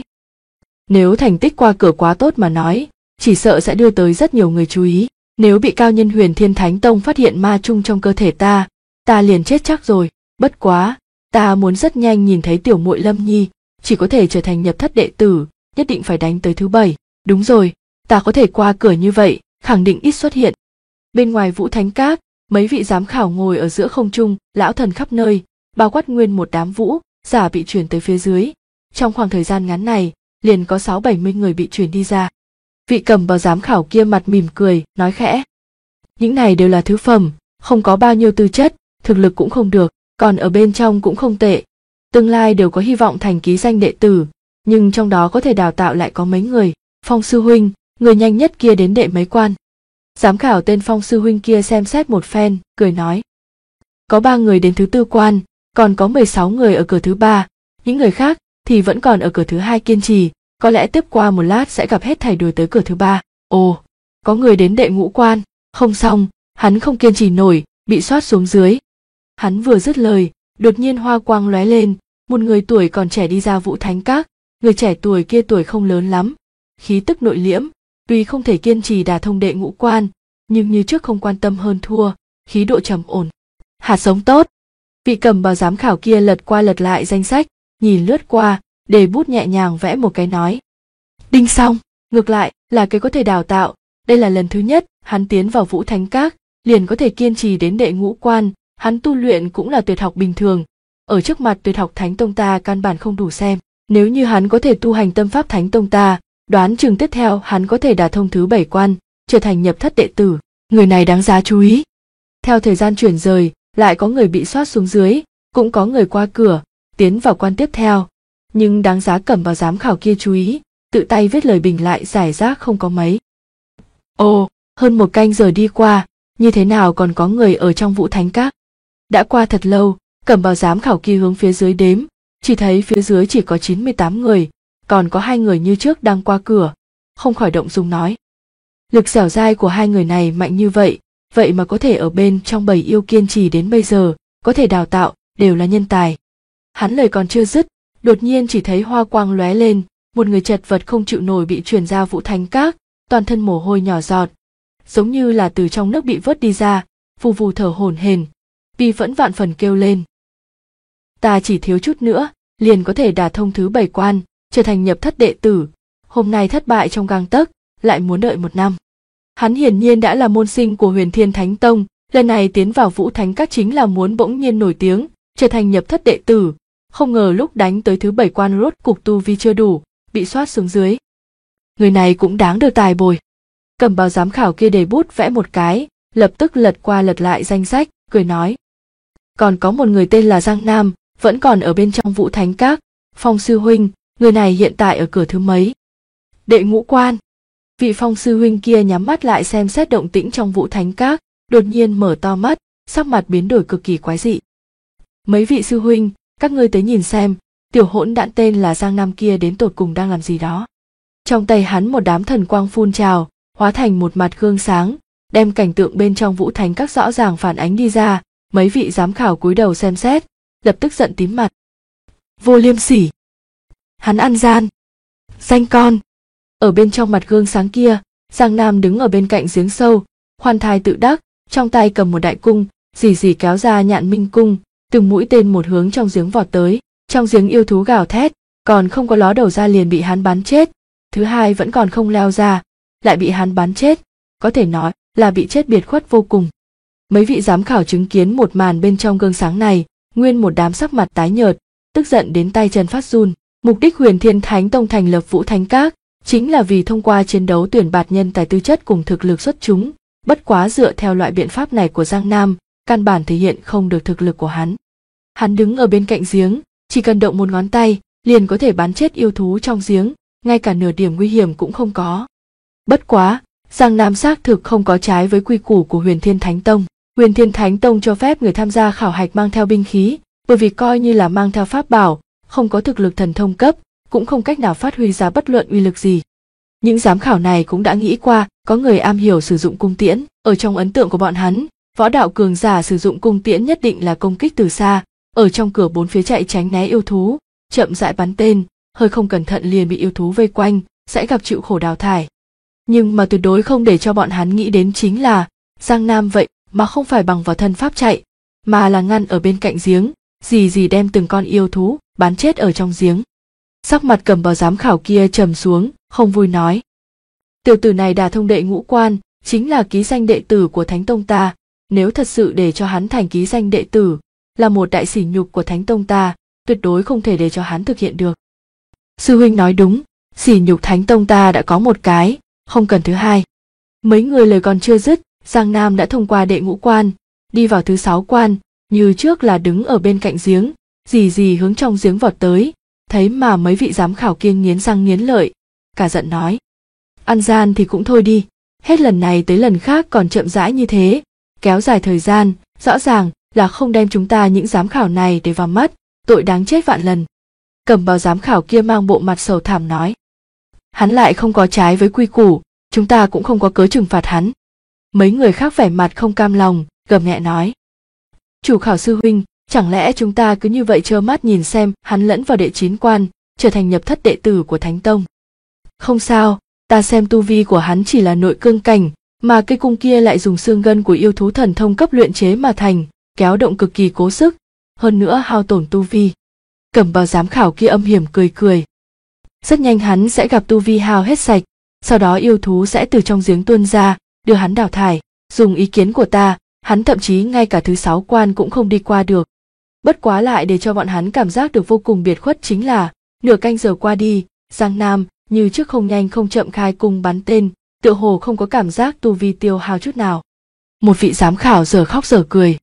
Nếu thành tích qua cửa quá tốt mà nói, chỉ sợ sẽ đưa tới rất nhiều người chú ý. Nếu bị cao nhân Huyền Thiên Thánh Tông phát hiện ma chung trong cơ thể ta liền chết chắc rồi. Bất quá, ta muốn rất nhanh nhìn thấy tiểu muội Lâm Nhi, chỉ có thể trở thành nhập thất đệ tử, nhất định phải đánh tới thứ 7. Đúng rồi, ta có thể qua cửa như vậy, khẳng định ít xuất hiện. Bên ngoài Vũ Thánh Các, mấy vị giám khảo ngồi ở giữa không trung, lão thần khắp nơi, bao quát nguyên một đám vũ giả bị chuyển tới phía dưới. Trong khoảng thời gian ngắn này, liền có 60-70 người bị chuyển đi ra. Vị cầm bào giám khảo kia mặt mỉm cười, nói khẽ. Những này đều là thứ phẩm, không có bao nhiêu tư chất, thực lực cũng không được, còn ở bên trong cũng không tệ. Tương lai đều có hy vọng thành ký danh đệ tử, nhưng trong đó có thể đào tạo lại có mấy người. Phong sư huynh, người nhanh nhất kia đến đệ mấy quan. Giám khảo tên Phong sư huynh kia xem xét một phen, cười nói. Có 3 người đến thứ 4 quan, còn có 16 người ở cửa thứ 3, những người khác thì vẫn còn ở cửa thứ 2 kiên trì, có lẽ tiếp qua một lát sẽ gặp hết thảy đuổi tới cửa thứ 3. Ồ, có người đến đệ ngũ quan, không xong, hắn không kiên trì nổi, bị soát xuống dưới. Hắn vừa dứt lời, đột nhiên hoa quang lóe lên, một người tuổi còn trẻ đi ra Vũ Thánh Các. Người trẻ tuổi kia tuổi không lớn lắm, khí tức nội liễm, tuy không thể kiên trì đả thông đệ ngũ quan, nhưng như trước không quan tâm hơn thua, khí độ trầm ổn. Hạt giống tốt. Vị cầm bào giám khảo kia lật qua lật lại danh sách, nhìn lướt qua, để bút nhẹ nhàng vẽ một cái nói. Đinh xong, ngược lại là cái có thể đào tạo, đây là lần thứ nhất hắn tiến vào Vũ Thánh Các, liền có thể kiên trì đến đệ ngũ quan, hắn tu luyện cũng là tuyệt học bình thường, ở trước mặt tuyệt học Thánh Tông ta căn bản không đủ xem. Nếu như hắn có thể tu hành tâm pháp Thánh Tông ta, đoán chừng tiếp theo hắn có thể đả thông thứ 7 quan, trở thành nhập thất đệ tử. Người này đáng giá chú ý. Theo thời gian chuyển rời, lại có người bị soát xuống dưới, cũng có người qua cửa, tiến vào quan tiếp theo. Nhưng đáng giá cầm vào giám khảo kia chú ý, tự tay viết lời bình lại giải rác không có mấy. Ồ, hơn 1 canh giờ đi qua, như thế nào còn có người ở trong Vũ Thánh Các? Đã qua thật lâu, cầm vào giám khảo kia hướng phía dưới đếm, chỉ thấy phía dưới chỉ có 98 người, còn có 2 người như trước đang qua cửa, không khỏi động dung nói. Lực dẻo dai của 2 người này mạnh như vậy, vậy mà có thể ở bên trong bầy yêu kiên trì đến bây giờ, có thể đào tạo, đều là nhân tài. Hắn lời còn chưa dứt, đột nhiên chỉ thấy hoa quang lóe lên, một người chật vật không chịu nổi bị chuyển ra Vũ Thánh Các, toàn thân mồ hôi nhỏ giọt, giống như là từ trong nước bị vớt đi ra, vù vù thở hổn hển, bi phẫn vạn phần kêu lên. Ta chỉ thiếu chút nữa, liền có thể đả thông thứ 7 quan, trở thành nhập thất đệ tử, hôm nay thất bại trong gang tấc, lại muốn đợi 1 năm. Hắn hiển nhiên đã là môn sinh của Huyền Thiên Thánh Tông, lần này tiến vào Vũ Thánh Các chính là muốn bỗng nhiên nổi tiếng, trở thành nhập thất đệ tử, không ngờ lúc đánh tới thứ 7 quan rốt cục tu vi chưa đủ, bị soát xuống dưới. Người này cũng đáng được tài bồi. Cầm bào giám khảo kia để bút vẽ một cái, lập tức lật qua lật lại danh sách, cười nói. Còn có một người tên là Giang Nam, vẫn còn ở bên trong Vũ Thánh Các. Phong sư huynh, người này hiện tại ở cửa thứ mấy? Đệ ngũ quan. Vị Phong sư huynh kia nhắm mắt lại xem xét động tĩnh trong Vũ Thánh Các, đột nhiên mở to mắt, sắc mặt biến đổi cực kỳ quái dị. Mấy vị sư huynh, các ngươi tới nhìn xem, tiểu hỗn đản tên là Giang Nam kia đến tột cùng đang làm gì đó. Trong tay hắn một đám thần quang phun trào, hóa thành một mặt gương sáng, đem cảnh tượng bên trong Vũ Thánh Các rõ ràng phản ánh đi ra. Mấy vị giám khảo cúi đầu xem xét, lập tức giận tím mặt. Vô liêm sỉ. Hắn ăn gian. Danh con. Ở bên trong mặt gương sáng kia, Giang Nam đứng ở bên cạnh giếng sâu, khoan thai tự đắc, trong tay cầm một đại cung, rì kéo ra nhạn minh cung, từng mũi tên một hướng trong giếng vọt tới. Trong giếng yêu thú gào thét, còn không có ló đầu ra liền bị hắn bắn chết. Thứ hai vẫn còn không leo ra, lại bị hắn bắn chết, có thể nói là bị chết biệt khuất vô cùng. Mấy vị giám khảo chứng kiến một màn bên trong gương sáng này, nguyên một đám sắc mặt tái nhợt, tức giận đến tay chân phát run. Mục đích Huyền Thiên Thánh Tông thành lập Vũ Thánh Các chính là vì thông qua chiến đấu tuyển bạt nhân tài tư chất cùng thực lực xuất chúng, bất quá dựa theo loại biện pháp này của Giang Nam, căn bản thể hiện không được thực lực của hắn. Hắn đứng ở bên cạnh giếng, chỉ cần động một ngón tay, liền có thể bắn chết yêu thú trong giếng, ngay cả nửa điểm nguy hiểm cũng không có. Bất quá, Giang Nam xác thực không có trái với quy củ của Huyền Thiên Thánh Tông. Huyền Thiên Thánh Tông cho phép người tham gia khảo hạch mang theo binh khí, bởi vì coi như là mang theo pháp bảo, không có thực lực thần thông cấp, cũng không cách nào phát huy ra bất luận uy lực gì. Những giám khảo này cũng đã nghĩ qua có người am hiểu sử dụng cung tiễn. Ở trong ấn tượng của bọn hắn, võ đạo cường giả sử dụng cung tiễn nhất định là công kích từ xa, ở trong cửa bốn phía chạy tránh né yêu thú, chậm rãi bắn tên, hơi không cẩn thận liền bị yêu thú vây quanh, sẽ gặp chịu khổ đào thải. Nhưng mà tuyệt đối không để cho bọn hắn nghĩ đến chính là, Giang Nam vậy mà không phải bằng vào thân pháp chạy, mà là ngăn ở bên cạnh giếng, gì đem từng con yêu thú bắn chết ở trong giếng. Sắc mặt Cầm Bào giám khảo kia trầm xuống, không vui nói: tiểu tử này đả thông đệ ngũ quan, chính là ký danh đệ tử của Thánh Tông ta, nếu thật sự để cho hắn thành ký danh đệ tử, là một đại sỉ nhục của Thánh Tông ta, tuyệt đối không thể để cho hắn thực hiện được. Sư huynh nói đúng, sỉ nhục Thánh Tông ta đã có một cái, không cần thứ hai. Mấy người lời còn chưa dứt, Giang Nam đã thông qua đệ ngũ quan, đi vào thứ 6 quan, như trước là đứng ở bên cạnh giếng, gì hướng trong giếng vọt tới, thấy mà mấy vị giám khảo kia nghiến răng nghiến lợi, cả giận nói: ăn gian thì cũng thôi đi, hết lần này tới lần khác còn chậm rãi như thế, kéo dài thời gian, rõ ràng là không đem chúng ta những giám khảo này để vào mắt, tội đáng chết vạn lần. Cầm Bào giám khảo kia mang bộ mặt sầu thảm nói: hắn lại không có trái với quy củ, chúng ta cũng không có cớ trừng phạt hắn. Mấy người khác vẻ mặt không cam lòng, gầm nhẹ nói: chủ khảo sư huynh, chẳng lẽ chúng ta cứ như vậy trơ mắt nhìn xem hắn lẫn vào đệ 9 quan, trở thành nhập thất đệ tử của Thánh Tông? Không sao, ta xem tu vi của hắn chỉ là nội cương cảnh, mà cây cung kia lại dùng xương gân của yêu thú thần thông cấp luyện chế mà thành, kéo động cực kỳ cố sức, hơn nữa hao tổn tu vi. Cầm Bào giám khảo kia âm hiểm cười. Rất nhanh hắn sẽ gặp tu vi hao hết sạch, sau đó yêu thú sẽ từ trong giếng tuôn ra, đưa hắn đào thải. Dùng ý kiến của ta, hắn thậm chí ngay cả thứ 6 quan cũng không đi qua được. Bất quá lại để cho bọn hắn cảm giác được vô cùng biệt khuất chính là, nửa canh giờ qua đi, Giang Nam như trước không nhanh không chậm khai cung bắn tên, tựa hồ không có cảm giác tu vi tiêu hao chút nào. Một vị giám khảo giờ khóc giờ cười.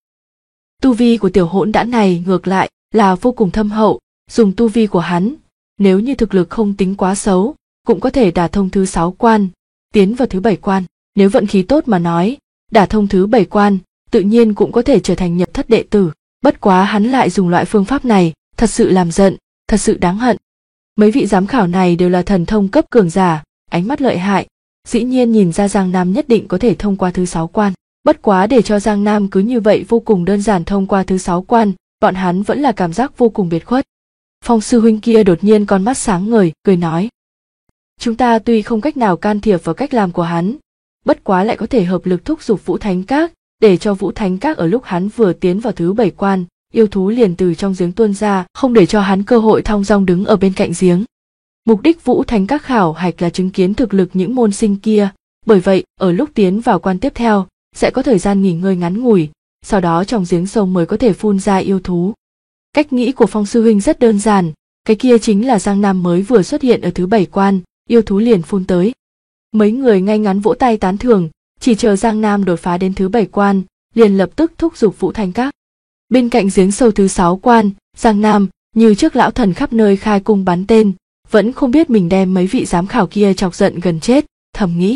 Tu vi của tiểu hỗn đản này ngược lại là vô cùng thâm hậu, dùng tu vi của hắn, nếu như thực lực không tính quá xấu, cũng có thể đả thông thứ 6 quan, tiến vào thứ 7 quan. Nếu vận khí tốt mà nói, đả thông thứ 7 quan, tự nhiên cũng có thể trở thành nhập thất đệ tử. Bất quá hắn lại dùng loại phương pháp này, thật sự làm giận, thật sự đáng hận. Mấy vị giám khảo này đều là thần thông cấp cường giả, ánh mắt lợi hại, dĩ nhiên nhìn ra Giang Nam nhất định có thể thông qua thứ 6 quan. Bất quá để cho Giang Nam cứ như vậy vô cùng đơn giản thông qua thứ 6 quan, bọn hắn vẫn là cảm giác vô cùng biệt khuất. Phong sư huynh kia đột nhiên con mắt sáng ngời, cười nói: chúng ta tuy không cách nào can thiệp vào cách làm của hắn, bất quá lại có thể hợp lực thúc giục Vũ Thánh Các, để cho Vũ Thánh Các ở lúc hắn vừa tiến vào thứ 7 quan, yêu thú liền từ trong giếng tuôn ra, không để cho hắn cơ hội thong dong đứng ở bên cạnh giếng. Mục đích Vũ Thánh Các khảo hạch là chứng kiến thực lực những môn sinh kia, bởi vậy ở lúc tiến vào quan tiếp theo sẽ có thời gian nghỉ ngơi ngắn ngủi, sau đó trong giếng sâu mới có thể phun ra yêu thú. Cách nghĩ của Phong sư huynh rất đơn giản, cái kia chính là Giang Nam mới vừa xuất hiện ở thứ 7 quan, yêu thú liền phun tới. Mấy người ngay ngắn vỗ tay tán thưởng, chỉ chờ Giang Nam đột phá đến thứ 7 quan, liền lập tức thúc giục Vũ Thánh Các. Bên cạnh giếng sâu thứ 6 quan, Giang Nam như trước lão thần khắp nơi khai cung bắn tên, vẫn không biết mình đem mấy vị giám khảo kia chọc giận gần chết, thầm nghĩ: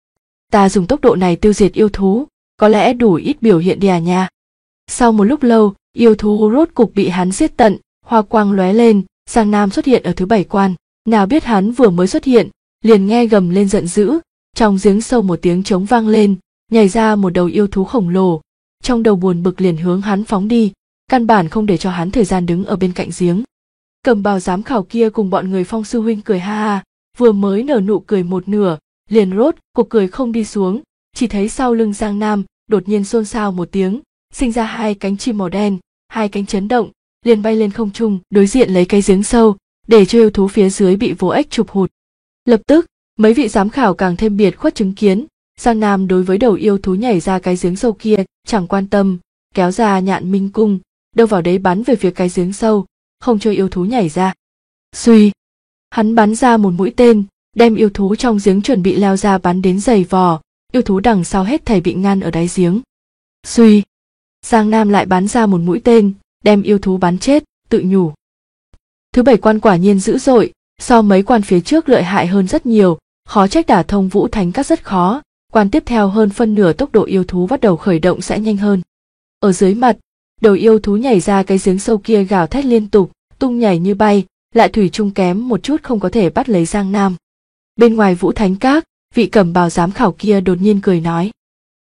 ta dùng tốc độ này tiêu diệt yêu thú, có lẽ đủ ít biểu hiện đi à nha. Sau một lúc lâu, yêu thú rốt cục bị hắn giết tận, hoa quang lóe lên, Giang Nam xuất hiện ở thứ 7 quan. Nào biết hắn vừa mới xuất hiện, liền nghe gầm lên giận dữ, trong giếng sâu một tiếng trống vang lên, nhảy ra một đầu yêu thú khổng lồ, trong đầu buồn bực liền hướng hắn phóng đi, căn bản không để cho hắn thời gian đứng ở bên cạnh giếng. Cầm Bào giám khảo kia cùng bọn người Phong sư huynh cười ha ha, vừa mới nở nụ cười một nửa, liền rốt cuộc cười không đi xuống, chỉ thấy sau lưng Giang Nam đột nhiên xôn xao một tiếng, sinh ra hai cánh chim màu đen, hai cánh chấn động, liền bay lên không trung, đối diện lấy cái giếng sâu, để cho yêu thú phía dưới bị vô ích chụp hụt. Lập tức, mấy vị giám khảo càng thêm biệt khuất chứng kiến, Giang Nam đối với đầu yêu thú nhảy ra cái giếng sâu kia chẳng quan tâm, kéo ra nhạn minh cung, đâu vào đấy bắn về phía cái giếng sâu, không cho yêu thú nhảy ra. Suy, hắn bắn ra một mũi tên, đem yêu thú trong giếng chuẩn bị leo ra bắn đến giày vò, yêu thú đằng sau hết thảy bị ngăn ở đáy giếng. Suy, Giang Nam lại bắn ra một mũi tên, đem yêu thú bắn chết, tự nhủ: thứ 7 quan quả nhiên dữ dội, so mấy quan phía trước lợi hại hơn rất nhiều, khó trách đả thông Vũ Thánh Các rất khó, quan tiếp theo hơn phân nửa tốc độ yêu thú bắt đầu khởi động sẽ nhanh hơn. Ở dưới mặt, đầu yêu thú nhảy ra cái giếng sâu kia gào thét liên tục, tung nhảy như bay, lại thủy chung kém một chút không có thể bắt lấy Giang Nam. Bên ngoài Vũ Thánh Các, Vị cẩm bào giám khảo kia đột nhiên cười nói.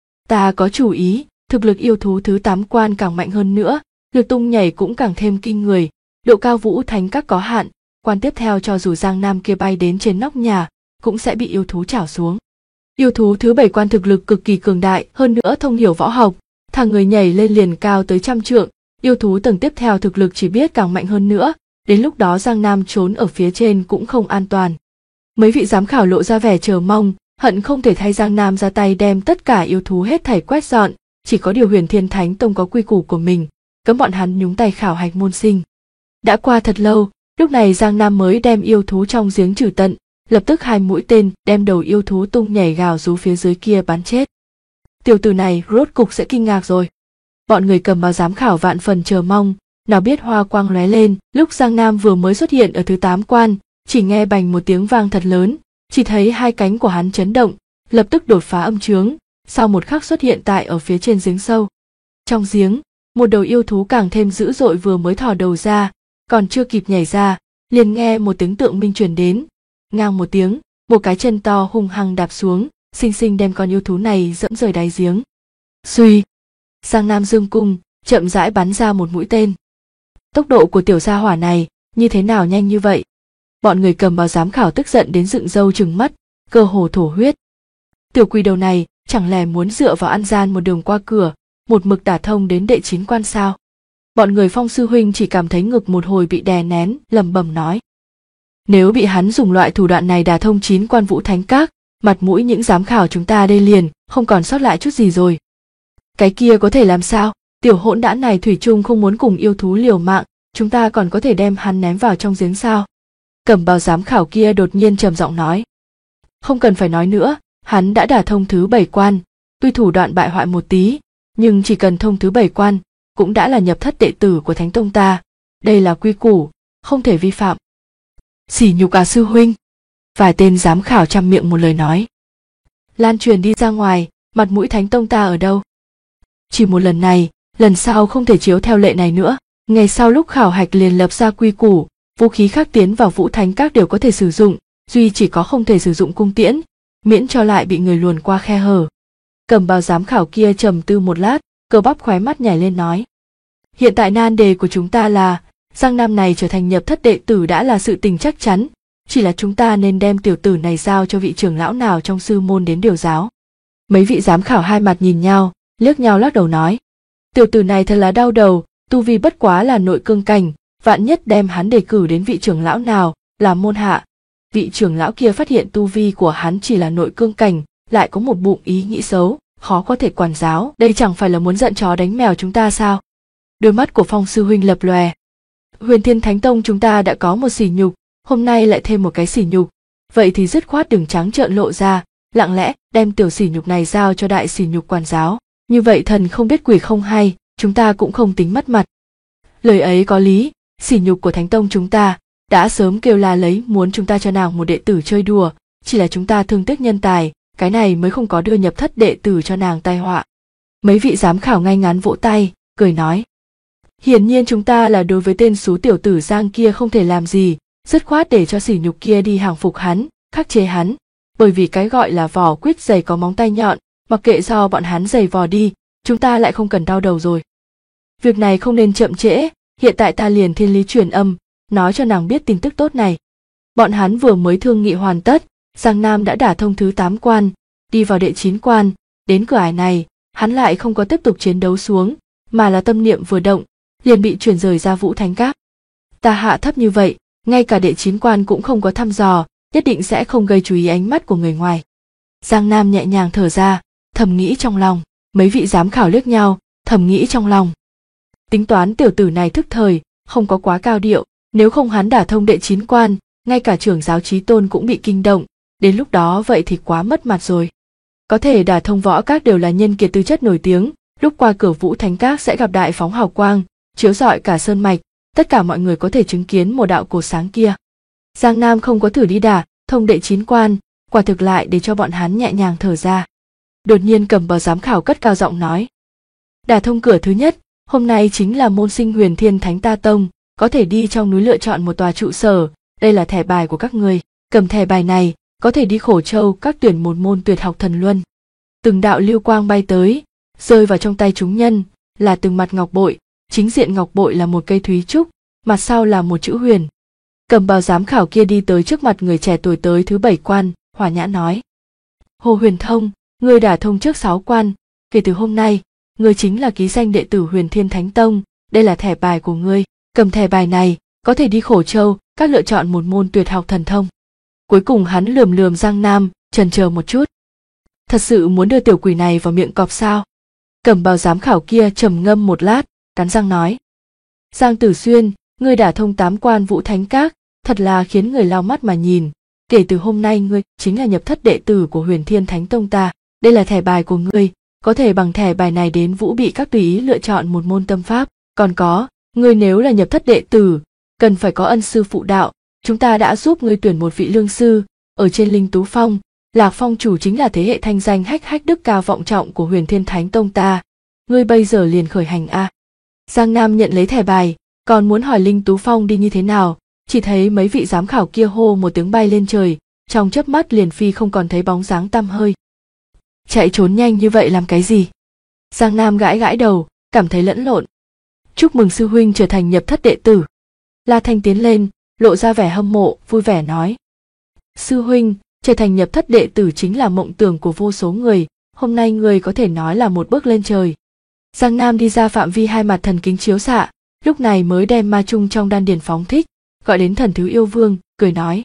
Ta có chủ ý, thực lực yêu thú thứ 8 quan càng mạnh hơn nữa, lực tung nhảy cũng càng thêm kinh người, độ cao vũ thánh các có hạn, quan tiếp theo cho dù Giang Nam kia bay đến trên nóc nhà, cũng sẽ bị yêu thú chảo xuống. Yêu thú thứ 7 quan thực lực cực kỳ cường đại, hơn nữa thông hiểu võ học, thằng người nhảy lên liền cao tới 100 trượng, yêu thú tầng tiếp theo thực lực chỉ biết càng mạnh hơn nữa, đến lúc đó Giang Nam trốn ở phía trên cũng không an toàn. Mấy vị giám khảo lộ ra vẻ chờ mong, hận không thể thay Giang Nam ra tay đem tất cả yêu thú hết thảy quét dọn, chỉ có điều Huyền Thiên Thánh Tông có quy củ của mình, cấm bọn hắn nhúng tay khảo hạch môn sinh. Đã qua thật lâu, lúc này Giang Nam mới đem yêu thú trong giếng trừ tận, lập tức 2 mũi tên đem đầu yêu thú tung nhảy gào rú phía dưới kia bắn chết. Tiểu tử này rốt cục sẽ kinh ngạc rồi. Bọn người cầm bào giám khảo vạn phần chờ mong, nào biết hoa quang lóe lên, lúc Giang Nam vừa mới xuất hiện ở thứ 8 quan, chỉ nghe bành một tiếng vang thật lớn, chỉ thấy 2 cánh của hắn chấn động, lập tức đột phá âm chướng, sau một khắc xuất hiện tại ở phía trên giếng sâu. Trong giếng, một đầu yêu thú càng thêm dữ dội vừa mới thò đầu ra, còn chưa kịp nhảy ra, liền nghe một tiếng tượng minh truyền đến, ngang một tiếng, một cái chân to hung hăng đạp xuống, xinh xinh đem con yêu thú này dẫm rời đáy giếng. Suy, Giang Nam dương cung, chậm rãi bắn ra một mũi tên. Tốc độ của tiểu gia hỏa này, như thế nào nhanh như vậy? Bọn người cầm bào giám khảo tức giận đến dựng râu trừng mắt, cơ hồ thổ huyết. Tiểu quỷ đầu này, chẳng lẽ muốn dựa vào ăn gian một đường qua cửa, một mực đả thông đến đệ 9 quan sao? Bọn người Phong sư huynh chỉ cảm thấy ngực một hồi bị đè nén, lẩm bẩm nói. Nếu bị hắn dùng loại thủ đoạn này đả thông 9 quan vũ thánh các, mặt mũi những giám khảo chúng ta đây liền, không còn sót lại chút gì rồi. Cái kia có thể làm sao? Tiểu hỗn đản này thủy chung không muốn cùng yêu thú liều mạng, chúng ta còn có thể đem hắn ném vào trong giếng sao? Cẩm bào giám khảo kia đột nhiên trầm giọng nói. Không cần phải nói nữa, hắn đã đả thông thứ 7 quan, tuy thủ đoạn bại hoại một tí, nhưng chỉ cần thông thứ 7 quan, cũng đã là nhập thất đệ tử của Thánh Tông ta, đây là quy củ, không thể vi phạm. Sỉ nhục à sư huynh? Vài tên giám khảo trăm miệng một lời nói. Lan truyền đi ra ngoài, mặt mũi Thánh Tông ta ở đâu? Chỉ một lần này, lần sau không thể chiếu theo lệ này nữa. Ngày sau lúc khảo hạch liền lập ra quy củ, vũ khí khác tiến vào vũ thánh các đều có thể sử dụng, duy chỉ có không thể sử dụng cung tiễn, miễn cho lại bị người luồn qua khe hở. Cầm bào giám khảo kia trầm tư một lát, cơ bắp khóe mắt nhảy lên nói. Hiện tại nan đề của chúng ta là, Giang Nam này trở thành nhập thất đệ tử đã là sự tình chắc chắn, chỉ là chúng ta nên đem tiểu tử này giao cho vị trưởng lão nào trong sư môn đến điều giáo. Mấy vị giám khảo hai mặt nhìn nhau, liếc nhau lắc đầu nói. Tiểu tử này thật là đau đầu, tu vi bất quá là nội cương cảnh, vạn nhất đem hắn đề cử đến vị trưởng lão nào, làm môn hạ. Vị trưởng lão kia phát hiện tu vi của hắn chỉ là nội cương cảnh, lại có một bụng ý nghĩ xấu, khó có thể quản giáo, đây chẳng phải là muốn giận chó đánh mèo chúng ta sao? Đôi mắt của Phong sư huynh lập lòe. Huyền Thiên Thánh Tông chúng ta đã có một sỉ nhục, hôm nay lại thêm một cái sỉ nhục, vậy thì dứt khoát đừng trắng trợn lộ ra, lặng lẽ đem tiểu sỉ nhục này giao cho đại sỉ nhục quản giáo, như vậy thần không biết quỷ không hay, chúng ta cũng không tính mất mặt. Lời ấy có lý, sỉ nhục của Thánh Tông chúng ta đã sớm kêu la lấy muốn chúng ta cho nàng một đệ tử chơi đùa, chỉ là chúng ta thương tiếc nhân tài, cái này mới không có đưa nhập thất đệ tử cho nàng tai họa. Mấy vị giám khảo ngay ngắn vỗ tay, cười nói. Hiển nhiên chúng ta là đối với tên xú tiểu tử Giang kia không thể làm gì, dứt khoát để cho sỉ nhục kia đi hàng phục hắn, khắc chế hắn, bởi vì cái gọi là vỏ quýt dày có móng tay nhọn, mặc kệ do bọn hắn giày vò đi, chúng ta lại không cần đau đầu rồi. Việc này không nên chậm trễ, hiện tại ta liền thiên lý truyền âm, nói cho nàng biết tin tức tốt này. Bọn hắn vừa mới thương nghị hoàn tất, Giang Nam đã đả thông thứ 8 quan, đi vào đệ 9 quan, đến cửa ải này, hắn lại không có tiếp tục chiến đấu xuống, mà là tâm niệm vừa động, liền bị chuyển rời ra vũ thánh các. Ta hạ thấp như vậy, ngay cả đệ 9 quan cũng không có thăm dò, nhất định sẽ không gây chú ý ánh mắt của người ngoài. Giang Nam nhẹ nhàng thở ra, thầm nghĩ trong lòng, mấy vị giám khảo liếc nhau, thầm nghĩ trong lòng. Tính toán tiểu tử này thức thời, không có quá cao điệu, nếu không hắn đả thông đệ 9 quan, ngay cả trưởng giáo Chí Tôn cũng bị kinh động, đến lúc đó vậy thì quá mất mặt rồi. Có thể đả thông võ các đều là nhân kiệt tư chất nổi tiếng, lúc qua cửa vũ thánh các sẽ gặp đại phóng hào quang, chiếu rọi cả sơn mạch, tất cả mọi người có thể chứng kiến một đạo cột sáng kia. Giang Nam không có thử đi đả thông đệ 9 quan, quả thực lại để cho bọn hắn nhẹ nhàng thở ra. Đột nhiên cầm bờ giám khảo cất cao giọng nói. Đả thông cửa thứ nhất, hôm nay chính là môn sinh Huyền Thiên Thánh Ta Tông, có thể đi trong núi lựa chọn một tòa trụ sở, đây là thẻ bài của các người. Cầm thẻ bài này, có thể đi Khổ Châu các tuyển một môn tuyệt học thần luân. Từng đạo lưu quang bay tới, rơi vào trong tay chúng nhân, là từng mặt ngọc bội, chính diện ngọc bội là một cây thúy trúc, mặt sau là một chữ huyền. Cầm bào giám khảo kia đi tới trước mặt người trẻ tuổi tới thứ 7 quan, hòa nhã nói: Hồ Huyền Thông, ngươi đã thông trước 6 quan, kể từ hôm nay, ngươi chính là ký danh đệ tử Huyền Thiên Thánh Tông, đây là thẻ bài của ngươi, cầm thẻ bài này, có thể đi Khổ Châu, các lựa chọn một môn tuyệt học thần thông. Cuối cùng hắn lườm lườm Giang Nam, chần chờ một chút. Thật sự muốn đưa tiểu quỷ này vào miệng cọp sao? Cẩm bào giám khảo kia trầm ngâm một lát, cắn răng nói: Giang Tử Xuyên, ngươi đã thông 8 quan Vũ Thánh Các, thật là khiến người lau mắt mà nhìn. Kể từ hôm nay ngươi chính là nhập thất đệ tử của Huyền Thiên Thánh Tông ta, đây là thẻ bài của ngươi, có thể bằng thẻ bài này đến Vũ Bị Các tùy ý lựa chọn một môn tâm pháp. Còn có, ngươi nếu là nhập thất đệ tử, cần phải có ân sư phụ đạo, chúng ta đã giúp ngươi tuyển một vị lương sư, ở trên Linh Tú Phong, Lạc Phong chủ chính là thế hệ thanh danh hách hách đức cao vọng trọng của Huyền Thiên Thánh Tông ta, ngươi bây giờ liền khởi hành a. Giang Nam nhận lấy thẻ bài, còn muốn hỏi Linh Tú Phong đi như thế nào, chỉ thấy mấy vị giám khảo kia hô một tiếng bay lên trời, trong chớp mắt liền phi không còn thấy bóng dáng tăm hơi. Chạy trốn nhanh như vậy làm cái gì? Giang Nam gãi gãi đầu, cảm thấy lẫn lộn. Chúc mừng sư huynh trở thành nhập thất đệ tử. La Thanh tiến lên, lộ ra vẻ hâm mộ, vui vẻ nói: Sư huynh, trở thành nhập thất đệ tử chính là mộng tưởng của vô số người, hôm nay người có thể nói là một bước lên trời. Giang Nam đi ra phạm vi hai mặt thần kính chiếu xạ, lúc này mới đem ma chung trong đan điền phóng thích, gọi đến Thần Thứ Yêu Vương, cười nói: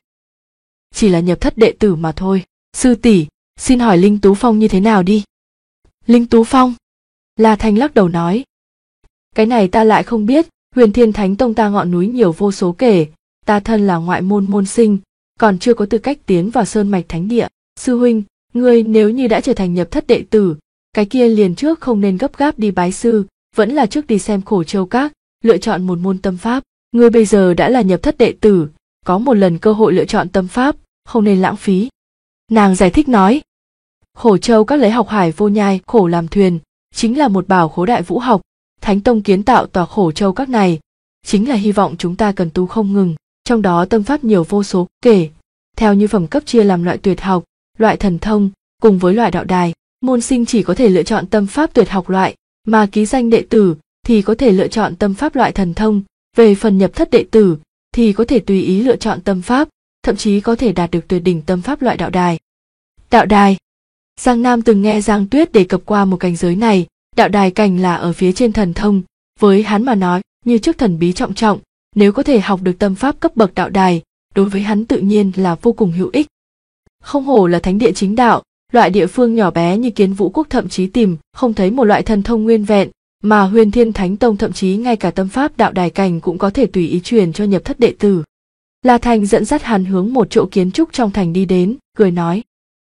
Chỉ là nhập thất đệ tử mà thôi, sư tỷ, xin hỏi Linh Tú Phong như thế nào đi? Linh Tú Phong? La Thanh lắc đầu nói: Cái này ta lại không biết, Huyền Thiên Thánh Tông ta ngọn núi nhiều vô số kể, ta thân là ngoại môn môn sinh, còn chưa có tư cách tiến vào sơn mạch thánh địa. Sư huynh, ngươi nếu như đã trở thành nhập thất đệ tử, cái kia liền trước không nên gấp gáp đi bái sư, vẫn là trước đi xem Khổ Châu Các, lựa chọn một môn tâm pháp. Ngươi bây giờ đã là nhập thất đệ tử, có một lần cơ hội lựa chọn tâm pháp, không nên lãng phí. Nàng giải thích nói: Khổ Châu Các lấy học hải vô nhai khổ làm thuyền, chính là một bảo khố đại vũ học. Thánh Tông kiến tạo tòa Khổ Châu Các này, chính là hy vọng chúng ta cần tu không ngừng, trong đó tâm pháp nhiều vô số kể, theo như phẩm cấp chia làm loại tuyệt học, loại thần thông, cùng với loại đạo đài. Môn sinh chỉ có thể lựa chọn tâm pháp tuyệt học loại, mà ký danh đệ tử thì có thể lựa chọn tâm pháp loại thần thông, về phần nhập thất đệ tử thì có thể tùy ý lựa chọn tâm pháp, thậm chí có thể đạt được tuyệt đỉnh tâm pháp loại đạo đài. Đạo đài. Giang Nam từng nghe Giang Tuyết đề cập qua một cảnh giới này, đạo đài cảnh là ở phía trên thần thông, với hắn mà nói, như trước thần bí trọng trọng, nếu có thể học được tâm pháp cấp bậc đạo đài, đối với hắn tự nhiên là vô cùng hữu ích. Không hổ là thánh địa chính đạo, loại địa phương nhỏ bé như Kiến Vũ Quốc thậm chí tìm không thấy một loại thần thông nguyên vẹn, mà Huyền Thiên Thánh Tông thậm chí ngay cả tâm pháp đạo đài cảnh cũng có thể tùy ý truyền cho nhập thất đệ tử. La Thành dẫn dắt hắn hướng một chỗ kiến trúc trong thành đi đến, cười nói: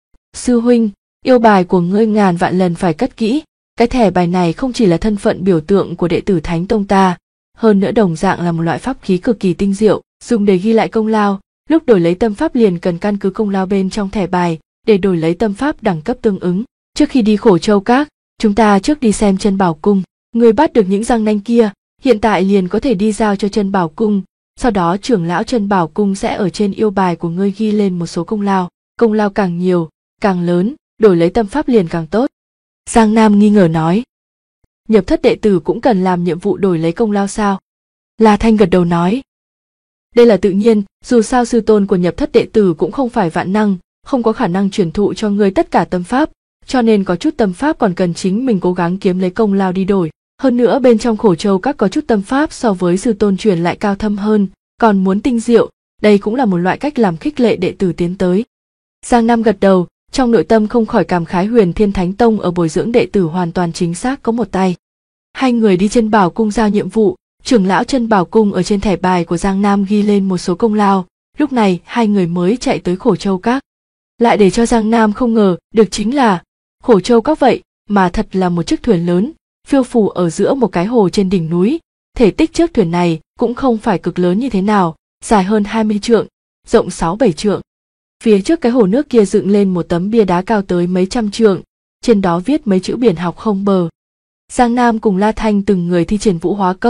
Sư huynh, yêu bài của ngươi ngàn vạn lần phải cất kỹ, cái thẻ bài này không chỉ là thân phận biểu tượng của đệ tử Thánh Tông ta, hơn nữa đồng dạng là một loại pháp khí cực kỳ tinh diệu, dùng để ghi lại công lao, lúc đổi lấy tâm pháp liền cần căn cứ công lao bên trong thẻ bài để đổi lấy tâm pháp đẳng cấp tương ứng. Trước khi đi Khổ Châu Các, chúng ta trước đi xem Chân Bảo Cung, ngươi bắt được những răng nanh kia, hiện tại liền có thể đi giao cho Chân Bảo Cung, sau đó trưởng lão Chân Bảo Cung sẽ ở trên yêu bài của ngươi ghi lên một số công lao càng nhiều, càng lớn, đổi lấy tâm pháp liền càng tốt. Giang Nam nghi ngờ nói: Nhập thất đệ tử cũng cần làm nhiệm vụ đổi lấy công lao sao? La Thanh gật đầu nói: Đây là tự nhiên, dù sao sư tôn của nhập thất đệ tử cũng không phải vạn năng, không có khả năng truyền thụ cho ngươi tất cả tâm pháp, cho nên có chút tâm pháp còn cần chính mình cố gắng kiếm lấy công lao đi đổi. Hơn nữa bên trong Khổ Châu Các có chút tâm pháp so với sư tôn truyền lại cao thâm hơn, còn muốn tinh diệu, đây cũng là một loại cách làm khích lệ đệ tử tiến tới. Giang Nam gật đầu, trong nội tâm không khỏi cảm khái Huyền Thiên Thánh Tông ở bồi dưỡng đệ tử hoàn toàn chính xác có một tay. Hai người đi Chân Bảo Cung giao nhiệm vụ, trưởng lão Chân Bảo Cung ở trên thẻ bài của Giang Nam ghi lên một số công lao, lúc này hai người mới chạy tới Khổ Châu Các. Lại để cho Giang Nam không ngờ được chính là Khổ Châu Các vậy mà thật là một chiếc thuyền lớn, phiêu phù ở giữa một cái hồ trên đỉnh núi. Thể tích chiếc thuyền này cũng không phải cực lớn như thế nào, dài hơn 20 trượng, rộng 6-7 trượng. Phía trước cái hồ nước kia dựng lên một tấm bia đá cao tới mấy trăm trượng, trên đó viết mấy chữ biển học không bờ. Giang Nam cùng La Thanh từng người thi triển vũ hóa công,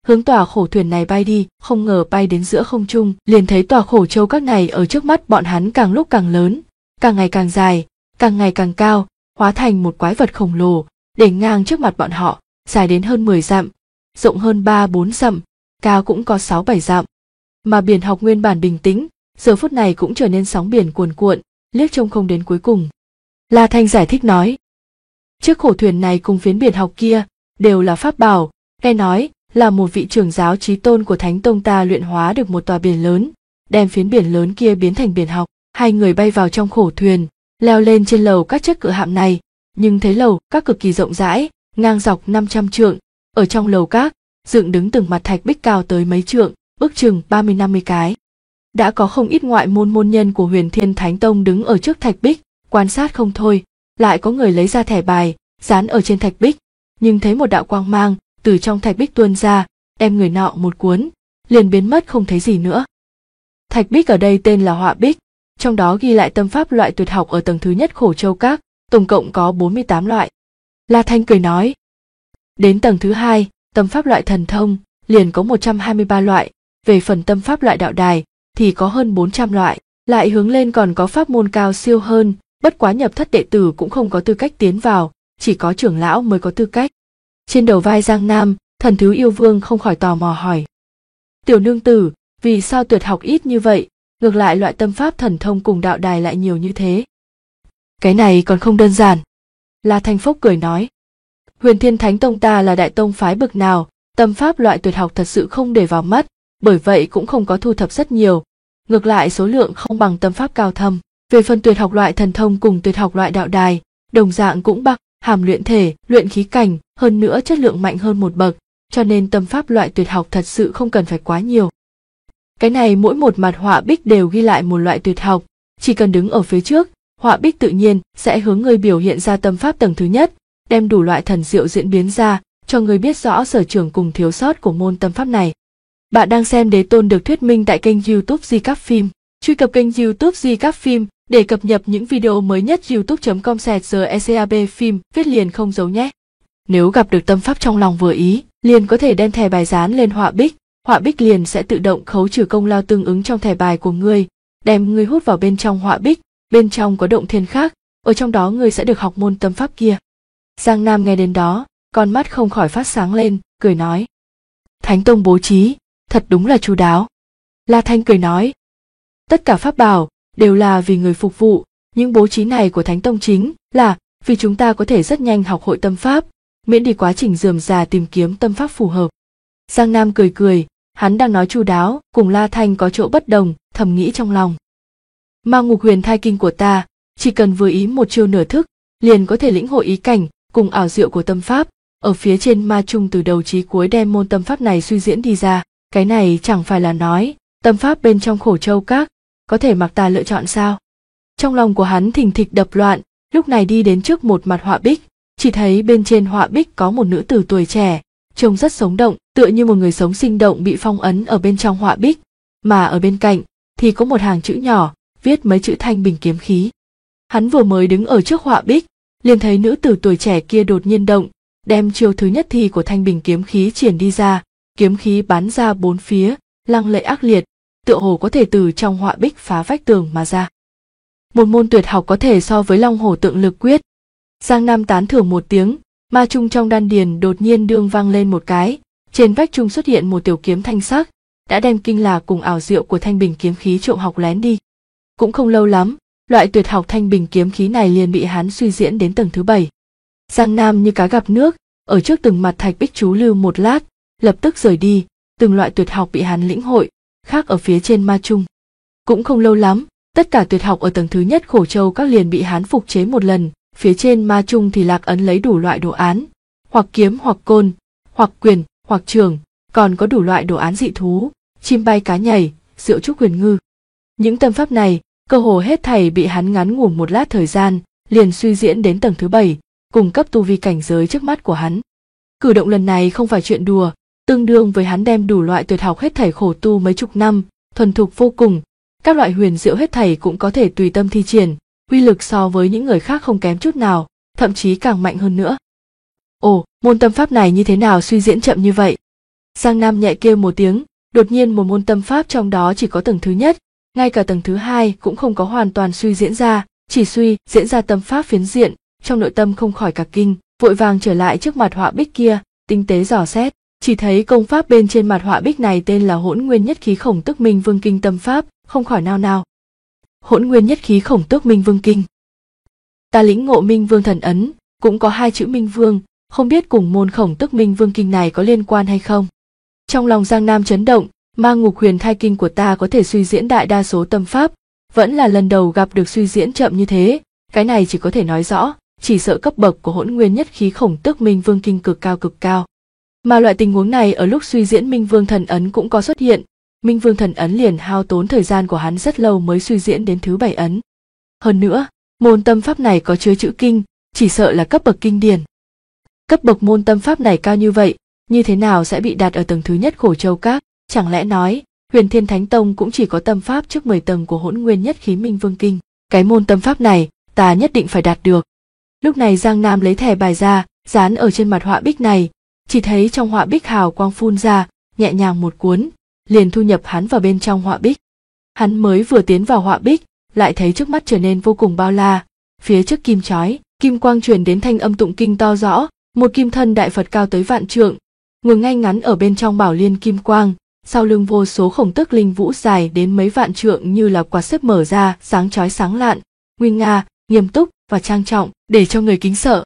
hướng tòa khổ thuyền này bay đi, không ngờ bay đến giữa không trung, liền thấy tòa khổ châu các này ở trước mắt bọn hắn càng lúc càng lớn, càng ngày càng dài, càng ngày càng cao, hóa thành một quái vật khổng lồ, để ngang trước mặt bọn họ, dài đến hơn 10 dặm, rộng hơn 3-4 dặm, cao cũng có 6-7 dặm. Mà biển học nguyên bản bình tĩnh, giờ phút này cũng trở nên sóng biển cuồn cuộn, liếc trông không đến cuối cùng. La Thanh giải thích nói, chiếc khổ thuyền này cùng phiến biển học kia đều là pháp bảo, nghe nói là một vị trưởng giáo chí tôn của Thánh Tông ta luyện hóa được một tòa biển lớn, đem phiến biển lớn kia biến thành biển học. Hai người bay vào trong khổ thuyền, leo lên trên lầu các chiếc cự hạm này, nhưng thấy lầu các cực kỳ rộng rãi, ngang dọc 500 trượng, ở trong lầu các dựng đứng từng mặt thạch bích cao tới mấy trượng, ước chừng 30-50 cái. Đã có không ít ngoại môn nhân của Huyền Thiên Thánh Tông đứng ở trước thạch bích, quan sát không thôi, lại có người lấy ra thẻ bài, dán ở trên thạch bích, nhưng thấy một đạo quang mang từ trong thạch bích tuôn ra, đem người nọ một cuốn, liền biến mất không thấy gì nữa. Thạch bích ở đây tên là Họa Bích, trong đó ghi lại tâm pháp loại tuyệt học ở tầng thứ nhất Khổ Châu Các, tổng cộng có 48 loại. La Thanh cười nói, đến tầng thứ hai, tâm pháp loại thần thông, liền có 123 loại, về phần tâm pháp loại đạo đài, thì có hơn 400 loại, lại hướng lên còn có pháp môn cao siêu hơn, bất quá nhập thất đệ tử cũng không có tư cách tiến vào, chỉ có trưởng lão mới có tư cách. Trên đầu vai Giang Nam, Thần Thứ Yêu Vương không khỏi tò mò hỏi, tiểu nương tử, vì sao tuyệt học ít như vậy, ngược lại loại tâm pháp thần thông cùng đạo đài lại nhiều như thế? Cái này còn không đơn giản. La Thanh Phốc cười nói, Huyền Thiên Thánh Tông ta là đại tông phái bực nào, tâm pháp loại tuyệt học thật sự không để vào mắt, bởi vậy cũng không có thu thập rất nhiều, ngược lại số lượng không bằng tâm pháp cao thâm. Về phần tuyệt học loại thần thông cùng tuyệt học loại đạo đài, đồng dạng cũng bằng hàm luyện thể, luyện khí cảnh, hơn nữa chất lượng mạnh hơn một bậc, cho nên tâm pháp loại tuyệt học thật sự không cần phải quá nhiều. Cái này mỗi một mặt họa bích đều ghi lại một loại tuyệt học, chỉ cần đứng ở phía trước, họa bích tự nhiên sẽ hướng người biểu hiện ra tâm pháp tầng thứ nhất, đem đủ loại thần diệu diễn biến ra, cho người biết rõ sở trường cùng thiếu sót của môn tâm pháp này. Bạn đang xem Đế Tôn được thuyết minh tại kênh YouTube Di Các Phim. Truy cập kênh YouTube Di Các Phim để cập nhật những video mới nhất. youtube.com/GECAB phim viết liền không giấu nhé. Nếu gặp được tâm pháp trong lòng vừa ý, liền có thể đem thẻ bài dán lên họa bích liền sẽ tự động khấu trừ công lao tương ứng trong thẻ bài của ngươi, đem ngươi hút vào bên trong họa bích, bên trong có động thiên khác, ở trong đó ngươi sẽ được học môn tâm pháp kia. Giang Nam nghe đến đó, con mắt không khỏi phát sáng lên, cười nói, Thánh Tông bố trí, thật đúng là chu đáo. La Thanh cười nói, tất cả pháp bảo đều là vì người phục vụ, những bố trí này của Thánh Tông chính là vì chúng ta có thể rất nhanh học hội tâm pháp, miễn đi quá trình rườm rà tìm kiếm tâm pháp phù hợp. Giang Nam cười cười, hắn đang nói chu đáo, cùng La Thanh có chỗ bất đồng, thầm nghĩ trong lòng. Ma Ngục Huyền Thai Kinh của ta, chỉ cần vừa ý một chiêu nửa thức, liền có thể lĩnh hội ý cảnh cùng ảo diệu của tâm pháp, ở phía trên ma trung từ đầu chí cuối đem môn tâm pháp này suy diễn đi ra, cái này chẳng phải là nói, tâm pháp bên trong Khổ Châu Các, có thể mặc ta lựa chọn sao? Trong lòng của hắn thình thịch đập loạn, lúc này đi đến trước một mặt họa bích, chỉ thấy bên trên họa bích có một nữ tử tuổi trẻ, trông rất sống động, tựa như một người sống sinh động bị phong ấn ở bên trong họa bích, mà ở bên cạnh thì có một hàng chữ nhỏ, viết mấy chữ Thanh Bình Kiếm Khí. Hắn vừa mới đứng ở trước họa bích, liền thấy nữ tử tuổi trẻ kia đột nhiên động, đem chiêu thứ nhất thi của Thanh Bình Kiếm Khí triển đi ra, kiếm khí bắn ra bốn phía, lăng lệ ác liệt, tựa hồ có thể từ trong họa bích phá vách tường mà ra. Một môn tuyệt học có thể so với Long Hổ Tượng Lực Quyết. Giang Nam tán thưởng một tiếng, ma trung trong đan điền đột nhiên đương vang lên một cái, trên vách trung xuất hiện một tiểu kiếm thanh sắc, đã đem kinh lạc cùng ảo diệu của Thanh Bình Kiếm Khí trộm học lén đi. Cũng không lâu lắm, loại tuyệt học Thanh Bình Kiếm Khí này liền bị hắn suy diễn đến tầng thứ 7. Giang Nam như cá gặp nước, ở trước từng mặt thạch bích chú lưu một lát, lập tức rời đi, từng loại tuyệt học bị hắn lĩnh hội, khác ở phía trên ma trung. Cũng không lâu lắm, tất cả tuyệt học ở tầng thứ nhất Khổ Châu Các liền bị hắn phục chế một lần, phía trên ma trung thì lạc ấn lấy đủ loại đồ án, hoặc kiếm hoặc côn, hoặc quyền, hoặc trường, còn có đủ loại đồ án dị thú, chim bay cá nhảy, diệu trúc huyền ngư. Những tâm pháp này, cơ hồ hết thảy bị hắn ngắn ngủn một lát thời gian, liền suy diễn đến tầng thứ 7, cung cấp tu vi cảnh giới trước mắt của hắn. Cử động lần này không phải chuyện đùa, tương đương với hắn đem đủ loại tuyệt học hết thảy khổ tu mấy chục năm, thuần thục vô cùng, các loại huyền diệu hết thảy cũng có thể tùy tâm thi triển, uy lực so với những người khác không kém chút nào, thậm chí càng mạnh hơn nữa. Ồ, môn tâm pháp này như thế nào suy diễn chậm như vậy? Giang Nam nhẹ kêu một tiếng, đột nhiên một môn tâm pháp trong đó chỉ có tầng thứ nhất, ngay cả tầng thứ hai cũng không có hoàn toàn suy diễn ra, chỉ suy diễn ra tâm pháp phiến diện, trong nội tâm không khỏi cả kinh, vội vàng trở lại trước mặt họa bích kia, tinh tế dò xét, chỉ thấy công pháp bên trên mặt họa bích này tên là Hỗn Nguyên Nhất Khí Khổng Tước Minh Vương Kinh tâm pháp, không khỏi nao nao. Hỗn Nguyên Nhất Khí Khổng Tước Minh Vương Kinh. Ta lĩnh ngộ Minh Vương thần ấn, cũng có hai chữ Minh Vương, không biết cùng môn Khổng Tước Minh Vương Kinh này có liên quan hay không. Trong lòng Giang Nam chấn động, Ma Ngục Huyền Thai Kinh của ta có thể suy diễn đại đa số tâm pháp, vẫn là lần đầu gặp được suy diễn chậm như thế, cái này chỉ có thể nói rõ, chỉ sợ cấp bậc của Hỗn Nguyên Nhất Khí Khổng Tước Minh Vương Kinh cực cao. Mà loại tình huống này ở lúc suy diễn Minh Vương thần ấn cũng có xuất hiện, Minh Vương thần ấn liền hao tốn thời gian của hắn rất lâu mới suy diễn đến thứ 7 ấn. Hơn nữa, môn tâm pháp này có chứa chữ kinh, chỉ sợ là cấp bậc kinh điển. Cấp bậc môn tâm pháp này cao như vậy, như thế nào sẽ bị đặt ở tầng thứ nhất Khổ Châu Các? Chẳng lẽ nói, Huyền Thiên Thánh Tông cũng chỉ có tâm pháp trước 10 tầng của Hỗn Nguyên Nhất Khí Minh Vương Kinh? Cái môn tâm pháp này, ta nhất định phải đạt được. Lúc này Giang Nam lấy thẻ bài ra, dán ở trên mặt họa bích này, chỉ thấy trong họa bích hào quang phun ra, nhẹ nhàng một cuốn, liền thu nhập hắn vào bên trong họa bích. Hắn mới vừa tiến vào họa bích, lại thấy trước mắt trở nên vô cùng bao la, phía trước kim chói, kim quang truyền đến thanh âm tụng kinh to rõ, một kim thân đại Phật cao tới vạn trượng, ngồi ngay ngắn ở bên trong bảo liên kim quang, sau lưng vô số khổng tước linh vũ dài đến mấy vạn trượng như là quạt xếp mở ra, sáng chói sáng lạn, nguy nga, nghiêm túc và trang trọng, để cho người kính sợ.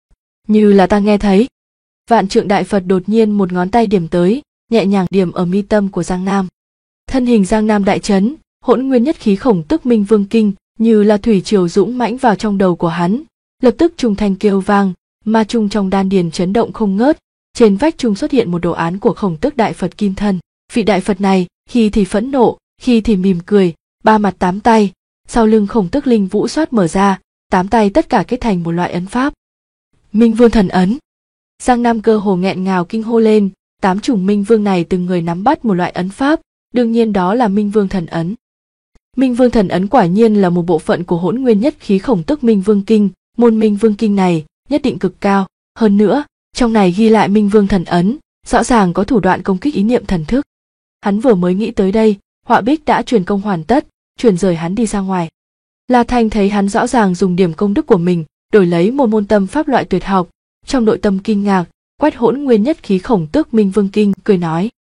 Như là ta nghe thấy. Vạn trượng đại Phật đột nhiên một ngón tay điểm tới, nhẹ nhàng điểm ở mi tâm của Giang Nam. Thân hình Giang Nam đại chấn, Hỗn Nguyên Nhất Khí Khổng Tước Minh Vương Kinh như là thủy triều dũng mãnh vào trong đầu của hắn, lập tức trung thanh kêu vang, ma trung trong đan điền chấn động không ngớt, trên vách trung xuất hiện một đồ án của Khổng Tước đại Phật kim thân. Vị đại Phật này, khi thì phẫn nộ, khi thì mỉm cười, ba mặt tám tay, sau lưng Khổng Tước linh vũ xoát mở ra, tám tay tất cả kết thành một loại ấn pháp. Minh Vương thần ấn. Giang Nam cơ hồ nghẹn ngào kinh hô lên, 8 chủng Minh Vương này từng người nắm bắt một loại ấn pháp, đương nhiên đó là Minh Vương thần ấn. Minh Vương thần ấn quả nhiên là một bộ phận của Hỗn Nguyên Nhất Khí Khổng Tước Minh Vương Kinh, môn Minh Vương Kinh này nhất định cực cao, hơn nữa, trong này ghi lại Minh Vương thần ấn, rõ ràng có thủ đoạn công kích ý niệm thần thức. Hắn vừa mới nghĩ tới đây, họa bích đã truyền công hoàn tất, chuyển rời hắn đi ra ngoài. La Thanh thấy hắn rõ ràng dùng điểm công đức của mình, đổi lấy một môn tâm pháp loại tuyệt học, trong nội tâm kinh ngạc, quét Hỗn Nguyên Nhất Khí Khổng Tước Minh Vương Kinh, cười nói: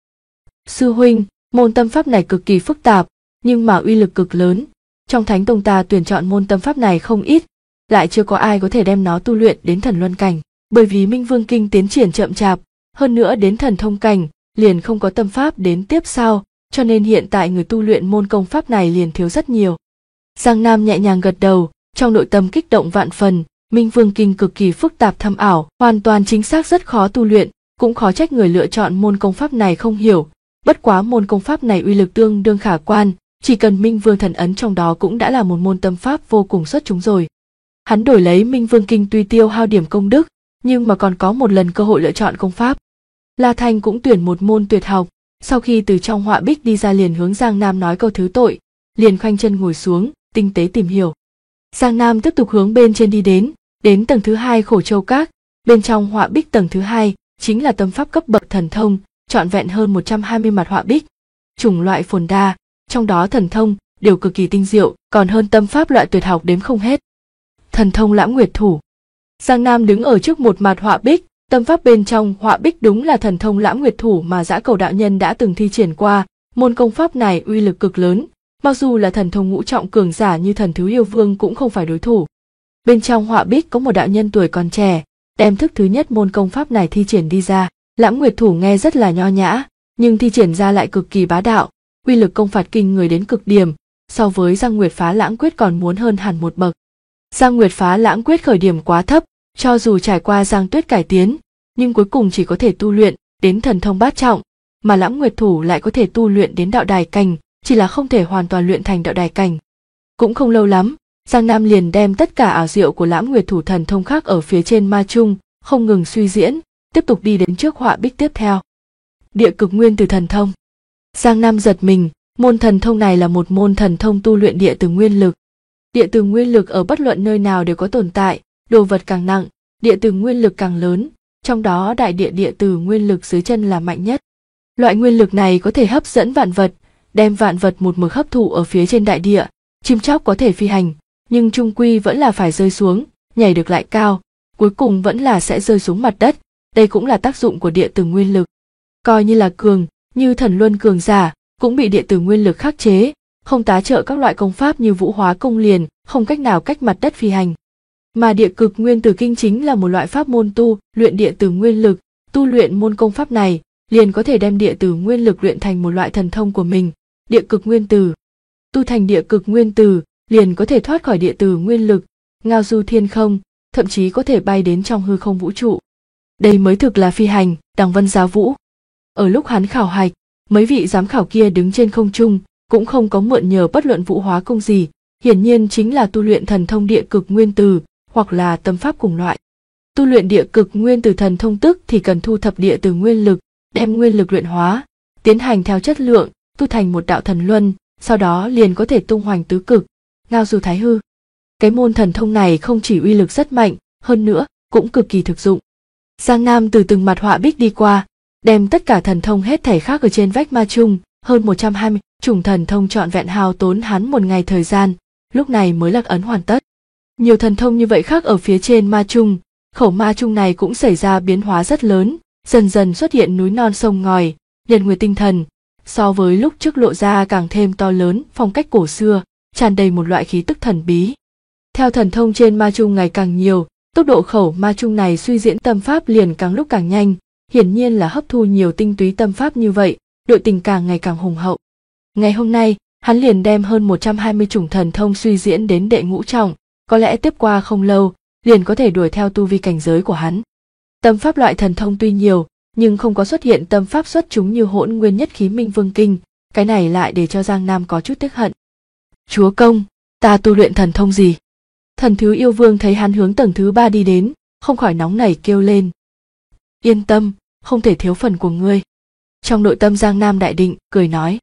Sư huynh, môn tâm pháp này cực kỳ phức tạp, nhưng mà uy lực cực lớn. Trong Thánh Tông ta tuyển chọn môn tâm pháp này không ít, lại chưa có ai có thể đem nó tu luyện đến thần luân cảnh, bởi vì Minh Vương Kinh tiến triển chậm chạp, hơn nữa đến thần thông cảnh liền không có tâm pháp đến tiếp sau, cho nên hiện tại người tu luyện môn công pháp này liền thiếu rất nhiều. Giang Nam nhẹ nhàng gật đầu, trong nội tâm kích động vạn phần. Minh Vương Kinh cực kỳ phức tạp thâm ảo, hoàn toàn chính xác rất khó tu luyện, cũng khó trách người lựa chọn môn công pháp này không hiểu. Bất quá môn công pháp này uy lực tương đương khả quan, chỉ cần Minh Vương thần ấn trong đó cũng đã là một môn tâm pháp vô cùng xuất chúng rồi. Hắn đổi lấy Minh Vương Kinh tuy tiêu hao điểm công đức, nhưng mà còn có một lần cơ hội lựa chọn công pháp. La Thanh cũng tuyển một môn tuyệt học, sau khi từ trong họa bích đi ra liền hướng Giang Nam nói câu thứ tội, liền khoanh chân ngồi xuống, tinh tế tìm hiểu. Giang Nam tiếp tục hướng bên trên đi đến tầng thứ 2 Khổ Châu Các, bên trong họa bích tầng thứ 2 chính là tâm pháp cấp bậc thần thông, trọn vẹn hơn 120 mặt họa bích, chủng loại phồn đa, trong đó thần thông đều cực kỳ tinh diệu, còn hơn tâm pháp loại tuyệt học đếm không hết. Thần thông Lãng Nguyệt Thủ. Giang Nam đứng ở trước một mặt họa bích, tâm pháp bên trong họa bích đúng là thần thông Lãng Nguyệt Thủ mà Dã Cầu đạo nhân đã từng thi triển qua, môn công pháp này uy lực cực lớn, mặc dù là thần thông ngũ trọng cường giả như Thần Thứ Yêu Vương cũng không phải đối thủ. Bên trong họa bích có một đạo nhân tuổi còn trẻ, đem thức thứ nhất môn công pháp này thi triển đi ra. Lãng Nguyệt Thủ nghe rất là nho nhã, nhưng thi triển ra lại cực kỳ bá đạo, uy lực công phạt kinh người đến cực điểm, so với Giang Nguyệt Phá Lãng Quyết còn muốn hơn hẳn một bậc. Giang Nguyệt Phá Lãng Quyết khởi điểm quá thấp, cho dù trải qua Giang Tuyết cải tiến, nhưng cuối cùng chỉ có thể tu luyện đến thần thông bát trọng, mà Lãng Nguyệt Thủ lại có thể tu luyện đến đạo đài cảnh, chỉ là không thể hoàn toàn luyện thành đạo đài cảnh. Cũng không lâu lắm, Giang Nam liền đem tất cả ảo diệu của Lãng Nguyệt Thủ thần thông khác ở phía trên ma trung, không ngừng suy diễn, tiếp tục đi đến trước họa bích tiếp theo. Địa Cực Nguyên Tử thần thông. Giang Nam giật mình, môn thần thông này là một môn thần thông tu luyện địa từ nguyên lực. Địa từ nguyên lực ở bất luận nơi nào đều có tồn tại, đồ vật càng nặng, địa từ nguyên lực càng lớn, trong đó đại địa địa từ nguyên lực dưới chân là mạnh nhất. Loại nguyên lực này có thể hấp dẫn vạn vật, đem vạn vật một mực hấp thụ ở phía trên đại địa. Chim chóc có thể phi hành, nhưng chung quy vẫn là phải rơi xuống, nhảy được lại cao, cuối cùng vẫn là sẽ rơi xuống mặt đất. Đây cũng là tác dụng của địa tử nguyên lực. Coi như là cường, như thần luân cường giả, cũng bị địa tử nguyên lực khắc chế, không tá trợ các loại công pháp như vũ hóa công liền, không cách nào cách mặt đất phi hành. Mà địa cực nguyên tử kinh chính là một loại pháp môn tu luyện địa tử nguyên lực, tu luyện môn công pháp này, liền có thể đem địa tử nguyên lực luyện thành một loại thần thông của mình, địa cực nguyên tử. Tu thành địa cực nguyên tử, liền có thể thoát khỏi địa tử nguyên lực, ngao du thiên không, thậm chí có thể bay đến trong hư không vũ trụ. Đây mới thực là phi hành, đằng vân giá vũ. Ở lúc hắn khảo hạch, mấy vị giám khảo kia đứng trên không trung, cũng không có mượn nhờ bất luận vũ hóa công gì, hiển nhiên chính là tu luyện thần thông địa cực nguyên tử, hoặc là tâm pháp cùng loại. Tu luyện địa cực nguyên tử thần thông tức thì cần thu thập địa tử nguyên lực, đem nguyên lực luyện hóa, tiến hành theo chất lượng, tu thành một đạo thần luân, sau đó liền có thể tung hoành tứ cực, ngao du thái hư. Cái môn thần thông này không chỉ uy lực rất mạnh, hơn nữa cũng cực kỳ thực dụng. Giang Nam từ từng mặt họa bích đi qua, đem tất cả thần thông hết thảy khác ở trên vách ma chung, hơn 120 chủng thần thông trọn vẹn hao tốn hắn một ngày thời gian, lúc này mới lạc ấn hoàn tất. Nhiều thần thông như vậy khác ở phía trên ma chung, khẩu ma chung này cũng xảy ra biến hóa rất lớn, dần dần xuất hiện núi non sông ngòi, nhật nguyệt tinh thần, so với lúc trước lộ ra càng thêm to lớn, phong cách cổ xưa, tràn đầy một loại khí tức thần bí. Theo thần thông trên ma chung ngày càng nhiều, tốc độ khẩu ma chung này suy diễn tâm pháp liền càng lúc càng nhanh, hiển nhiên là hấp thu nhiều tinh túy tâm pháp như vậy, đội tình càng ngày càng hùng hậu. Ngày hôm nay, hắn liền đem hơn 120 chủng thần thông suy diễn đến đệ ngũ trọng, có lẽ tiếp qua không lâu, liền có thể đuổi theo tu vi cảnh giới của hắn. Tâm pháp loại thần thông tuy nhiều, nhưng không có xuất hiện tâm pháp xuất chúng như Hỗn Nguyên Nhất Khí Minh Vương Kinh, cái này lại để cho Giang Nam có chút tiếc hận. Chúa công, ta tu luyện thần thông gì? Thần Thứ Yêu Vương thấy hắn hướng tầng thứ 3 đi đến, không khỏi nóng nảy kêu lên. Yên tâm, không thể thiếu phần của ngươi. Trong nội tâm Giang Nam đại định, cười nói.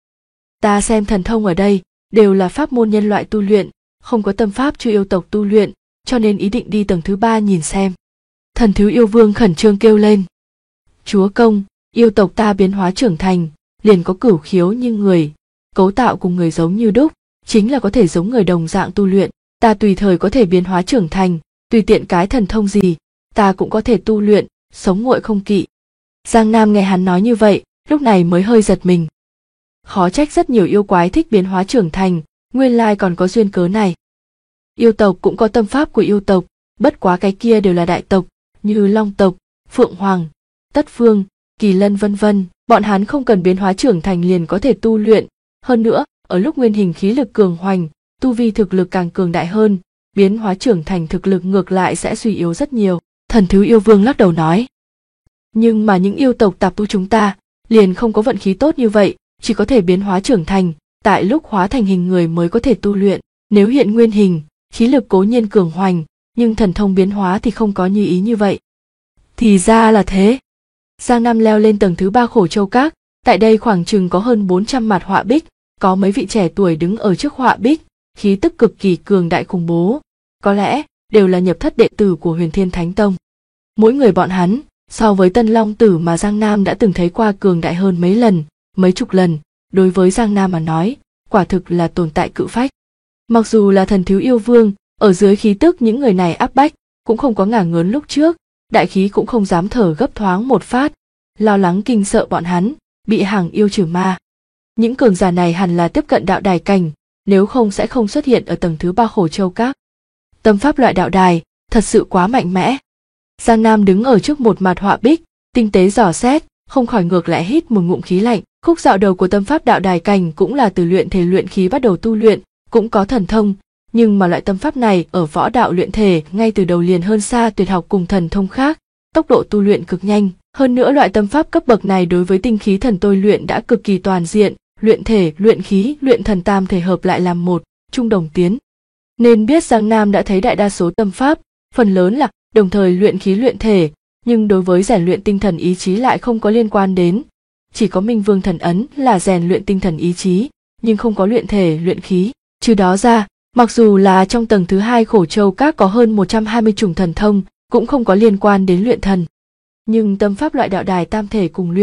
Ta xem thần thông ở đây, đều là pháp môn nhân loại tu luyện, không có tâm pháp cho yêu tộc tu luyện, cho nên ý định đi tầng thứ 3 nhìn xem. Thần Thứ Yêu Vương khẩn trương kêu lên. Chúa công, yêu tộc ta biến hóa trưởng thành, liền có cửu khiếu như người, cấu tạo cùng người giống như đúc, chính là có thể giống người đồng dạng tu luyện, ta tùy thời có thể biến hóa trưởng thành, tùy tiện cái thần thông gì, ta cũng có thể tu luyện, sống nguội không kỵ. Giang Nam nghe hắn nói như vậy, lúc này mới hơi giật mình. Khó trách rất nhiều yêu quái thích biến hóa trưởng thành, nguyên lai còn có duyên cớ này. Yêu tộc cũng có tâm pháp của yêu tộc, bất quá cái kia đều là đại tộc, như Long tộc, Phượng Hoàng, Tất Phương, Kỳ Lân vân vân, bọn hắn không cần biến hóa trưởng thành liền có thể tu luyện, hơn nữa, ở lúc nguyên hình khí lực cường hoành, tu vi thực lực càng cường đại hơn, biến hóa trưởng thành thực lực ngược lại sẽ suy yếu rất nhiều. Thần Thứ Yêu Vương lắc đầu nói. Nhưng mà những yêu tộc tạp tu chúng ta, liền không có vận khí tốt như vậy, chỉ có thể biến hóa trưởng thành, tại lúc hóa thành hình người mới có thể tu luyện, nếu hiện nguyên hình, khí lực cố nhiên cường hoành, nhưng thần thông biến hóa thì không có như ý như vậy. Thì ra là thế. Giang Nam leo lên tầng thứ 3 Khổ Châu Các, tại đây khoảng chừng có hơn 400 mặt họa bích, có mấy vị trẻ tuổi đứng ở trước họa bích, khí tức cực kỳ cường đại khủng bố, có lẽ đều là nhập thất đệ tử của Huyền Thiên Thánh Tông. Mỗi người bọn hắn, so với Tân Long Tử mà Giang Nam đã từng thấy qua cường đại hơn mấy lần, mấy chục lần, đối với Giang Nam mà nói, quả thực là tồn tại cự phách. Mặc dù là Thần Thứ Yêu Vương, ở dưới khí tức những người này áp bách, cũng không có ngả ngớn lúc trước, đại khí cũng không dám thở gấp thoáng một phát, lo lắng kinh sợ bọn hắn, bị hàng yêu trừ ma. Những cường giả này hẳn là tiếp cận đạo đài cảnh, nếu không sẽ không xuất hiện ở tầng thứ 3 Khổ Châu Các. Tâm pháp loại đạo đài, thật sự quá mạnh mẽ. Giang Nam đứng ở trước một mặt họa bích, tinh tế dò xét, không khỏi ngược lại hít một ngụm khí lạnh. Khúc dạo đầu của tâm pháp đạo đài cảnh cũng là từ luyện thể luyện khí bắt đầu tu luyện, cũng có thần thông, nhưng mà loại tâm pháp này ở võ đạo luyện thể ngay từ đầu liền hơn xa tuyệt học cùng thần thông khác, tốc độ tu luyện cực nhanh. Hơn nữa loại tâm pháp cấp bậc này đối với tinh khí thần tôi luyện đã cực kỳ toàn diện, luyện thể, luyện khí, luyện thần tam thể hợp lại làm một, chung đồng tiến. Nên biết Giang Nam đã thấy đại đa số tâm pháp, phần lớn là đồng thời luyện khí luyện thể, nhưng đối với rèn luyện tinh thần ý chí lại không có liên quan đến. Chỉ có Minh Vương Thần Ấn là rèn luyện tinh thần ý chí, nhưng không có luyện thể, luyện khí. Trừ đó ra, mặc dù là trong tầng thứ 2 Khổ Châu Các có hơn 120 chủng thần thông, cũng không có liên quan đến luyện thần. Nhưng tâm pháp loại đạo đài tam thể cùng luyện,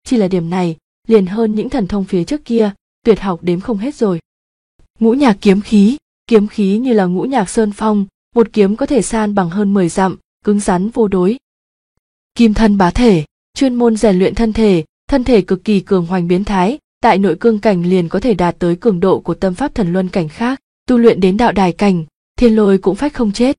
chỉ là điểm này, liền hơn những thần thông phía trước kia, tuyệt học đếm không hết rồi. Ngũ nhạc kiếm khí như là ngũ nhạc sơn phong, một kiếm có thể san bằng hơn 10 dặm, cứng rắn vô đối. Kim thân bá thể, chuyên môn rèn luyện thân thể cực kỳ cường hoành biến thái, tại nội cương cảnh liền có thể đạt tới cường độ của tâm pháp thần luân cảnh khác, tu luyện đến đạo đài cảnh, thiên lôi cũng phách không chết.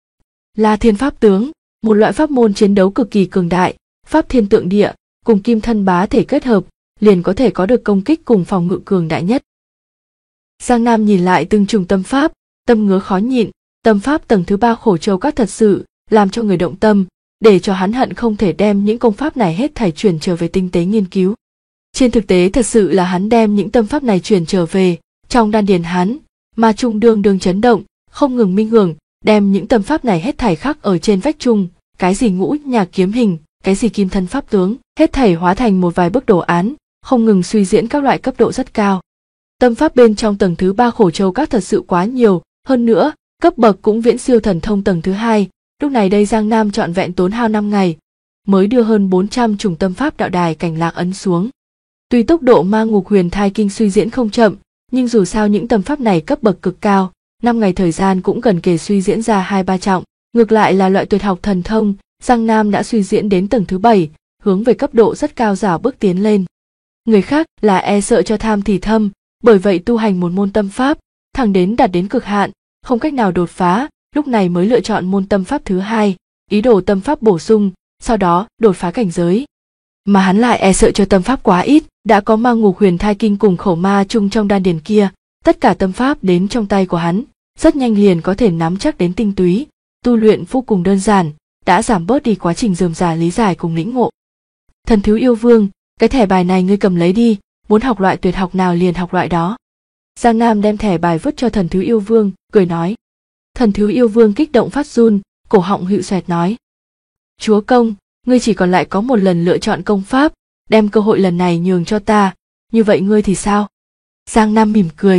La Thiên pháp tướng, một loại pháp môn chiến đấu cực kỳ cường đại, pháp thiên tượng địa, cùng kim thân bá thể kết hợp, liền có thể có được công kích cùng phòng ngự cường đại nhất. Giang Nam nhìn lại từng chủng tâm pháp, tâm ngứa khó nhịn, tâm pháp tầng thứ 3 Khổ Châu Các thật sự làm cho người động tâm, để cho hắn hận không thể đem những công pháp này hết thảy chuyển trở về tinh tế nghiên cứu. Trên thực tế thật sự là hắn đem những tâm pháp này chuyển trở về, trong đan điền hắn, mà trung đương chấn động, không ngừng minh hưởng, đem những tâm pháp này hết thảy khắc ở trên vách trung, cái gì ngũ nhạc kiếm hình, cái gì kim thân pháp tướng, hết thảy hóa thành một vài bức đồ án, không ngừng suy diễn các loại cấp độ rất cao. Tâm pháp bên trong tầng thứ 3 Khổ Châu Các thật sự quá nhiều, hơn nữa, cấp bậc cũng viễn siêu thần thông tầng thứ 2, lúc này đây Giang Nam trọn vẹn tốn hao 5 ngày, mới đưa hơn 400 chủng tâm pháp đạo đài cảnh lạc ấn xuống. Tuy tốc độ Ma Ngục Huyền Thai Kinh suy diễn không chậm, nhưng dù sao những tâm pháp này cấp bậc cực cao, 5 ngày thời gian cũng gần kề suy diễn ra 2-3 trọng, ngược lại là loại tuyệt học thần thông, Giang Nam đã suy diễn đến tầng thứ 7, hướng về cấp độ rất cao dảo bước tiến lên. Người khác là e sợ cho tham thì thâm, bởi vậy tu hành một môn tâm pháp, thẳng đến đạt đến cực hạn, không cách nào đột phá, lúc này mới lựa chọn môn tâm pháp thứ 2, ý đồ tâm pháp bổ sung, sau đó đột phá cảnh giới. Mà hắn lại e sợ cho tâm pháp quá ít, đã có Ma Ngục Huyền Thai Kinh cùng Khẩu Ma Chung trong đan điền kia, tất cả tâm pháp đến trong tay của hắn, rất nhanh liền có thể nắm chắc đến tinh túy, tu luyện vô cùng đơn giản, đã giảm bớt đi quá trình rườm rà lý giải cùng lĩnh ngộ. Thần Thiếu Yêu Vương, cái thẻ bài này ngươi cầm lấy đi, muốn học loại tuyệt học nào liền học loại đó. Giang Nam đem thẻ bài vứt cho Thần Thiếu Yêu Vương, cười nói. Thần Thiếu Yêu Vương kích động phát run, cổ họng hựu xoẹt nói. Chúa công, ngươi chỉ còn lại có một lần lựa chọn công pháp, đem cơ hội lần này nhường cho ta, như vậy ngươi thì sao? Giang Nam mỉm cười.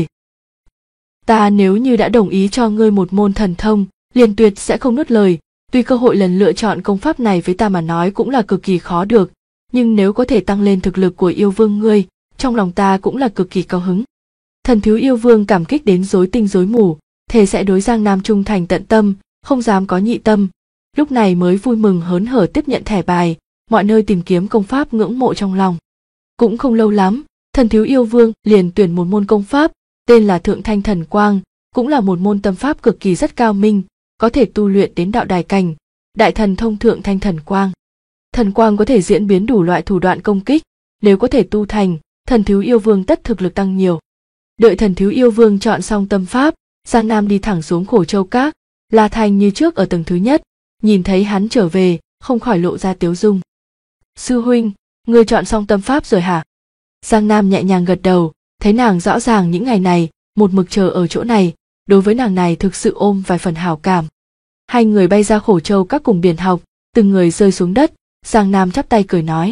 Ta nếu như đã đồng ý cho ngươi một môn thần thông, liền tuyệt sẽ không nuốt lời, tuy cơ hội lần lựa chọn công pháp này với ta mà nói cũng là cực kỳ khó được, nhưng nếu có thể tăng lên thực lực của yêu vương ngươi, trong lòng ta cũng là cực kỳ cao hứng. Thần Thiếu Yêu Vương cảm kích đến rối tinh rối mù, thề sẽ đối Giang Nam trung thành tận tâm, không dám có nhị tâm, lúc này mới vui mừng hớn hở tiếp nhận thẻ bài, mọi nơi tìm kiếm công pháp ngưỡng mộ trong lòng. Cũng không lâu lắm, Thần Thiếu Yêu Vương liền tuyển một môn công pháp, tên là Thượng Thanh Thần Quang, cũng là một môn tâm pháp cực kỳ rất cao minh, có thể tu luyện đến đạo đài cảnh, đại thần thông Thượng Thanh Thần Quang. Thần quang có thể diễn biến đủ loại thủ đoạn công kích, nếu có thể tu thành, Thần Thiếu Yêu Vương tất thực lực tăng nhiều. Đợi Thần Thiếu Yêu Vương chọn xong tâm pháp, Giang Nam đi thẳng xuống Khổ Châu Các, La Thành như trước ở tầng thứ nhất, nhìn thấy hắn trở về, không khỏi lộ ra tiếu dung. Sư huynh, ngươi chọn xong tâm pháp rồi hả? Giang Nam nhẹ nhàng gật đầu, thấy nàng rõ ràng những ngày này, một mực chờ ở chỗ này, đối với nàng này thực sự ôm vài phần hảo cảm. Hai người bay ra Khổ Châu Các cùng biển học, từng người rơi xuống đất, Giang Nam chắp tay cười nói.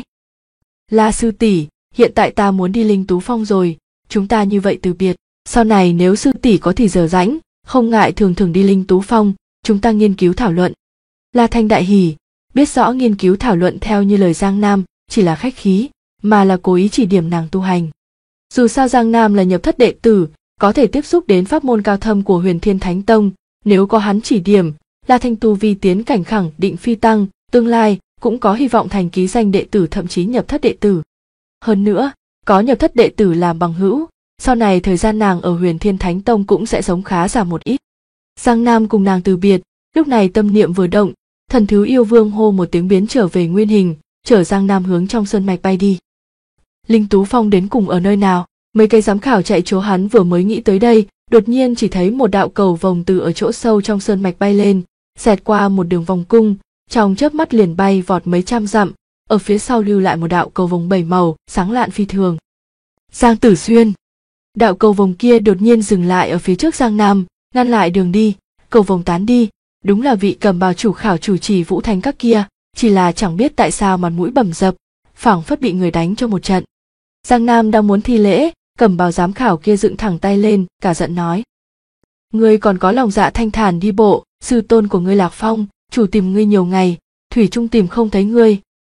La sư tỷ, hiện tại ta muốn đi Linh Tú Phong rồi, chúng ta như vậy từ biệt, sau này nếu sư tỷ có thì giờ rảnh, không ngại thường thường đi Linh Tú Phong, chúng ta nghiên cứu thảo luận. La Thanh đại hỉ, biết rõ nghiên cứu thảo luận theo như lời Giang Nam, chỉ là khách khí, mà là cố ý chỉ điểm nàng tu hành. Dù sao Giang Nam là nhập thất đệ tử, có thể tiếp xúc đến pháp môn cao thâm của Huyền Thiên Thánh Tông, nếu có hắn chỉ điểm, La Thanh tu vi tiến cảnh khẳng định phi tăng, tương lai cũng có hy vọng thành ký danh đệ tử thậm chí nhập thất đệ tử. Hơn nữa, có nhập thất đệ tử làm bằng hữu, sau này thời gian nàng ở Huyền Thiên Thánh Tông cũng sẽ sống khá giả một ít. Giang Nam cùng nàng từ biệt, lúc này tâm niệm vừa động, Thần Thiếu Yêu Vương hô một tiếng biến trở về nguyên hình, chở Giang Nam hướng trong sơn mạch bay đi. Linh Tú Phong đến cùng ở nơi nào? Mấy cây giám khảo chạy chỗ hắn vừa mới nghĩ tới đây, đột nhiên chỉ thấy một đạo cầu vồng từ ở chỗ sâu trong sơn mạch bay lên, xẹt qua một đường vòng cung, trong chớp mắt liền bay vọt mấy trăm dặm, ở phía sau lưu lại một đạo cầu vồng 7 màu, sáng lạn phi thường. Giang Tử Xuyên. Đạo cầu vồng kia đột nhiên dừng lại ở phía trước Giang Nam, ngăn lại đường đi, cầu vồng tán đi, đúng là vị cầm bào chủ khảo chủ trì Vũ Thánh Các kia, chỉ là chẳng biết tại sao mặt mũi bầm dập, phảng phất bị người đánh cho một trận. Giang Nam đang muốn thi lễ, cầm bào giám khảo kia dựng thẳng tay lên, cả giận nói. Ngươi còn có lòng dạ thanh thản đi bộ, sư tôn của ngươi Lạc Phong, chủ tìm ngươi nhiều ngày, thủy chung tìm không thấy ngươi.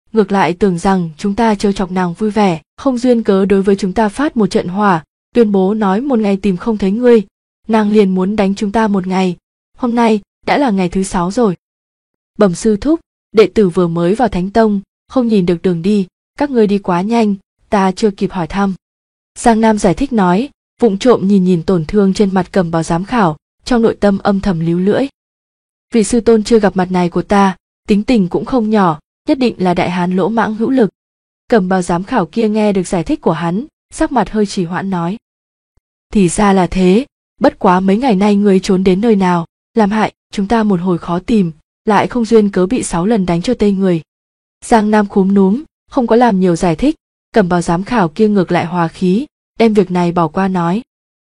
ngược lại tưởng rằng chúng ta trêu chọc nàng vui vẻ, không duyên cớ đối với chúng ta phát một trận hỏa, tuyên bố nói một ngày tìm không thấy ngươi, nàng liền muốn đánh chúng ta một ngày. Hôm nay đã là ngày thứ 6 rồi. Bẩm sư thúc, đệ tử vừa mới vào Thánh Tông, không nhìn được đường đi, các ngươi đi quá nhanh, ta chưa kịp hỏi thăm. Giang Nam giải thích nói, vụng trộm nhìn tổn thương trên mặt Cẩm Bào giám khảo, trong nội tâm âm thầm líu lưỡi. Vị sư tôn chưa gặp mặt này của ta, tính tình cũng không nhỏ, nhất định là đại hán lỗ mãng hữu lực. Cẩm Bào giám khảo kia nghe được giải thích của hắn, sắc mặt hơi trì hoãn nói. Thì ra là thế, bất quá mấy ngày nay ngươi trốn đến nơi nào, làm hại chúng ta một hồi khó tìm, lại không duyên cớ bị 6 lần đánh cho tê người. Giang Nam cúm núm, không có làm nhiều giải thích, Cẩm Bào giám khảo kia ngược lại hòa khí, đem việc này bỏ qua nói.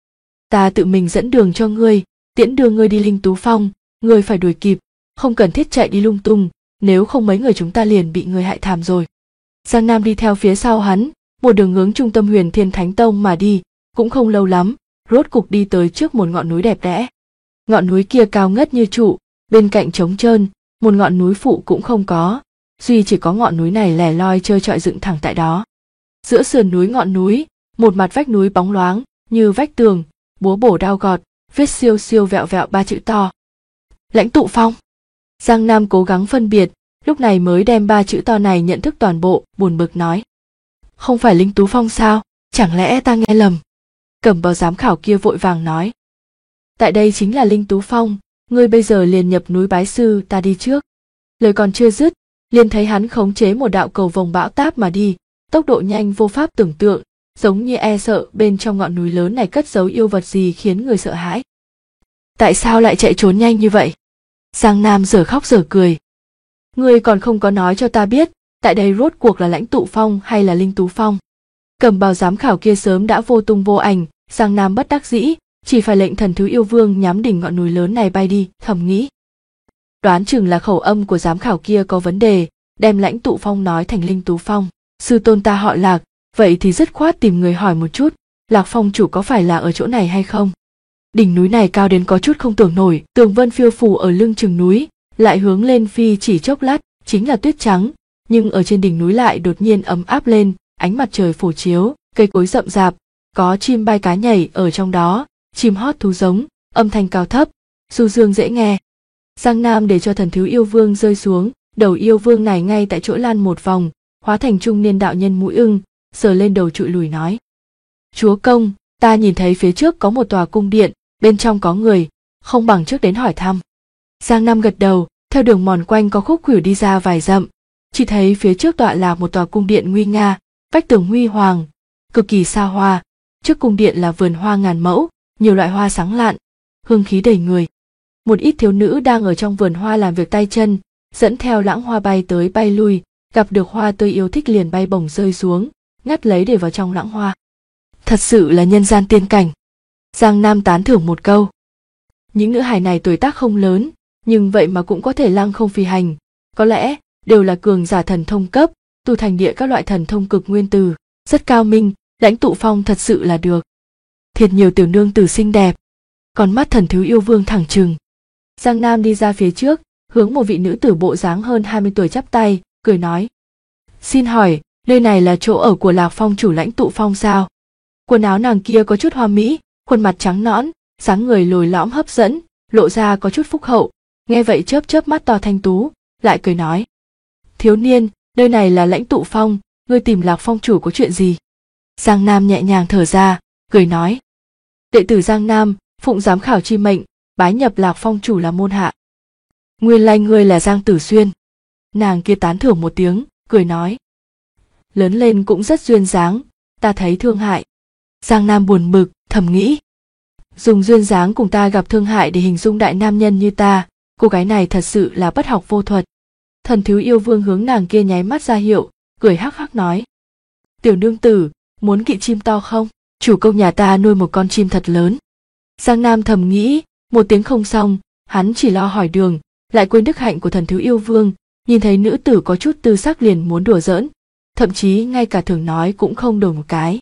Ta tự mình dẫn đường cho ngươi, tiễn đưa ngươi đi Linh Tú Phong, ngươi phải đuổi kịp, không cần thiết chạy đi lung tung, nếu không mấy người chúng ta liền bị ngươi hại thảm rồi. Giang Nam đi theo phía sau hắn, một đường hướng trung tâm Huyền Thiên Thánh Tông mà đi, cũng không lâu lắm, rốt cục đi tới trước một ngọn núi đẹp đẽ. Ngọn núi kia cao ngất như trụ, bên cạnh trống trơn, một ngọn núi phụ cũng không có, duy chỉ có ngọn núi này lẻ loi trơ trọi dựng thẳng tại đó. Giữa sườn núi ngọn núi, một mặt vách núi bóng loáng như vách tường, búa bổ đao gọt, viết siêu siêu vẹo vẹo 3 chữ to. Lãnh Tụ Phong. Giang Nam cố gắng phân biệt, lúc này mới đem 3 chữ to này nhận thức toàn bộ, buồn bực nói. Không phải Linh Tú Phong sao, chẳng lẽ ta nghe lầm? Cẩm Bào giám khảo kia vội vàng nói. Tại đây chính là Linh Tú Phong, ngươi bây giờ liền nhập núi bái sư, ta đi trước. Lời còn chưa dứt, liền thấy hắn khống chế một đạo cầu vồng bão táp mà đi, tốc độ nhanh vô pháp tưởng tượng, giống như e sợ bên trong ngọn núi lớn này cất giấu yêu vật gì khiến người sợ hãi. Tại sao lại chạy trốn nhanh như vậy? Giang Nam dở khóc dở cười. Ngươi còn không có nói cho ta biết, tại đây rốt cuộc là Lãnh Tụ Phong hay là Linh Tú Phong? Cẩm Bào giám khảo kia sớm đã vô tung vô ảnh, Giang Nam bất đắc dĩ, chỉ phải lệnh Thần Thứ Yêu Vương nhắm đỉnh ngọn núi lớn này bay đi, thầm nghĩ. Đoán chừng là khẩu âm của giám khảo kia có vấn đề, đem Lãnh Tụ Phong nói thành Linh Tú Phong. Sư tôn ta họ Lạc, vậy thì dứt khoát tìm người hỏi một chút, Lạc Phong chủ có phải là ở chỗ này hay không? Đỉnh núi này cao đến có chút không tưởng nổi, tường vân phiêu phù ở lưng chừng núi, lại hướng lên phi chỉ chốc lát, chính là tuyết trắng, nhưng ở trên đỉnh núi lại đột nhiên ấm áp lên, ánh mặt trời phổ chiếu, cây cối rậm rạp, có chim bay cá nhảy ở trong đó, chim hót thú giống, âm thanh cao thấp, du dương dễ nghe. Giang Nam để cho Thần Thứ Yêu Vương rơi xuống, đầu yêu vương này ngay tại chỗ lăn một vòng, hóa thành trung niên đạo nhân mũi ưng, sờ lên đầu trụi lùi nói. Chúa công, ta nhìn thấy phía trước có một tòa cung điện, bên trong có người, không bằng trước đến hỏi thăm. Giang Nam gật đầu, theo đường mòn quanh có khúc khuỷu đi ra vài dặm, chỉ thấy phía trước tọa là một tòa cung điện nguy nga, vách tường huy hoàng, cực kỳ xa hoa. Trước cung điện là vườn hoa ngàn mẫu, nhiều loại hoa sáng lạn, hương khí đầy người. Một ít thiếu nữ đang ở trong vườn hoa làm việc tay chân, dẫn theo lãng hoa bay tới bay lui, gặp được hoa tươi yêu thích liền bay bổng rơi xuống, ngắt lấy để vào trong lãng hoa. Thật sự là nhân gian tiên cảnh. Giang Nam tán thưởng một câu. Những nữ hài này tuổi tác không lớn, nhưng vậy mà cũng có thể lăng không phi hành, có lẽ đều là cường giả thần thông cấp, tu thành địa các loại thần thông cực nguyên tử, rất cao minh. Lãnh Tụ Phong thật sự là được. Thiệt nhiều tiểu nương tử xinh đẹp. Còn mắt Thần Thứ Yêu Vương thẳng trừng. Giang Nam đi ra phía trước, hướng một vị nữ tử bộ dáng hơn 20 tuổi chắp tay, cười nói. Xin hỏi, nơi này là chỗ ở của Lạc Phong chủ Lãnh Tụ Phong sao? Quần áo nàng kia có chút hoa mỹ, khuôn mặt trắng nõn, dáng người lồi lõm hấp dẫn, lộ ra có chút phúc hậu. Nghe vậy chớp chớp mắt to thanh tú, lại cười nói. Thiếu niên, nơi này là Lãnh Tụ Phong, ngươi tìm Lạc Phong chủ có chuyện gì? Giang Nam nhẹ nhàng thở ra, cười nói. Đệ tử Giang Nam, phụng giám khảo chi mệnh, bái nhập Lạc Phong chủ là môn hạ. Nguyên lai ngươi là Giang Tử Xuyên. Nàng kia tán thưởng một tiếng, cười nói. Lớn lên cũng rất duyên dáng, ta thấy thương hại. Giang Nam buồn bực, thầm nghĩ. Dùng duyên dáng cùng ta gặp thương hại để hình dung đại nam nhân như ta, cô gái này thật sự là bất học vô thuật. Thần Thứ Yêu Vương hướng nàng kia nháy mắt ra hiệu, cười hắc hắc nói. Tiểu nương tử, muốn kỵ chim to không? Chủ công nhà ta nuôi một con chim thật lớn. Giang Nam thầm nghĩ, một tiếng không xong, hắn chỉ lo hỏi đường, lại quên đức hạnh của Thần Thứ Yêu Vương, nhìn thấy nữ tử có chút tư sắc liền muốn đùa giỡn, thậm chí ngay cả thường nói cũng không đổi một cái.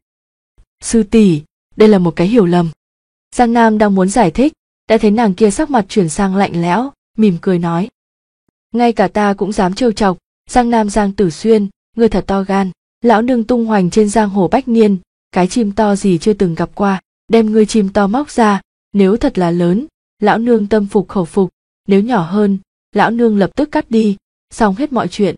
Sư tỷ, đây là một cái hiểu lầm. Giang Nam đang muốn giải thích, đã thấy nàng kia sắc mặt chuyển sang lạnh lẽo, mỉm cười nói. Ngay cả ta cũng dám trêu chọc, Giang Nam Giang Tử Xuyên, ngươi thật to gan, lão nương tung hoành trên giang hồ bách niên, cái chim to gì chưa từng gặp qua, đem ngươi chim to móc ra, nếu thật là lớn, lão nương tâm phục khẩu phục, nếu nhỏ hơn, lão nương lập tức cắt đi, xong hết mọi chuyện.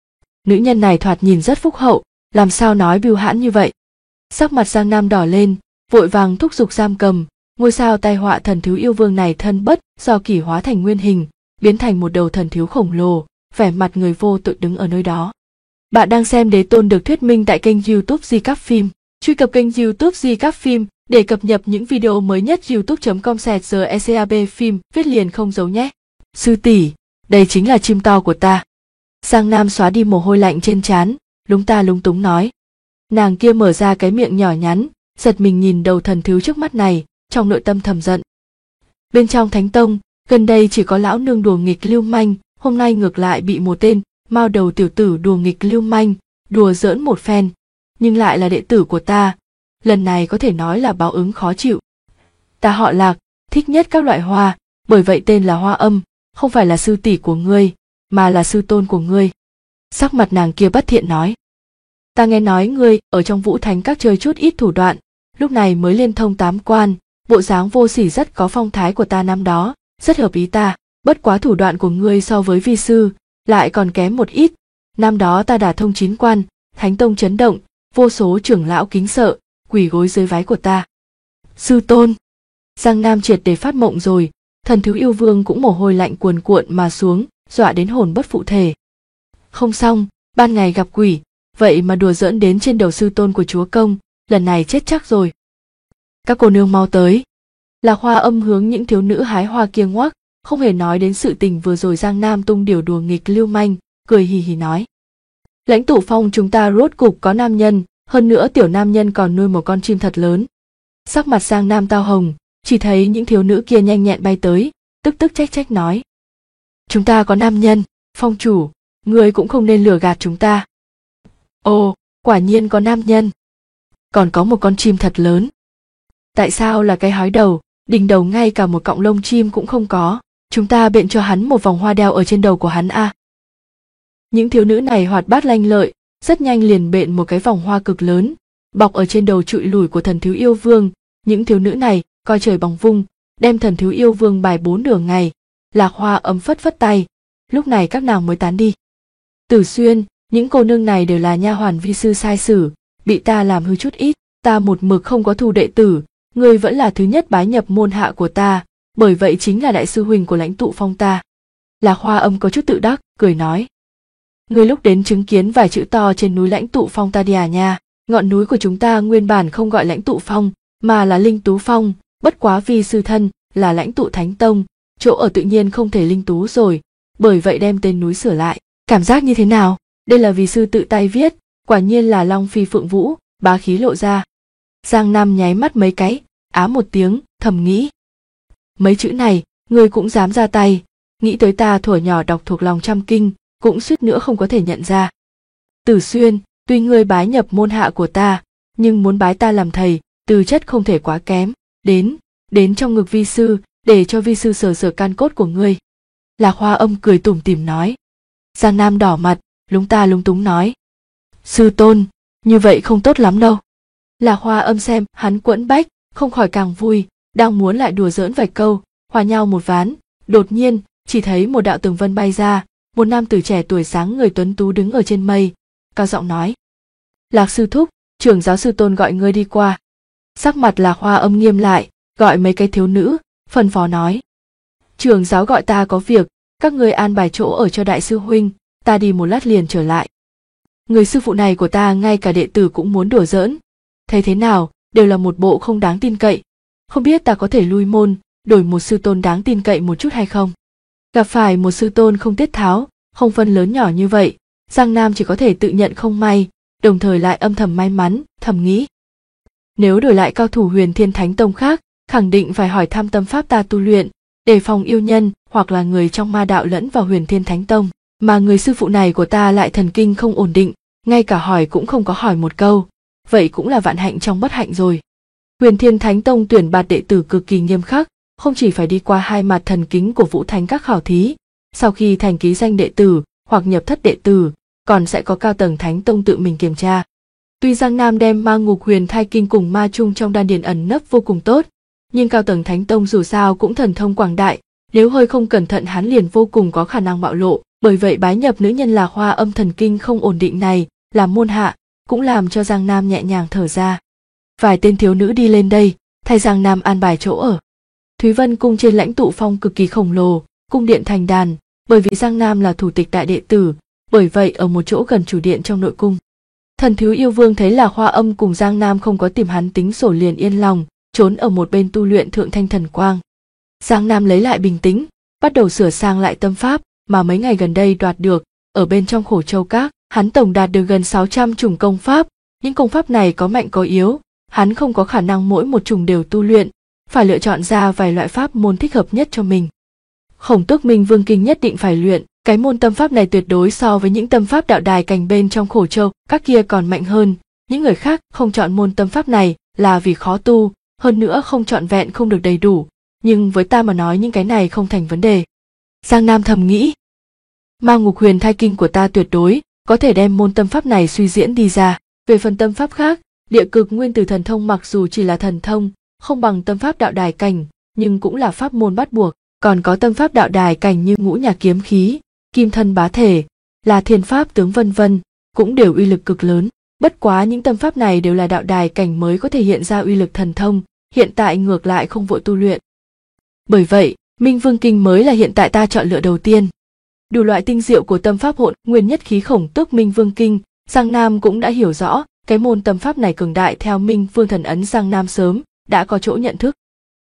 Nữ nhân này thoạt nhìn rất phúc hậu, làm sao nói bưu hãn như vậy. Sắc mặt Giang Nam đỏ lên, vội vàng thúc giục giam cầm, ngôi sao tai họa thần thiếu yêu vương này thân bất do kỷ hóa thành nguyên hình, biến thành một đầu thần thiếu khổng lồ, vẻ mặt người vô tội đứng ở nơi đó. Bạn đang xem Đế Tôn được thuyết minh tại kênh YouTube Di Cáp Phim. Truy cập kênh YouTube Di Cáp Phim để cập nhật những video mới nhất. youtube.com/GECAB phim viết liền không giấu nhé. Sư tỷ, đây chính là chim to của ta. Giang Nam xóa đi mồ hôi lạnh trên trán, lúng ta lúng túng nói. Nàng kia mở ra cái miệng nhỏ nhắn, giật mình nhìn đầu thần thiếu trước mắt này, trong nội tâm thầm giận. Bên trong Thánh Tông, gần đây chỉ có lão nương đùa nghịch lưu manh, hôm nay ngược lại bị một tên mao đầu tiểu tử đùa nghịch lưu manh, đùa giỡn một phen, nhưng lại là đệ tử của ta, lần này có thể nói là báo ứng khó chịu. Ta họ Lạc, thích nhất các loại hoa, bởi vậy tên là Hoa Âm, không phải là sư tỷ của ngươi, mà là sư tôn của ngươi. Sắc mặt nàng kia bất thiện nói. Ta nghe nói ngươi ở trong Vũ Thánh Các chơi chút ít thủ đoạn, lúc này mới liên thông 8 quan, bộ dáng vô sỉ rất có phong thái của ta năm đó, rất hợp ý ta, bất quá thủ đoạn của ngươi so với vi sư, lại còn kém một ít. Năm đó ta đả thông 9 quan, Thánh Tông chấn động, vô số trưởng lão kính sợ, quỳ gối dưới váy của ta. Sư tôn! Giang Nam triệt để phát mộng rồi, thần thiếu yêu vương cũng mồ hôi lạnh cuồn cuộn mà xuống, dọa đến hồn bất phụ thể. Không xong, ban ngày gặp quỷ, vậy mà đùa giỡn đến trên đầu sư tôn của chúa công, lần này chết chắc rồi. Các cô nương mau tới. Lạc Hoa Âm hướng những thiếu nữ hái hoa kia ngoắc, không hề nói đến sự tình vừa rồi Giang Nam tung điều đùa nghịch lưu manh, cười hì hì nói. Lãnh tụ phong chúng ta rốt cục có nam nhân, hơn nữa tiểu nam nhân còn nuôi một con chim thật lớn. Sắc mặt Giang Nam tao hồng, chỉ thấy những thiếu nữ kia nhanh nhẹn bay tới, tức tức trách trách nói. Chúng ta có nam nhân, phong chủ, người cũng không nên lừa gạt chúng ta. Ồ, quả nhiên có nam nhân. Còn có một con chim thật lớn. Tại sao là cái hói đầu, đỉnh đầu ngay cả một cọng lông chim cũng không có, chúng ta biện cho hắn một vòng hoa đeo ở trên đầu của hắn à. Những thiếu nữ này hoạt bát lanh lợi, rất nhanh liền bện một cái vòng hoa cực lớn, bọc ở trên đầu trụi lủi của thần thiếu yêu vương. Những thiếu nữ này coi trời bằng vung, đem thần thiếu yêu vương bài 4 đường ngày. Lạc Hoa Âm phất phất tay, lúc này các nàng mới tán đi. Tử Xuyên, những cô nương này đều là nha hoàn vi sư sai sử, bị ta làm hư chút ít, ta một mực không có thu đệ tử, ngươi vẫn là thứ nhất bái nhập môn hạ của ta, bởi vậy chính là đại sư huynh của lãnh tụ phong ta. Lạc Hoa Âm có chút tự đắc, cười nói. Ngươi lúc đến chứng kiến vài chữ to trên núi lãnh tụ phong ta đi à nha, ngọn núi của chúng ta nguyên bản không gọi lãnh tụ phong, mà là Linh Tú Phong, bất quá vì sư thân là lãnh tụ Thánh Tông, chỗ ở tự nhiên không thể linh tú rồi, bởi vậy đem tên núi sửa lại. Cảm giác như thế nào? Đây là vì sư tự tay viết, quả nhiên là Long Phi Phượng Vũ, bá khí lộ ra. Giang Nam nháy mắt mấy cái, á một tiếng, thầm nghĩ. Mấy chữ này, ngươi cũng dám ra tay, nghĩ tới ta thuở nhỏ đọc thuộc lòng trăm kinh, cũng suýt nữa không có thể nhận ra. Tử Xuyên, tuy ngươi bái nhập môn hạ của ta, nhưng muốn bái ta làm thầy, tư chất không thể quá kém, đến trong ngực vi sư, để cho vi sư sờ sờ can cốt của ngươi. Lạc Hoa Âm cười tủm tỉm nói. Giang Nam đỏ mặt, lúng ta lúng túng nói. Sư tôn, như vậy không tốt lắm đâu. Lạc Hoa Âm xem hắn quẫn bách, không khỏi càng vui, đang muốn lại đùa giỡn vài câu, hòa nhau một ván, đột nhiên, chỉ thấy một đạo tường vân bay ra, một nam tử trẻ tuổi sáng người tuấn tú đứng ở trên mây, cao giọng nói. Lạc sư thúc, trưởng giáo sư tôn gọi ngươi đi qua. Sắc mặt Lạc Hoa Âm nghiêm lại, gọi mấy cái thiếu nữ, phân phó nói. Trưởng giáo gọi ta có việc, các ngươi an bài chỗ ở cho đại sư huynh, ta đi một lát liền trở lại. Người sư phụ này của ta ngay cả đệ tử cũng muốn đùa giỡn. Thấy thế nào, đều là một bộ không đáng tin cậy. Không biết ta có thể lui môn, đổi một sư tôn đáng tin cậy một chút hay không? Gặp phải một sư tôn không tiết tháo, không phân lớn nhỏ như vậy, Giang Nam chỉ có thể tự nhận không may, đồng thời lại âm thầm may mắn, thầm nghĩ. Nếu đổi lại cao thủ Huyền Thiên Thánh Tông khác, khẳng định phải hỏi thăm tâm pháp ta tu luyện, đề phòng yêu nhân hoặc là người trong ma đạo lẫn vào Huyền Thiên Thánh Tông, mà người sư phụ này của ta lại thần kinh không ổn định, ngay cả hỏi cũng không có hỏi một câu, vậy cũng là vạn hạnh trong bất hạnh rồi. Huyền Thiên Thánh Tông tuyển bạt đệ tử cực kỳ nghiêm khắc, không chỉ phải đi qua 2 mặt thần kính của Vũ Thánh Các khảo thí, sau khi thành ký danh đệ tử hoặc nhập thất đệ tử, còn sẽ có cao tầng Thánh Tông tự mình kiểm tra. Tuy Giang Nam đem Ma Ngục Huyền Thai Kinh cùng ma chung trong đan điền ẩn nấp vô cùng tốt, nhưng cao tầng Thánh Tông dù sao cũng thần thông quảng đại, nếu hơi không cẩn thận hắn liền vô cùng có khả năng bạo lộ. Bởi vậy bái nhập nữ nhân là Hoa Âm Thần Kinh không ổn định này làm môn hạ, cũng làm cho Giang Nam nhẹ nhàng thở ra. Vài tên thiếu nữ đi lên đây, thay Giang Nam an bài chỗ ở. Thúy Vân cung trên Lãnh Tụ Phong cực kỳ khổng lồ, cung điện thành đàn, bởi vì Giang Nam là thủ tịch đại đệ tử, bởi vậy ở một chỗ gần chủ điện trong nội cung. Thần Thiếu Yêu Vương thấy là Hoa Âm cùng Giang Nam không có tìm hắn tính sổ liền yên lòng, trốn ở một bên tu luyện Thượng Thanh Thần Quang. Giang Nam lấy lại bình tĩnh, bắt đầu sửa sang lại tâm pháp mà mấy ngày gần đây đoạt được, ở bên trong Khổ Châu Các, hắn tổng đạt được gần 600 chủng công pháp, những công pháp này có mạnh có yếu, hắn không có khả năng mỗi một chủng đều tu luyện, phải lựa chọn ra vài loại pháp môn thích hợp nhất cho mình. Khổng Tước Minh Vương Kinh nhất định phải luyện, cái môn tâm pháp này tuyệt đối so với những tâm pháp đạo đài cành bên trong Khổ Châu Các kia còn mạnh hơn, những người khác không chọn môn tâm pháp này là vì khó tu, hơn nữa không trọn vẹn không được đầy đủ, nhưng với ta mà nói những cái này không thành vấn đề. Giang Nam thầm nghĩ, Ma Ngục Huyền Thai Kinh của ta tuyệt đối có thể đem môn tâm pháp này suy diễn đi ra. Về phần tâm pháp khác, Địa Cực Nguyên Tử Thần Thông mặc dù chỉ là thần thông, không bằng tâm pháp đạo đài cảnh, nhưng cũng là pháp môn bắt buộc. Còn có tâm pháp đạo đài cảnh như Ngũ Nhạc Kiếm Khí, Kim Thân Bá Thể, là Thiên Pháp Tướng vân vân, cũng đều uy lực cực lớn. Bất quá những tâm pháp này đều là đạo đài cảnh mới có thể hiện ra uy lực thần thông, hiện tại ngược lại không vội tu luyện. Bởi vậy, Minh Vương Kinh mới là hiện tại ta chọn lựa đầu tiên. Đủ loại tinh diệu của tâm pháp hỗn nguyên nhất khí Khổng Tước Minh Vương Kinh, Giang Nam cũng đã hiểu rõ, cái môn tâm pháp này cường đại theo Minh Vương Thần Ấn. Giang Nam sớm đã có chỗ nhận thức.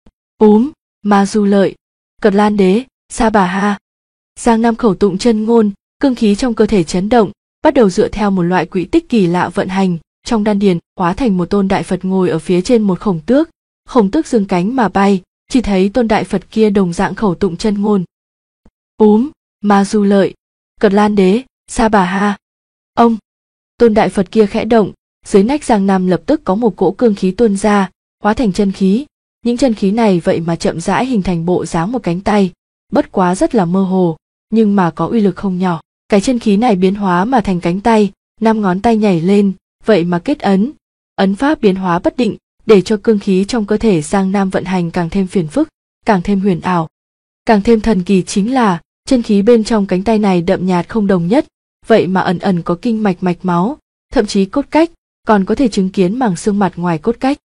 Ma Du Lợi, Cật Lan Đế, Sa Bà Ha. Giang Nam khẩu tụng chân ngôn, cương khí trong cơ thể chấn động, bắt đầu dựa theo một loại quỹ tích kỳ lạ vận hành, trong đan điền hóa thành một tôn đại Phật ngồi ở phía trên một khổng tước. Khổng tước giương cánh mà bay, chỉ thấy tôn đại Phật kia đồng dạng khẩu tụng chân ngôn. Ma Du Lợi, Cật Lan Đế, Sa Bà Ha. Ông, tôn đại Phật kia khẽ động, dưới nách Giang Nam lập tức có một cỗ cương khí tuôn ra, hóa thành chân khí. Những chân khí này vậy mà chậm rãi hình thành bộ dáng một cánh tay, bất quá rất là mơ hồ, nhưng mà có uy lực không nhỏ. Cái chân khí này biến hóa mà thành cánh tay, 5 ngón tay nhảy lên, vậy mà kết ấn. Ấn pháp biến hóa bất định, để cho cương khí trong cơ thể Giang Nam vận hành càng thêm phiền phức, càng thêm huyền ảo. Càng thêm thần kỳ chính là, chân khí bên trong cánh tay này đậm nhạt không đồng nhất, vậy mà ẩn ẩn có kinh mạch mạch máu, thậm chí cốt cách, còn có thể chứng kiến mảng xương mặt ngoài cốt cách.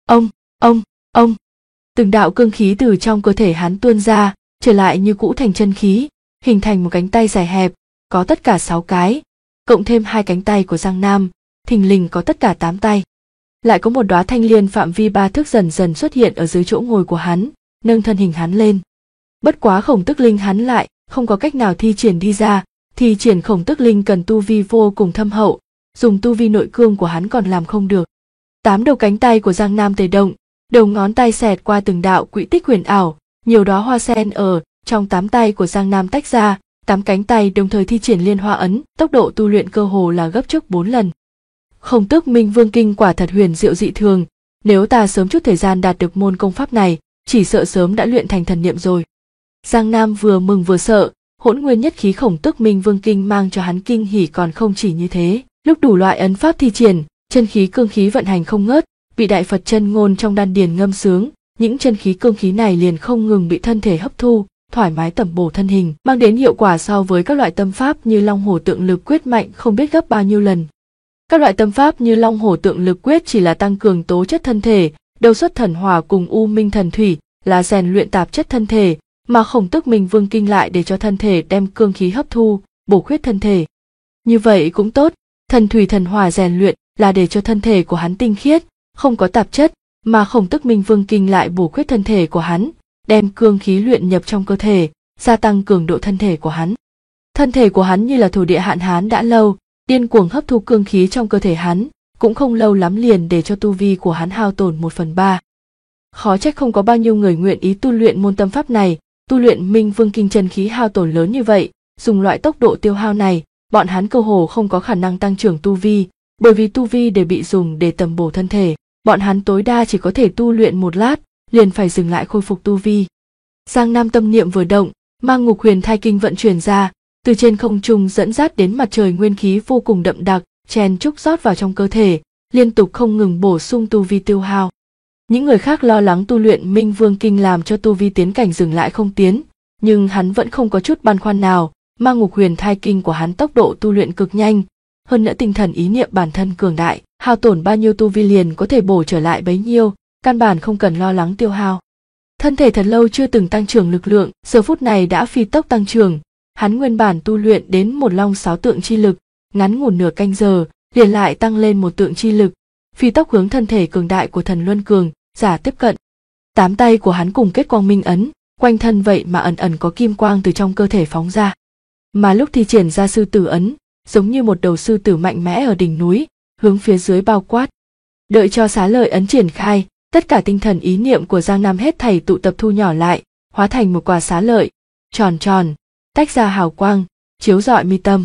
Ông, từng đạo cương khí từ trong cơ thể hắn tuôn ra, trở lại như cũ thành chân khí, hình thành một cánh tay dài hẹp, có tất cả 6 cái, cộng thêm 2 cánh tay của Giang Nam, thình lình có tất cả 8 tay. Lại có một đóa thanh liên phạm vi 3 thước dần dần xuất hiện ở dưới chỗ ngồi của hắn, nâng thân hình hắn lên. Bất quá Khổng Tước Linh hắn lại không có cách nào thi triển đi ra, thi triển Khổng Tước Linh cần tu vi vô cùng thâm hậu, dùng tu vi nội cương của hắn còn làm không được. 8 đầu cánh tay của Giang Nam tề động, đầu ngón tay xẹt qua từng đạo quỹ tích huyền ảo, nhiều đóa hoa sen ở trong 8 tay của Giang Nam tách ra, 8 cánh tay đồng thời thi triển liên hoa ấn, tốc độ tu luyện cơ hồ là gấp trước 4 lần. Khổng Tước Minh Vương Kinh quả thật huyền diệu dị thường, nếu ta sớm chút thời gian đạt được môn công pháp này, chỉ sợ sớm đã luyện thành thần niệm rồi. Giang Nam vừa mừng vừa sợ, hỗn nguyên nhất khí Khổng Tước Minh Vương Kinh mang cho hắn kinh hỉ còn không chỉ như thế, lúc đủ loại ấn pháp thi triển, chân khí cương khí vận hành không ngớt, bị đại Phật chân ngôn trong đan điền ngâm sướng, những chân khí cương khí này liền không ngừng bị thân thể hấp thu, thoải mái tẩm bổ thân hình, mang đến hiệu quả so với các loại tâm pháp như Long Hổ Tượng Lực Quyết mạnh không biết gấp bao nhiêu lần. Các loại tâm pháp như Long Hổ Tượng Lực Quyết chỉ là tăng cường tố chất thân thể, Đầu Xuất Thần Hỏa cùng U Minh Thần Thủy là rèn luyện tạp chất thân thể, mà Khổng Tước Minh Vương Kinh lại để cho thân thể đem cương khí hấp thu, bổ khuyết thân thể. Như vậy cũng tốt, Thần Thủy Thần Hỏa rèn luyện là để cho thân thể của hắn tinh khiết, không có tạp chất, mà Khổng Tước Minh Vương Kinh lại bổ khuyết thân thể của hắn, đem cương khí luyện nhập trong cơ thể, gia tăng cường độ thân thể của hắn. Thân thể của hắn như là thổ địa hạn hán đã lâu, điên cuồng hấp thu cương khí trong cơ thể hắn, cũng không lâu lắm liền để cho tu vi của hắn hao tổn 1/3. Khó trách không có bao nhiêu người nguyện ý tu luyện môn tâm pháp này, tu luyện Minh Vương Kinh chân khí hao tổn lớn như vậy, dùng loại tốc độ tiêu hao này, bọn hắn cơ hồ không có khả năng tăng trưởng tu vi, bởi vì tu vi đều bị dùng để tầm bổ thân thể, bọn hắn tối đa chỉ có thể tu luyện một lát, liền phải dừng lại khôi phục tu vi. Giang Nam tâm niệm vừa động, Ma Ngục Huyền Thai Kinh vận chuyển ra, từ trên không trung dẫn dắt đến mặt trời nguyên khí vô cùng đậm đặc, chen chúc rót vào trong cơ thể, liên tục không ngừng bổ sung tu vi tiêu hao. Những người khác lo lắng tu luyện Minh Vương Kinh làm cho tu vi tiến cảnh dừng lại không tiến, nhưng hắn vẫn không có chút băn khoăn nào, Ma Ngục Huyền Thai Kinh của hắn tốc độ tu luyện cực nhanh, hơn nữa tinh thần ý niệm bản thân cường đại, hao tổn bao nhiêu tu vi liền có thể bổ trở lại bấy nhiêu, căn bản không cần lo lắng tiêu hao. Thân thể thật lâu chưa từng tăng trưởng lực lượng, giờ phút này đã phi tốc tăng trưởng, hắn nguyên bản tu luyện đến một long 6 tượng chi lực, ngắn ngủn nửa canh giờ, liền lại tăng lên một tượng chi lực, phi tốc hướng thân thể cường đại của Thần Luân Cường giả tiếp cận. 8 tay của hắn cùng kết quang minh ấn, quanh thân vậy mà ẩn ẩn có kim quang từ trong cơ thể phóng ra. Mà lúc thi triển ra sư tử ấn, giống như một đầu sư tử mạnh mẽ ở đỉnh núi, hướng phía dưới bao quát. Đợi cho xá lợi ấn triển khai, tất cả tinh thần ý niệm của Giang Nam hết thảy tụ tập thu nhỏ lại, hóa thành một quả xá lợi, tròn tròn, tách ra hào quang, chiếu rọi mi tâm.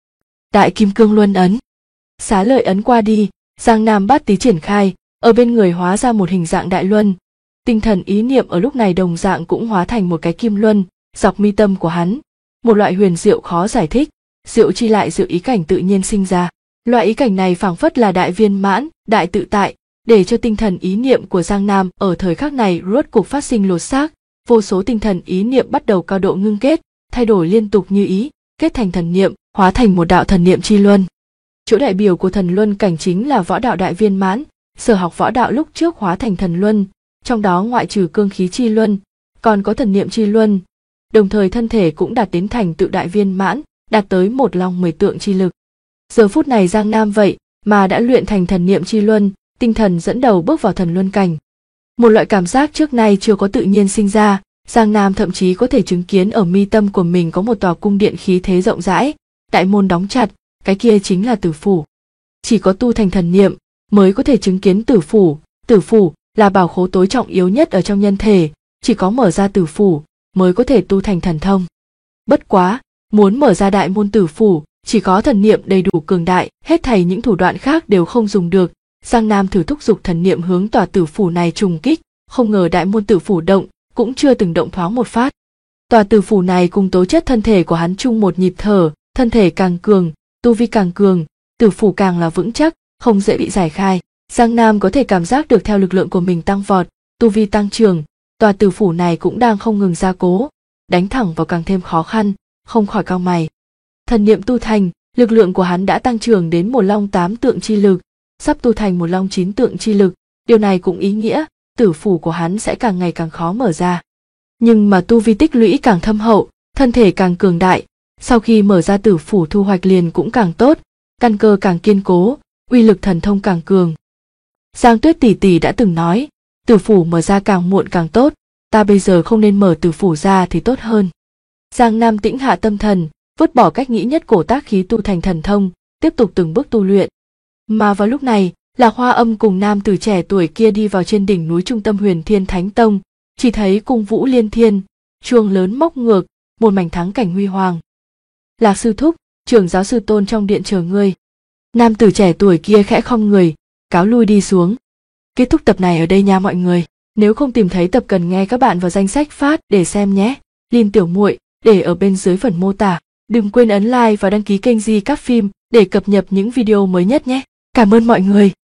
Đại Kim Cương Luân ấn. Xá lợi ấn qua đi, Giang Nam bát tí triển khai, ở bên người hóa ra một hình dạng đại luân. Tinh thần ý niệm ở lúc này đồng dạng cũng hóa thành một cái kim luân, dọc mi tâm của hắn, một loại huyền diệu khó giải thích, diệu chi lại diệu ý cảnh tự nhiên sinh ra. Loại ý cảnh này phảng phất là đại viên mãn, đại tự tại, để cho tinh thần ý niệm của Giang Nam ở thời khắc này rốt cuộc phát sinh lột xác, vô số tinh thần ý niệm bắt đầu cao độ ngưng kết, thay đổi liên tục như ý, kết thành thần niệm, hóa thành một đạo thần niệm chi luân. Chỗ đại biểu của thần luân cảnh chính là võ đạo đại viên mãn, sở học võ đạo lúc trước hóa thành thần luân, trong đó ngoại trừ cương khí chi luân, còn có thần niệm chi luân, đồng thời thân thể cũng đạt đến thành tựu đại viên mãn, đạt tới một long 10 tượng chi lực. Giờ phút này Giang Nam vậy mà đã luyện thành thần niệm chi luân, tinh thần dẫn đầu bước vào thần luân cảnh. Một loại cảm giác trước nay chưa có tự nhiên sinh ra, Giang Nam thậm chí có thể chứng kiến ở mi tâm của mình có một tòa cung điện khí thế rộng rãi, đại môn đóng chặt, cái kia chính là tử phủ. Chỉ có tu thành thần niệm mới có thể chứng kiến tử phủ là bảo khố tối trọng yếu nhất ở trong nhân thể, chỉ có mở ra tử phủ mới có thể tu thành thần thông. Bất quá, muốn mở ra đại môn tử phủ, chỉ có thần niệm đầy đủ cường đại, hết thảy những thủ đoạn khác đều không dùng được. Giang Nam thử thúc giục thần niệm hướng tòa tử phủ này trùng kích, không ngờ đại môn tử phủ động, cũng chưa từng động thoáng một phát. Tòa tử phủ này cùng tố chất thân thể của hắn chung một nhịp thở, thân thể càng cường, tu vi càng cường, tử phủ càng là vững chắc, không dễ bị giải khai. Giang Nam có thể cảm giác được theo lực lượng của mình tăng vọt, tu vi tăng trưởng, tòa tử phủ này cũng đang không ngừng gia cố, đánh thẳng vào càng thêm khó khăn, không khỏi cau mày. Thần niệm tu thành, lực lượng của hắn đã tăng trưởng đến một long 8 tượng chi lực, sắp tu thành một long 9 tượng chi lực, điều này cũng ý nghĩa tử phủ của hắn sẽ càng ngày càng khó mở ra. Nhưng mà tu vi tích lũy càng thâm hậu, thân thể càng cường đại, sau khi mở ra tử phủ thu hoạch liền cũng càng tốt, căn cơ càng kiên cố, uy lực thần thông càng cường. Giang Tuyết tỷ tỷ đã từng nói, tử phủ mở ra càng muộn càng tốt, ta bây giờ không nên mở tử phủ ra thì tốt hơn. Giang Nam tĩnh hạ tâm thần, vứt bỏ cách nghĩ nhất cổ tác khí tu thành thần thông, tiếp tục từng bước tu luyện. Mà vào lúc này, Lạc Hoa Âm cùng nam tử trẻ tuổi kia đi vào trên đỉnh núi trung tâm Huyền Thiên Thánh Tông, chỉ thấy cung vũ liên thiên, chuông lớn móc ngược, một mảnh thắng cảnh huy hoàng. Lạc sư thúc, trưởng giáo sư tôn trong điện chờ ngươi. Nam tử trẻ tuổi kia khẽ khom người, cáo lui đi xuống. Kết thúc tập này ở đây nha mọi người. Nếu không tìm thấy tập cần nghe các bạn vào danh sách phát để xem nhé. Link tiểu muội để ở bên dưới phần mô tả. Đừng quên ấn like và đăng ký kênh Di Các Phim để cập nhật những video mới nhất nhé. Cảm ơn mọi người.